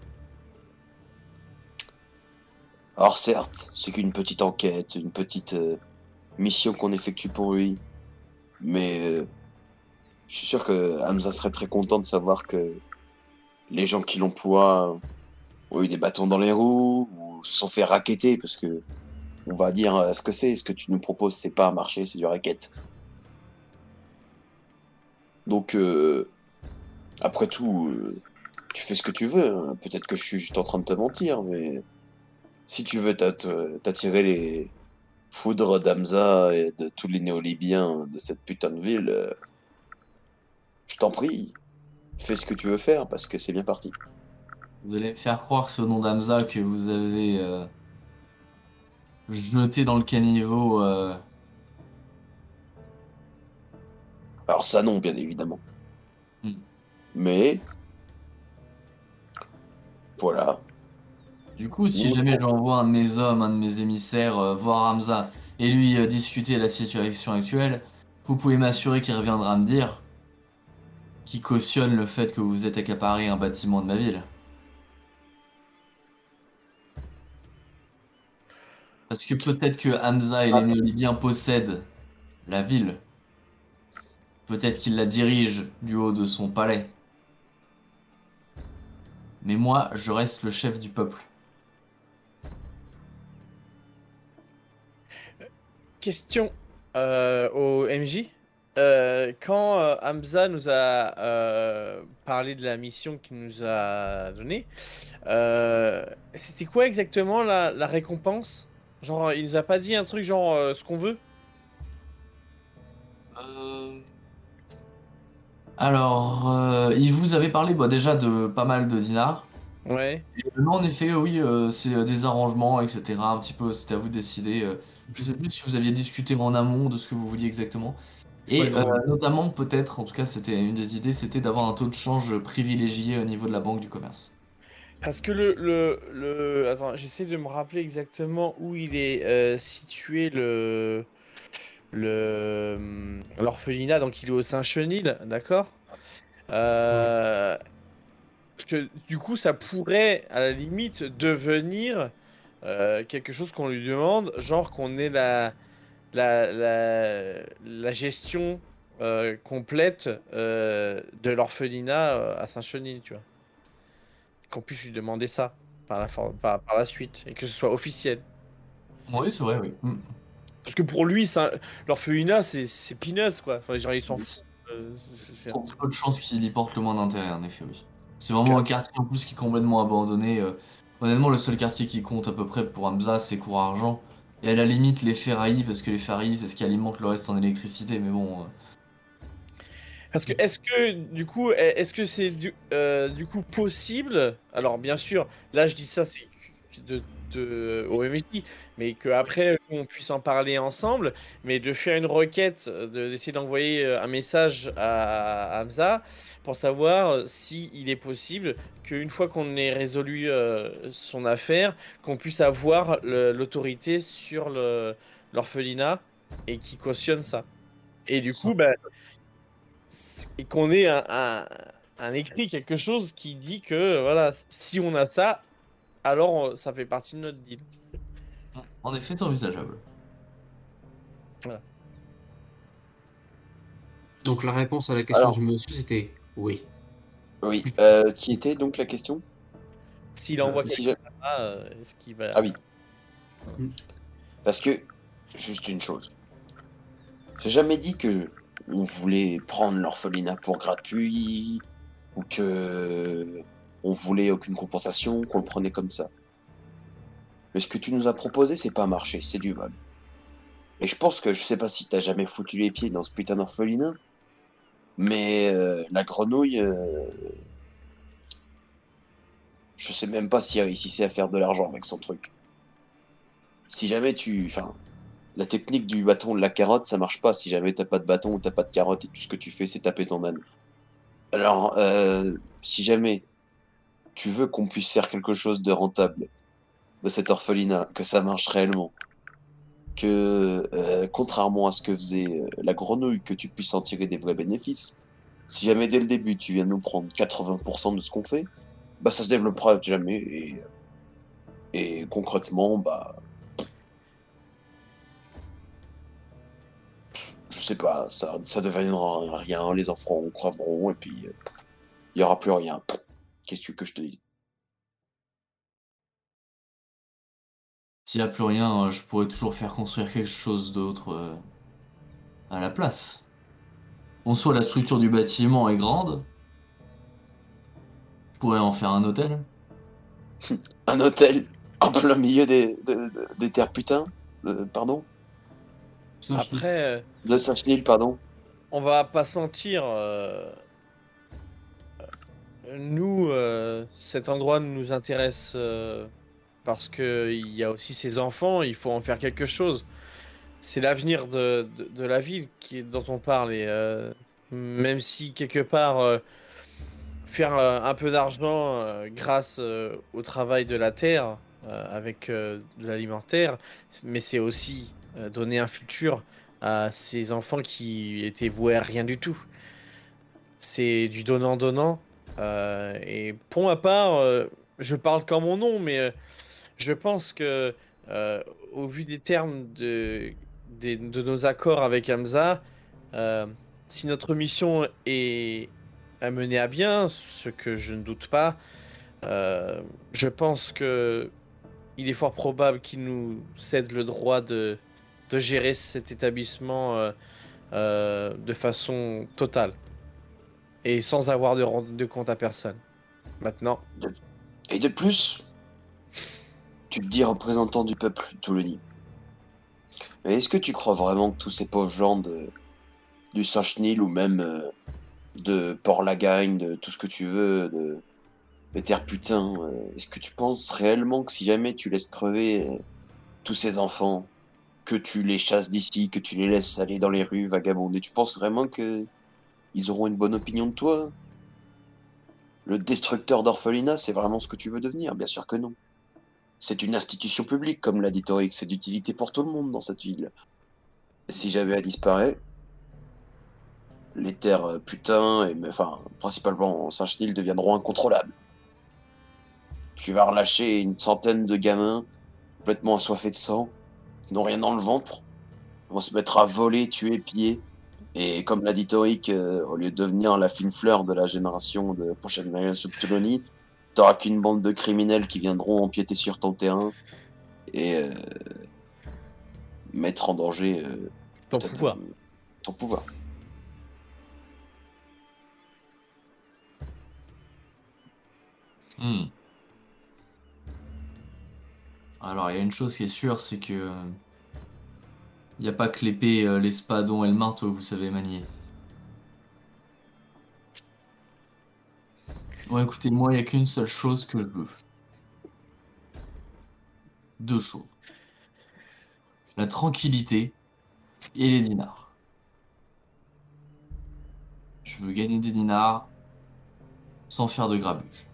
Speaker 5: Alors certes, c'est qu'une petite enquête, une petite euh, mission qu'on effectue pour lui. Mais euh, je suis sûr que Hamza serait très content de savoir que les gens qui l'emploient ont eu des bâtons dans les roues ou se sont fait racketter parce que on va dire euh, ce que c'est. Ce que tu nous proposes, c'est pas un marché, c'est du racket. Donc euh, après tout, euh, tu fais ce que tu veux. Hein. Peut-être que je suis juste en train de te mentir, mais si tu veux t'att- t'attirer les foudres d'Hamza et de tous les néo-libyens de cette putain de ville, euh, je t'en prie, fais ce que tu veux faire parce que c'est bien parti.
Speaker 2: Vous allez me faire croire, ce nom d'Hamza, que vous avez euh, jeté dans le caniveau. euh,
Speaker 5: Alors ça non, bien évidemment.
Speaker 2: Hmm.
Speaker 5: Mais voilà.
Speaker 2: Du coup, si
Speaker 5: Nous,
Speaker 2: jamais j'envoie un de mes hommes, un de mes émissaires euh, voir Hamza et lui euh, discuter la situation actuelle, vous pouvez m'assurer qu'il reviendra me dire qu'il cautionne le fait que vous êtes accaparé un bâtiment de ma ville. Parce que peut-être que Hamza et les Néo-Libyens possèdent la ville. Peut-être qu'il la dirige du haut de son palais. Mais moi, je reste le chef du peuple.
Speaker 6: Question euh, au M J. Euh, quand euh, Hamza nous a euh, parlé de la mission qu'il nous a donnée, euh, c'était quoi exactement la, la récompense? Genre, il nous a pas dit un truc genre euh, ce qu'on veut?
Speaker 2: Euh, Alors, euh, il vous avait parlé bah, déjà de pas mal de dinars.
Speaker 6: Ouais.
Speaker 2: Et euh, non, en effet, oui, euh, c'est euh, des arrangements, et cetera. Un petit peu, c'était à vous de décider. euh. Je sais plus si vous aviez discuté en amont de ce que vous vouliez exactement.
Speaker 4: Ouais,
Speaker 2: Et
Speaker 4: non,
Speaker 2: euh,
Speaker 4: non.
Speaker 2: notamment, peut-être, en tout cas, c'était une des idées, c'était d'avoir un taux de change privilégié au niveau de la banque du commerce.
Speaker 6: Parce que le, le, le... Attends, j'essaie de me rappeler exactement où il est euh, situé le... le... hum, l'orphelinat. Donc il est au Saint-Chenil, d'accord?
Speaker 4: Ouais.
Speaker 6: Euh, Parce que du coup, ça pourrait, à la limite, devenir euh, quelque chose qu'on lui demande, genre qu'on ait la, la, la, la gestion euh, complète euh, de l'orphelinat euh, à Saint-Chenil, tu vois. Qu'on puisse lui demander ça par la, for- par, par la suite, et que ce soit officiel.
Speaker 2: Oui, c'est vrai, oui. Mm.
Speaker 6: Parce que pour lui, ça- l'orphelinat, c'est c'est peanuts, quoi. Enfin, genre, il s'en fout. Euh, c'est c'est un
Speaker 2: Pour
Speaker 6: truc.
Speaker 2: peu de chances qu'il y porte le moins d'intérêt, en effet, oui. C'est vraiment un quartier en plus qui est complètement abandonné. euh. Honnêtement, le seul quartier qui compte à peu près pour Hamza, c'est Cour-Argent. Et à la limite, les ferrailles, parce que les ferrailles, c'est ce qui alimente le reste en électricité, mais bon. euh,
Speaker 6: Parce que est-ce que du coup est- est-ce que c'est du, euh, du coup possible? Alors bien sûr, là je dis ça c'est de, de au M S I, mais qu'après on puisse en parler ensemble, mais de faire une requête, de- d'essayer d'envoyer euh, un message à, à Hamza pour savoir si il est possible qu'une fois qu'on ait résolu euh, son affaire, qu'on puisse avoir le- l'autorité sur le l'orphelinat et qui cautionne ça. Et du coup,
Speaker 2: ça-
Speaker 6: bah, et qu'on ait un, un- un écrit, quelque chose qui dit que voilà, si on a ça, alors euh, ça fait partie de notre deal.
Speaker 2: En effet, c'est envisageable.
Speaker 6: Voilà.
Speaker 4: Donc la réponse à la question
Speaker 5: Alors,
Speaker 4: du monsieur, c'était oui.
Speaker 5: oui. Euh, qui était donc la question?
Speaker 6: S'il
Speaker 4: Euh,
Speaker 6: envoie
Speaker 5: Si
Speaker 6: quelqu'un
Speaker 5: j'ai-
Speaker 6: là-bas, euh, est-ce qu'il
Speaker 5: Ah
Speaker 6: va.
Speaker 5: oui.
Speaker 4: Mm.
Speaker 5: Parce que, juste une chose. J'ai jamais dit que on voulait prendre l'orphelinat pour gratuit, ou que on voulait aucune compensation, qu'on le prenait comme ça. Mais ce que tu nous as proposé, c'est pas marché, c'est du vol. Et je pense que je sais pas si t'as jamais foutu les pieds dans ce putain d'orphelinat, mais euh, la grenouille, euh, je sais même pas si elle réussissait à faire de l'argent avec son truc. Si jamais tu, enfin, la technique du bâton de la carotte, ça marche pas. Si jamais t'as pas de bâton ou t'as pas de carotte et tout ce que tu fais, c'est taper ton âne. Alors, euh, si jamais tu veux qu'on puisse faire quelque chose de rentable de cet orphelinat, que ça marche réellement, que euh, contrairement à ce que faisait euh, la grenouille, que tu puisses en tirer des vrais bénéfices, si jamais dès le début tu viens nous prendre quatre-vingts pour cent de ce qu'on fait, bah ça se développera jamais et, et concrètement, bah je sais pas, ça, ça deviendra rien, les enfants creveront et puis il y aura plus rien. Qu'est-ce que, que je te dis?
Speaker 2: S'il n'y a plus rien, euh, je pourrais toujours faire construire quelque chose d'autre euh, à la place. En soi, la structure du bâtiment est grande. Je pourrais en faire un hôtel.
Speaker 5: Un hôtel en plein milieu des, de- de- des terres putain, euh, pardon,
Speaker 4: Saint-Chenil.
Speaker 6: Après, euh,
Speaker 5: de Saint-Chenil, pardon.
Speaker 6: on va pas se mentir. euh, nous, euh, cet endroit nous intéresse euh, parce que il y a aussi ces enfants. Il faut en faire quelque chose. C'est l'avenir de, de, de la ville qui, dont on parle. Et euh, même si quelque part. euh, faire euh, un peu d'argent euh, grâce euh, au travail de la terre euh, avec euh, de l'alimentaire, mais c'est aussi euh, donner un futur à ces enfants qui étaient voués à rien du tout. C'est du donnant-donnant. Euh, et pour ma part, euh, je parle qu'en mon nom, mais euh, je pense que, euh, au vu des termes de, des- de nos accords avec Hamza, euh, si notre mission est à mener à bien, ce que je ne doute pas, euh, je pense que il est fort probable qu'il nous cède le droit de, de gérer cet établissement euh, euh, de façon totale et sans avoir de rendre de compte à personne. Maintenant,
Speaker 5: Et de plus, tu te dis représentant du peuple toulonnais. Mais est-ce que tu crois vraiment que tous ces pauvres gens de, du Saint-Chenil ou même euh, de Port-Lagagne, de tout ce que tu veux, de, Peter, putain, euh, est-ce que tu penses réellement que si jamais tu laisses crever euh, tous ces enfants, que tu les chasses d'ici, que tu les laisses aller dans les rues, vagabonder, tu penses vraiment que ils auront une bonne opinion de toi? Le destructeur d'orphelinat, c'est vraiment ce que tu veux devenir? Bien sûr que non. C'est une institution publique, comme l'a dit Toric, c'est d'utilité pour tout le monde dans cette ville. Et si jamais elle disparaît, les terres euh, putain, et enfin, principalement Saint-Chenil deviendront incontrôlables. Tu vas relâcher une centaine de gamins complètement assoiffés de sang, qui n'ont rien dans le ventre. Ils vont se mettre à voler, tuer, piller. Et comme l'a dit Toric, euh, au lieu de devenir la fine fleur de la génération de prochaine génération de Polonie, t'auras qu'une bande de criminels qui viendront empiéter sur ton terrain et euh, mettre en danger euh,
Speaker 6: Ton
Speaker 5: ta-
Speaker 6: pouvoir.
Speaker 5: ton pouvoir.
Speaker 2: Hmm. Alors, il y a une chose qui est sûre, c'est que il n'y a pas que l'épée, euh, l'espadon et le marteau que vous savez manier. Bon, écoutez, moi, il n'y a qu'une seule chose que je veux. Deux choses. La tranquillité et les dinars. Je veux gagner des dinars sans faire de grabuge.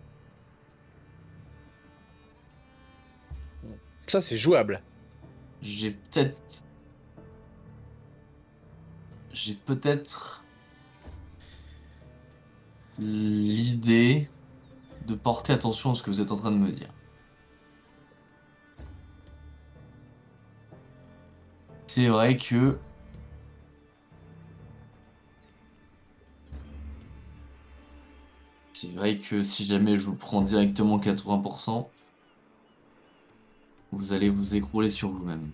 Speaker 6: Ça, c'est jouable.
Speaker 2: J'ai peut-être... J'ai peut-être... l'idée de porter attention à ce que vous êtes en train de me dire. C'est vrai que... C'est vrai que si jamais je vous prends directement quatre-vingts pour cent, vous allez vous écrouler sur vous-même.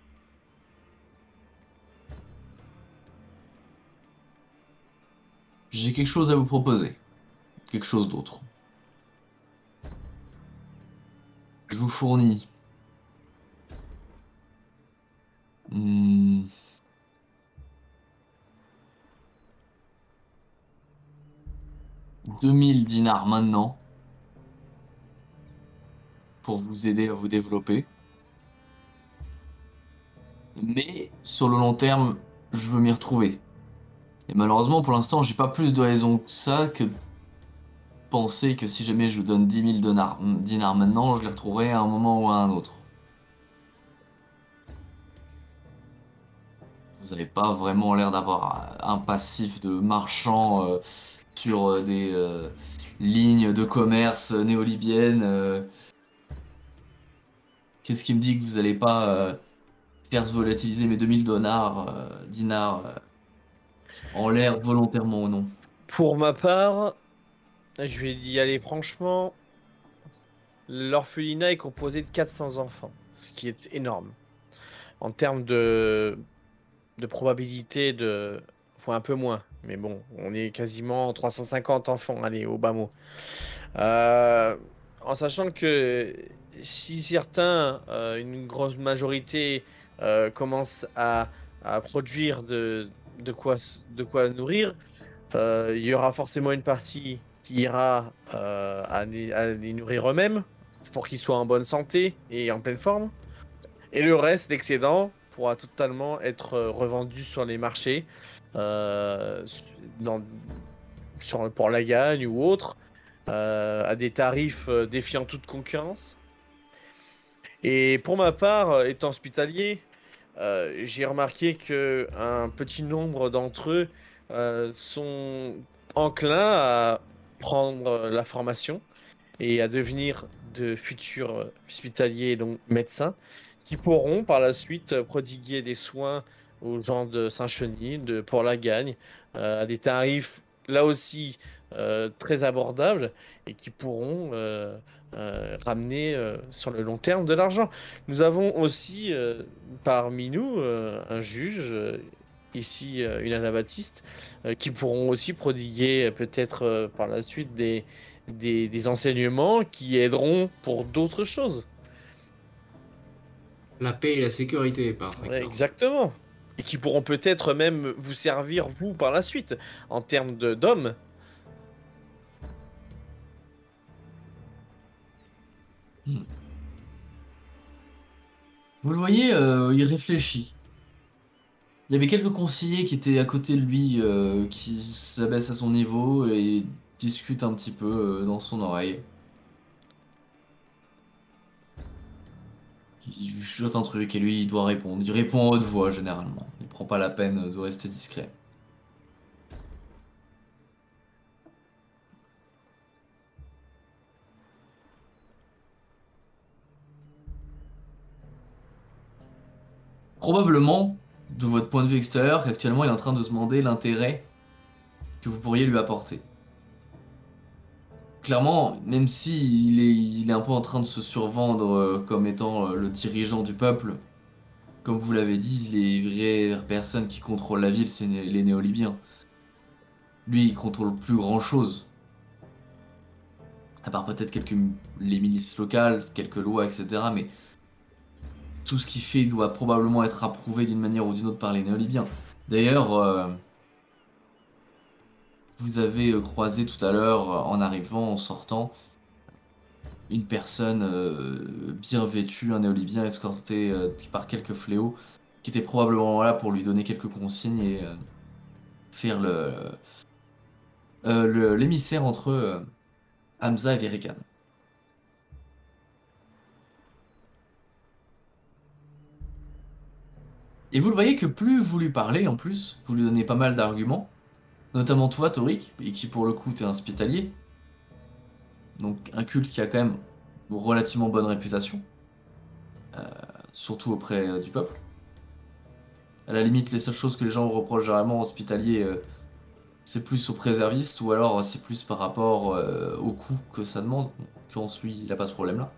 Speaker 2: J'ai quelque chose à vous proposer. Quelque chose d'autre. Je vous fournis... Hmm, deux mille dinars maintenant pour vous aider à vous développer. Mais sur le long terme, je veux m'y retrouver. Et malheureusement, pour l'instant, j'ai pas plus de raison que ça que de penser que si jamais je vous donne dix mille dinars, dinars maintenant, je les retrouverai à un moment ou à un autre. Vous n'avez pas vraiment l'air d'avoir un passif de marchand euh, sur euh, des euh, lignes de commerce néo-libyennes. euh. Qu'est-ce qui me dit que vous n'allez pas euh, faire se volatiliser mes deux mille dinars, euh, dinars euh, en l'air volontairement ou non?
Speaker 6: Pour ma part, je vais y aller franchement. L'orphelinat est composé de quatre cents enfants, ce qui est énorme. En termes de, de probabilité de... Enfin, un peu moins, mais bon, on est quasiment trois cent cinquante enfants, allez, au bas mot. Euh, en sachant que si certains, euh, une grosse majorité, euh, commencent à, à produire de, de quoi, de quoi nourrir, euh, il y aura forcément une partie qui ira euh, à, les, à les nourrir eux-mêmes pour qu'ils soient en bonne santé et en pleine forme. Et le reste, l'excédent, pourra totalement être euh, revendu sur les marchés, euh, dans, sur, pour la gagne ou autre, euh, à des tarifs euh, défiant toute concurrence. Et pour ma part, euh, étant hospitalier, euh, j'ai remarqué que un petit nombre d'entre eux euh, sont enclins à prendre la formation et à devenir de futurs hospitaliers, donc médecins, qui pourront par la suite prodiguer des soins aux gens de Saint-Cheny, de Port-la-Gagne, euh, à des tarifs là aussi euh, très abordables et qui pourront euh, euh, ramener euh, sur le long terme de l'argent. Nous avons aussi euh, parmi nous euh, un juge, euh, ici euh, une anabaptiste, euh, qui pourront aussi prodiguer euh, peut-être euh, par la suite des, des, des enseignements qui aideront pour d'autres choses.
Speaker 4: La paix et la sécurité, par
Speaker 6: Ouais,
Speaker 4: exemple.
Speaker 6: exactement. Et qui pourront peut-être même vous servir, vous, par la suite, en termes de- d'hommes.
Speaker 2: Hmm. Vous le voyez, euh, il réfléchit. Il y avait quelques conseillers qui étaient à côté de lui, euh, qui s'abaissent à son niveau et discutent un petit peu euh, dans son oreille. Il lui chuchote un truc et lui, il doit répondre. Il répond en haute voix, généralement. Il prend pas la peine de rester discret. Probablement, de votre point de vue extérieur, qu'actuellement il est en train de se demander l'intérêt que vous pourriez lui apporter. Clairement, même si il est, il est un peu en train de se survendre euh, comme étant euh, le dirigeant du peuple, comme vous l'avez dit, les vraies personnes qui contrôlent la ville, c'est né- les néo-libyens. Lui, il contrôle plus grand-chose. À part peut-être quelques les milices locales, quelques lois, et cetera. Mais tout ce qu'il fait doit probablement être approuvé d'une manière ou d'une autre par les néo-libyens. D'ailleurs, euh, vous avez euh, croisé tout à l'heure, euh, en arrivant, en sortant, une personne euh, bien vêtue, un néolibien escorté euh, par quelques fléaux, qui était probablement là pour lui donner quelques consignes et euh, faire le euh, le- l'émissaire entre euh, Hamza et Verikan. Et vous le voyez que plus vous lui parlez, en plus, vous lui donnez pas mal d'arguments, notamment toi, Torik, et qui pour le coup t'es un hospitalier, donc un culte qui a quand même une relativement bonne réputation, euh, surtout auprès euh, du peuple. À la limite, les seules choses que les gens reprochent généralement aux hospitaliers, euh, c'est plus aux préservistes, ou alors c'est plus par rapport euh, au coût que ça demande. En l'occurrence, lui, il a pas ce problème-là.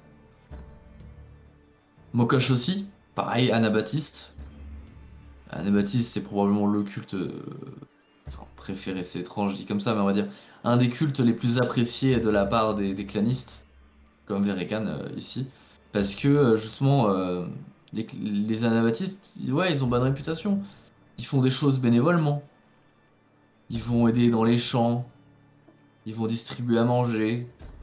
Speaker 2: Mokosh aussi, pareil, Anabaptiste. Anabaptiste, c'est probablement le culte euh, enfin, préféré, c'est étrange dit comme ça, mais on va dire un des cultes les plus appréciés de la part des, des clanistes, comme Verikan euh, ici, parce que euh, justement, euh, les, les Anabaptistes, ils- ouais, ils ont bonne réputation. Ils font des choses bénévolement. Ils vont aider dans les champs. Ils vont distribuer à manger.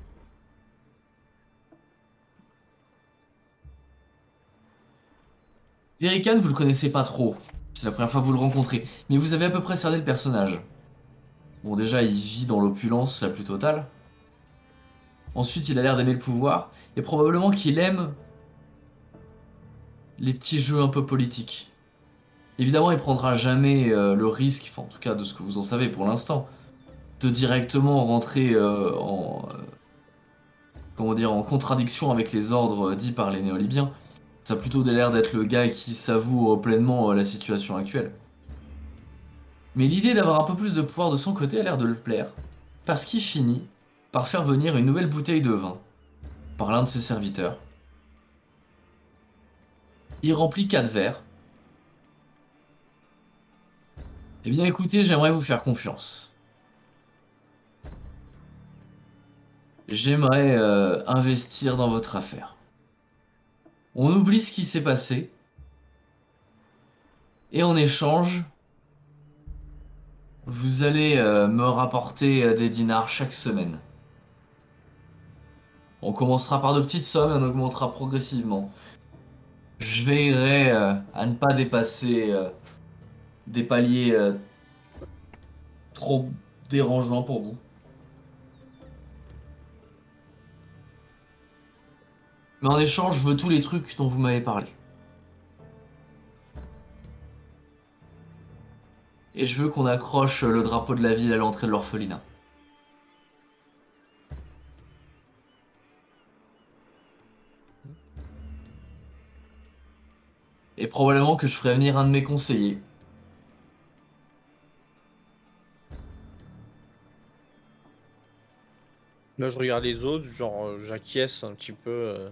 Speaker 2: Verikan, vous le connaissez pas trop. C'est la première fois que vous le rencontrez. Mais vous avez à peu près cerné le personnage. Bon, déjà, il vit dans l'opulence la plus totale. Ensuite, il a l'air d'aimer le pouvoir. Et probablement qu'il aime les petits jeux un peu politiques. Évidemment, il prendra jamais euh, le risque, enfin en tout cas de ce que vous en savez pour l'instant, de directement rentrer euh, en, euh, comment dire, en contradiction avec les ordres euh, dits par les néo-libyens. Ça a plutôt l'air d'être le gars qui savoure euh, pleinement euh, la situation actuelle. Mais l'idée d'avoir un peu plus de pouvoir de son côté a l'air de le plaire, parce qu'il finit par faire venir une nouvelle bouteille de vin par l'un de ses serviteurs. Il remplit quatre verres. Eh bien écoutez, j'aimerais vous faire confiance. J'aimerais euh, investir dans votre affaire. On oublie ce qui s'est passé, et en échange, vous allez euh, me rapporter euh, des dinars chaque semaine. On commencera par de petites sommes et on augmentera progressivement. Je veillerai euh, à ne pas dépasser euh, des paliers euh, trop dérangeants pour vous. Mais en échange, je veux tous les trucs dont vous m'avez parlé. Et je veux qu'on accroche le drapeau de la ville à l'entrée de l'orphelinat. Et probablement que je ferai venir un de mes conseillers.
Speaker 6: Là, je regarde les autres, genre, euh, j'acquiesce un petit peu. euh.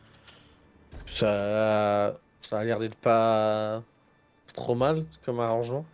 Speaker 6: Ça, ça a l'air d'être pas trop mal comme arrangement.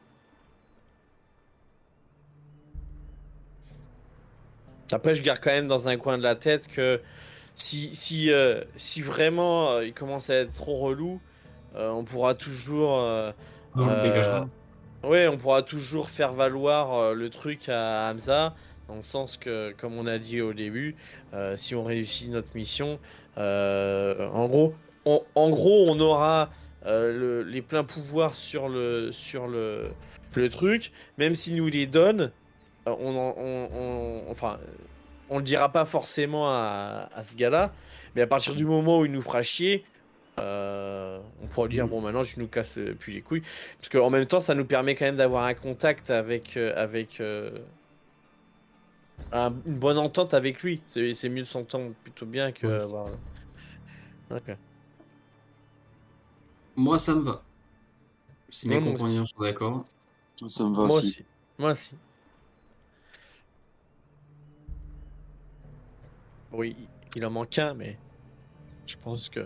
Speaker 6: Après, je garde quand même dans un coin de la tête que si, si, euh, si vraiment euh, il commence à être trop relou, euh, on pourra toujours. euh,
Speaker 4: On le
Speaker 6: euh,
Speaker 4: dégagera.
Speaker 6: ouais, on pourra toujours faire valoir euh, le truc à Hamza Dans le sens que, comme on a dit au début, euh, si on réussit notre mission, euh, en gros, on, en gros, on aura euh, le- les pleins pouvoirs sur le, sur le, le truc, même s'il nous les donne, euh, on, en- on, on- enfin, on le dira pas forcément à, à ce gars-là, mais à partir du moment où il nous fera chier, euh, on pourra dire,
Speaker 4: Mhm.
Speaker 6: bon, maintenant, je nous casse euh, plus les couilles. Parce qu'en même temps, ça nous permet quand même d'avoir un contact avec, euh, avec euh, un- une bonne entente avec lui. C'est c'est mieux de s'entendre plutôt bien que.
Speaker 4: Ouais.
Speaker 6: avoir- Ok.
Speaker 4: Moi, ça me va. Si mes
Speaker 6: Ouais, moi
Speaker 4: compagnons
Speaker 6: aussi.
Speaker 4: sont d'accord.
Speaker 5: Ça me va
Speaker 6: Moi
Speaker 5: aussi.
Speaker 6: aussi. Moi aussi. Oui, il en manque un, mais je pense que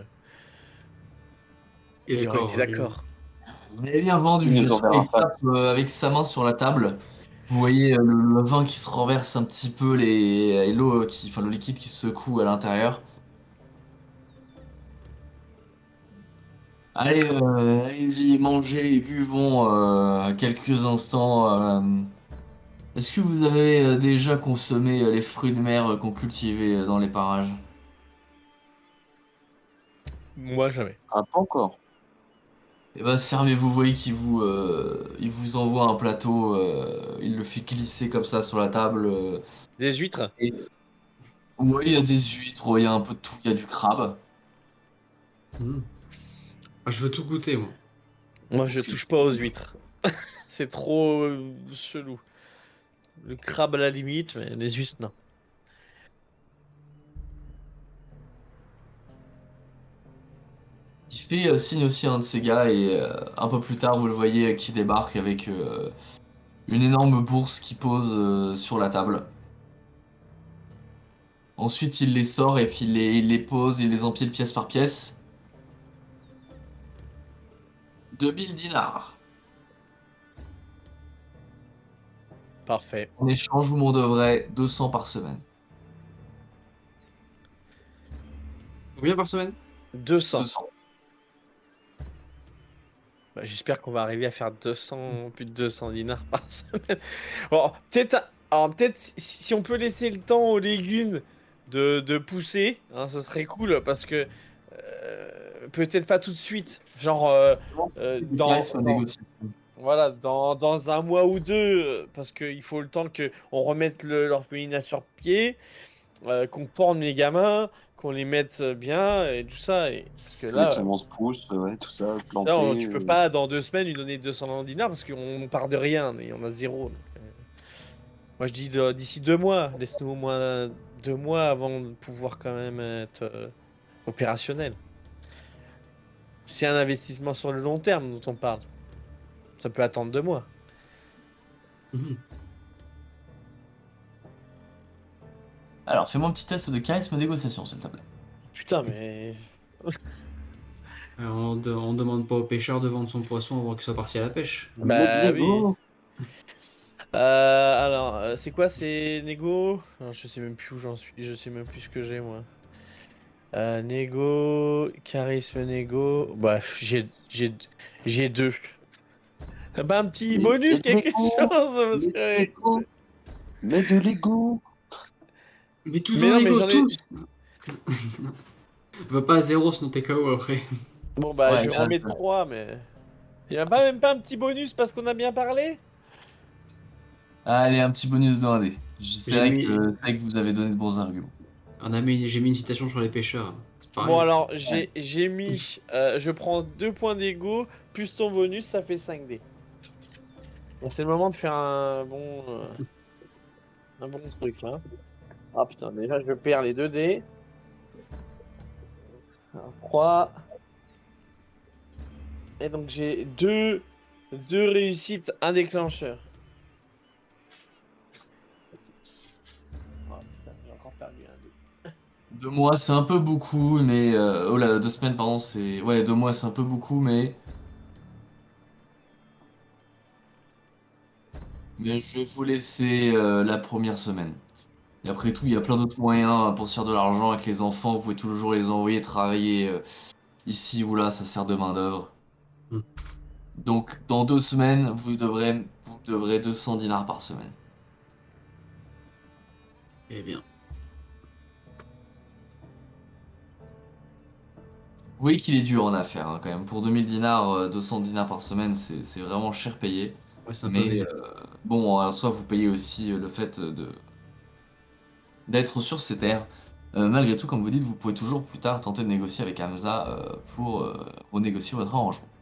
Speaker 4: Et
Speaker 6: il aurait
Speaker 4: d'accord.
Speaker 6: été d'accord.
Speaker 2: Vous l'avez bien vendu.
Speaker 5: Il nous
Speaker 2: Jasper,
Speaker 5: enverra
Speaker 2: il tape euh, avec sa main sur la table. Vous voyez euh, le, le vin qui se renverse un petit peu, les, et l'eau euh, qui, enfin le liquide qui se secoue à l'intérieur. Allez, euh, allez-y, mangez et buvons euh, quelques instants. euh. Est-ce que vous avez euh, déjà consommé euh, les fruits de mer euh, qu'on cultivait euh, dans les parages?
Speaker 6: Moi, jamais.
Speaker 5: Ah, pas encore.
Speaker 2: Eh ben, servez-vous, vous voyez qu'il vous, euh, il vous envoie un plateau, euh, il le fait glisser comme ça sur la table. euh,
Speaker 6: Des huîtres?
Speaker 2: et ouais, il y a des huîtres, il y a un peu de tout, il y a du crabe.
Speaker 4: Mhm. Ah, je veux tout goûter, moi.
Speaker 6: Moi, je touche pas aux huîtres. C'est trop euh, chelou. Le crabe à la limite, mais les huîtres, non.
Speaker 2: Il fait euh, signe aussi à un de ces gars et euh, un peu plus tard, vous le voyez euh, qui débarque avec euh, une énorme bourse qui pose euh, sur la table. Ensuite, il les sort et puis il les, il les pose, il les empile pièce par pièce. deux mille dinars.
Speaker 6: Parfait.
Speaker 2: En échange, vous m'en devrez deux cents par semaine.
Speaker 4: Combien par semaine?
Speaker 6: deux cents.
Speaker 2: deux cents.
Speaker 6: Bah, j'espère qu'on va arriver à faire deux cents, plus de deux cents dinars par semaine. Bon, peut-être, un- alors peut-être si, si on peut laisser le temps aux légumes de, de pousser, hein, ce serait cool parce que euh, peut-être pas tout de suite. Genre euh, euh,
Speaker 2: Des
Speaker 6: dans,
Speaker 2: charismes à
Speaker 6: dans-
Speaker 2: négocier.
Speaker 6: voilà, dans, dans un mois ou deux, euh, parce qu'il faut le temps que on remette le- l'orphelinat sur pied, euh, qu'on forme les gamins, qu'on les mette bien et tout ça. Et, parce que
Speaker 5: Que les
Speaker 6: là.
Speaker 5: semences poussent, ouais, tout ça,
Speaker 6: Ça, on-
Speaker 5: planter.
Speaker 6: tu peux
Speaker 5: euh,
Speaker 6: pas dans deux semaines lui donner deux cents dinars parce qu'on part de rien et on a zéro. Donc, euh, moi je dis de- d'ici deux mois, laisse-nous au moins deux mois avant de pouvoir quand même être euh, opérationnel. C'est un investissement sur le long terme dont on parle. Ça peut attendre deux mois.
Speaker 4: Mhm.
Speaker 2: Alors, fais-moi un petit test de charisme négociation, s'il te plaît.
Speaker 6: Putain, mais.
Speaker 4: Alors, on, de- on demande pas au pêcheur de vendre son poisson avant qu'il soit parti à la pêche.
Speaker 6: Bah
Speaker 5: Mets de Lego.
Speaker 6: Euh, alors, euh, c'est quoi ces négo? Alors, je sais même plus où j'en suis, je sais même plus ce que j'ai moi. Euh, négo, charisme négo. Bref, j'ai j'ai j'ai deux. T'as pas un petit
Speaker 5: Mais-
Speaker 6: bonus,
Speaker 5: mais
Speaker 6: quelque
Speaker 5: Lego,
Speaker 6: chose? Parce
Speaker 5: Mets de
Speaker 6: que...
Speaker 5: Lego. Mets de Lego.
Speaker 4: Mais tout
Speaker 6: Mais
Speaker 4: en
Speaker 6: non, mais
Speaker 4: Lego,
Speaker 6: j'en ai-
Speaker 4: tous. Va pas à zéro sinon t'es K O après.
Speaker 6: Bon bah,
Speaker 2: Ouais,
Speaker 6: je
Speaker 2: mais
Speaker 6: remets
Speaker 2: un peu.
Speaker 6: trois, mais... Il y a pas même pas un petit bonus parce qu'on a bien parlé?
Speaker 2: Allez, un petit bonus de un dé. Je- C'est
Speaker 4: J'ai
Speaker 2: vrai,
Speaker 4: mis-
Speaker 2: que- c'est vrai que vous avez donné de bons arguments.
Speaker 4: On a mis, j'ai mis une citation sur les pêcheurs. C'est pareil.
Speaker 6: Bon alors, j'ai j'ai mis... euh, je prends deux points d'ego, plus ton bonus, ça fait cinq dés. Bon, c'est le moment de faire un bon... euh, un bon truc, là. Ah putain, déjà je perds les deux dés. trois. Et donc j'ai deux... deux réussites, un déclencheur. Oh putain, j'ai encore perdu un dé.
Speaker 2: Deux mois, c'est un peu beaucoup, mais... euh, oh là, deux semaines, pardon, c'est... Ouais, deux mois, c'est un peu beaucoup, mais... Mais je vais vous laisser euh, la première semaine. Et après tout, il y a plein d'autres moyens pour se faire de l'argent avec les enfants. Vous pouvez toujours les envoyer travailler euh, ici ou là, ça sert de main-d'œuvre.
Speaker 4: Mm.
Speaker 2: Donc, dans deux semaines, vous devrez, vous devrez deux cents dinars par semaine.
Speaker 4: Eh bien.
Speaker 2: Vous voyez qu'il est dur en affaires hein, quand même. Pour deux mille dinars, euh, deux cents dinars par semaine, c'est c'est vraiment cher payé.
Speaker 4: Ouais, c'est un peu
Speaker 2: Mais
Speaker 4: vénère.
Speaker 2: euh, bon, en soi, vous payez aussi euh, le fait de d'être sur ces terres. Euh, malgré tout, comme vous dites, vous pouvez toujours plus tard tenter de négocier avec Hamza euh, pour euh, renégocier votre arrangement.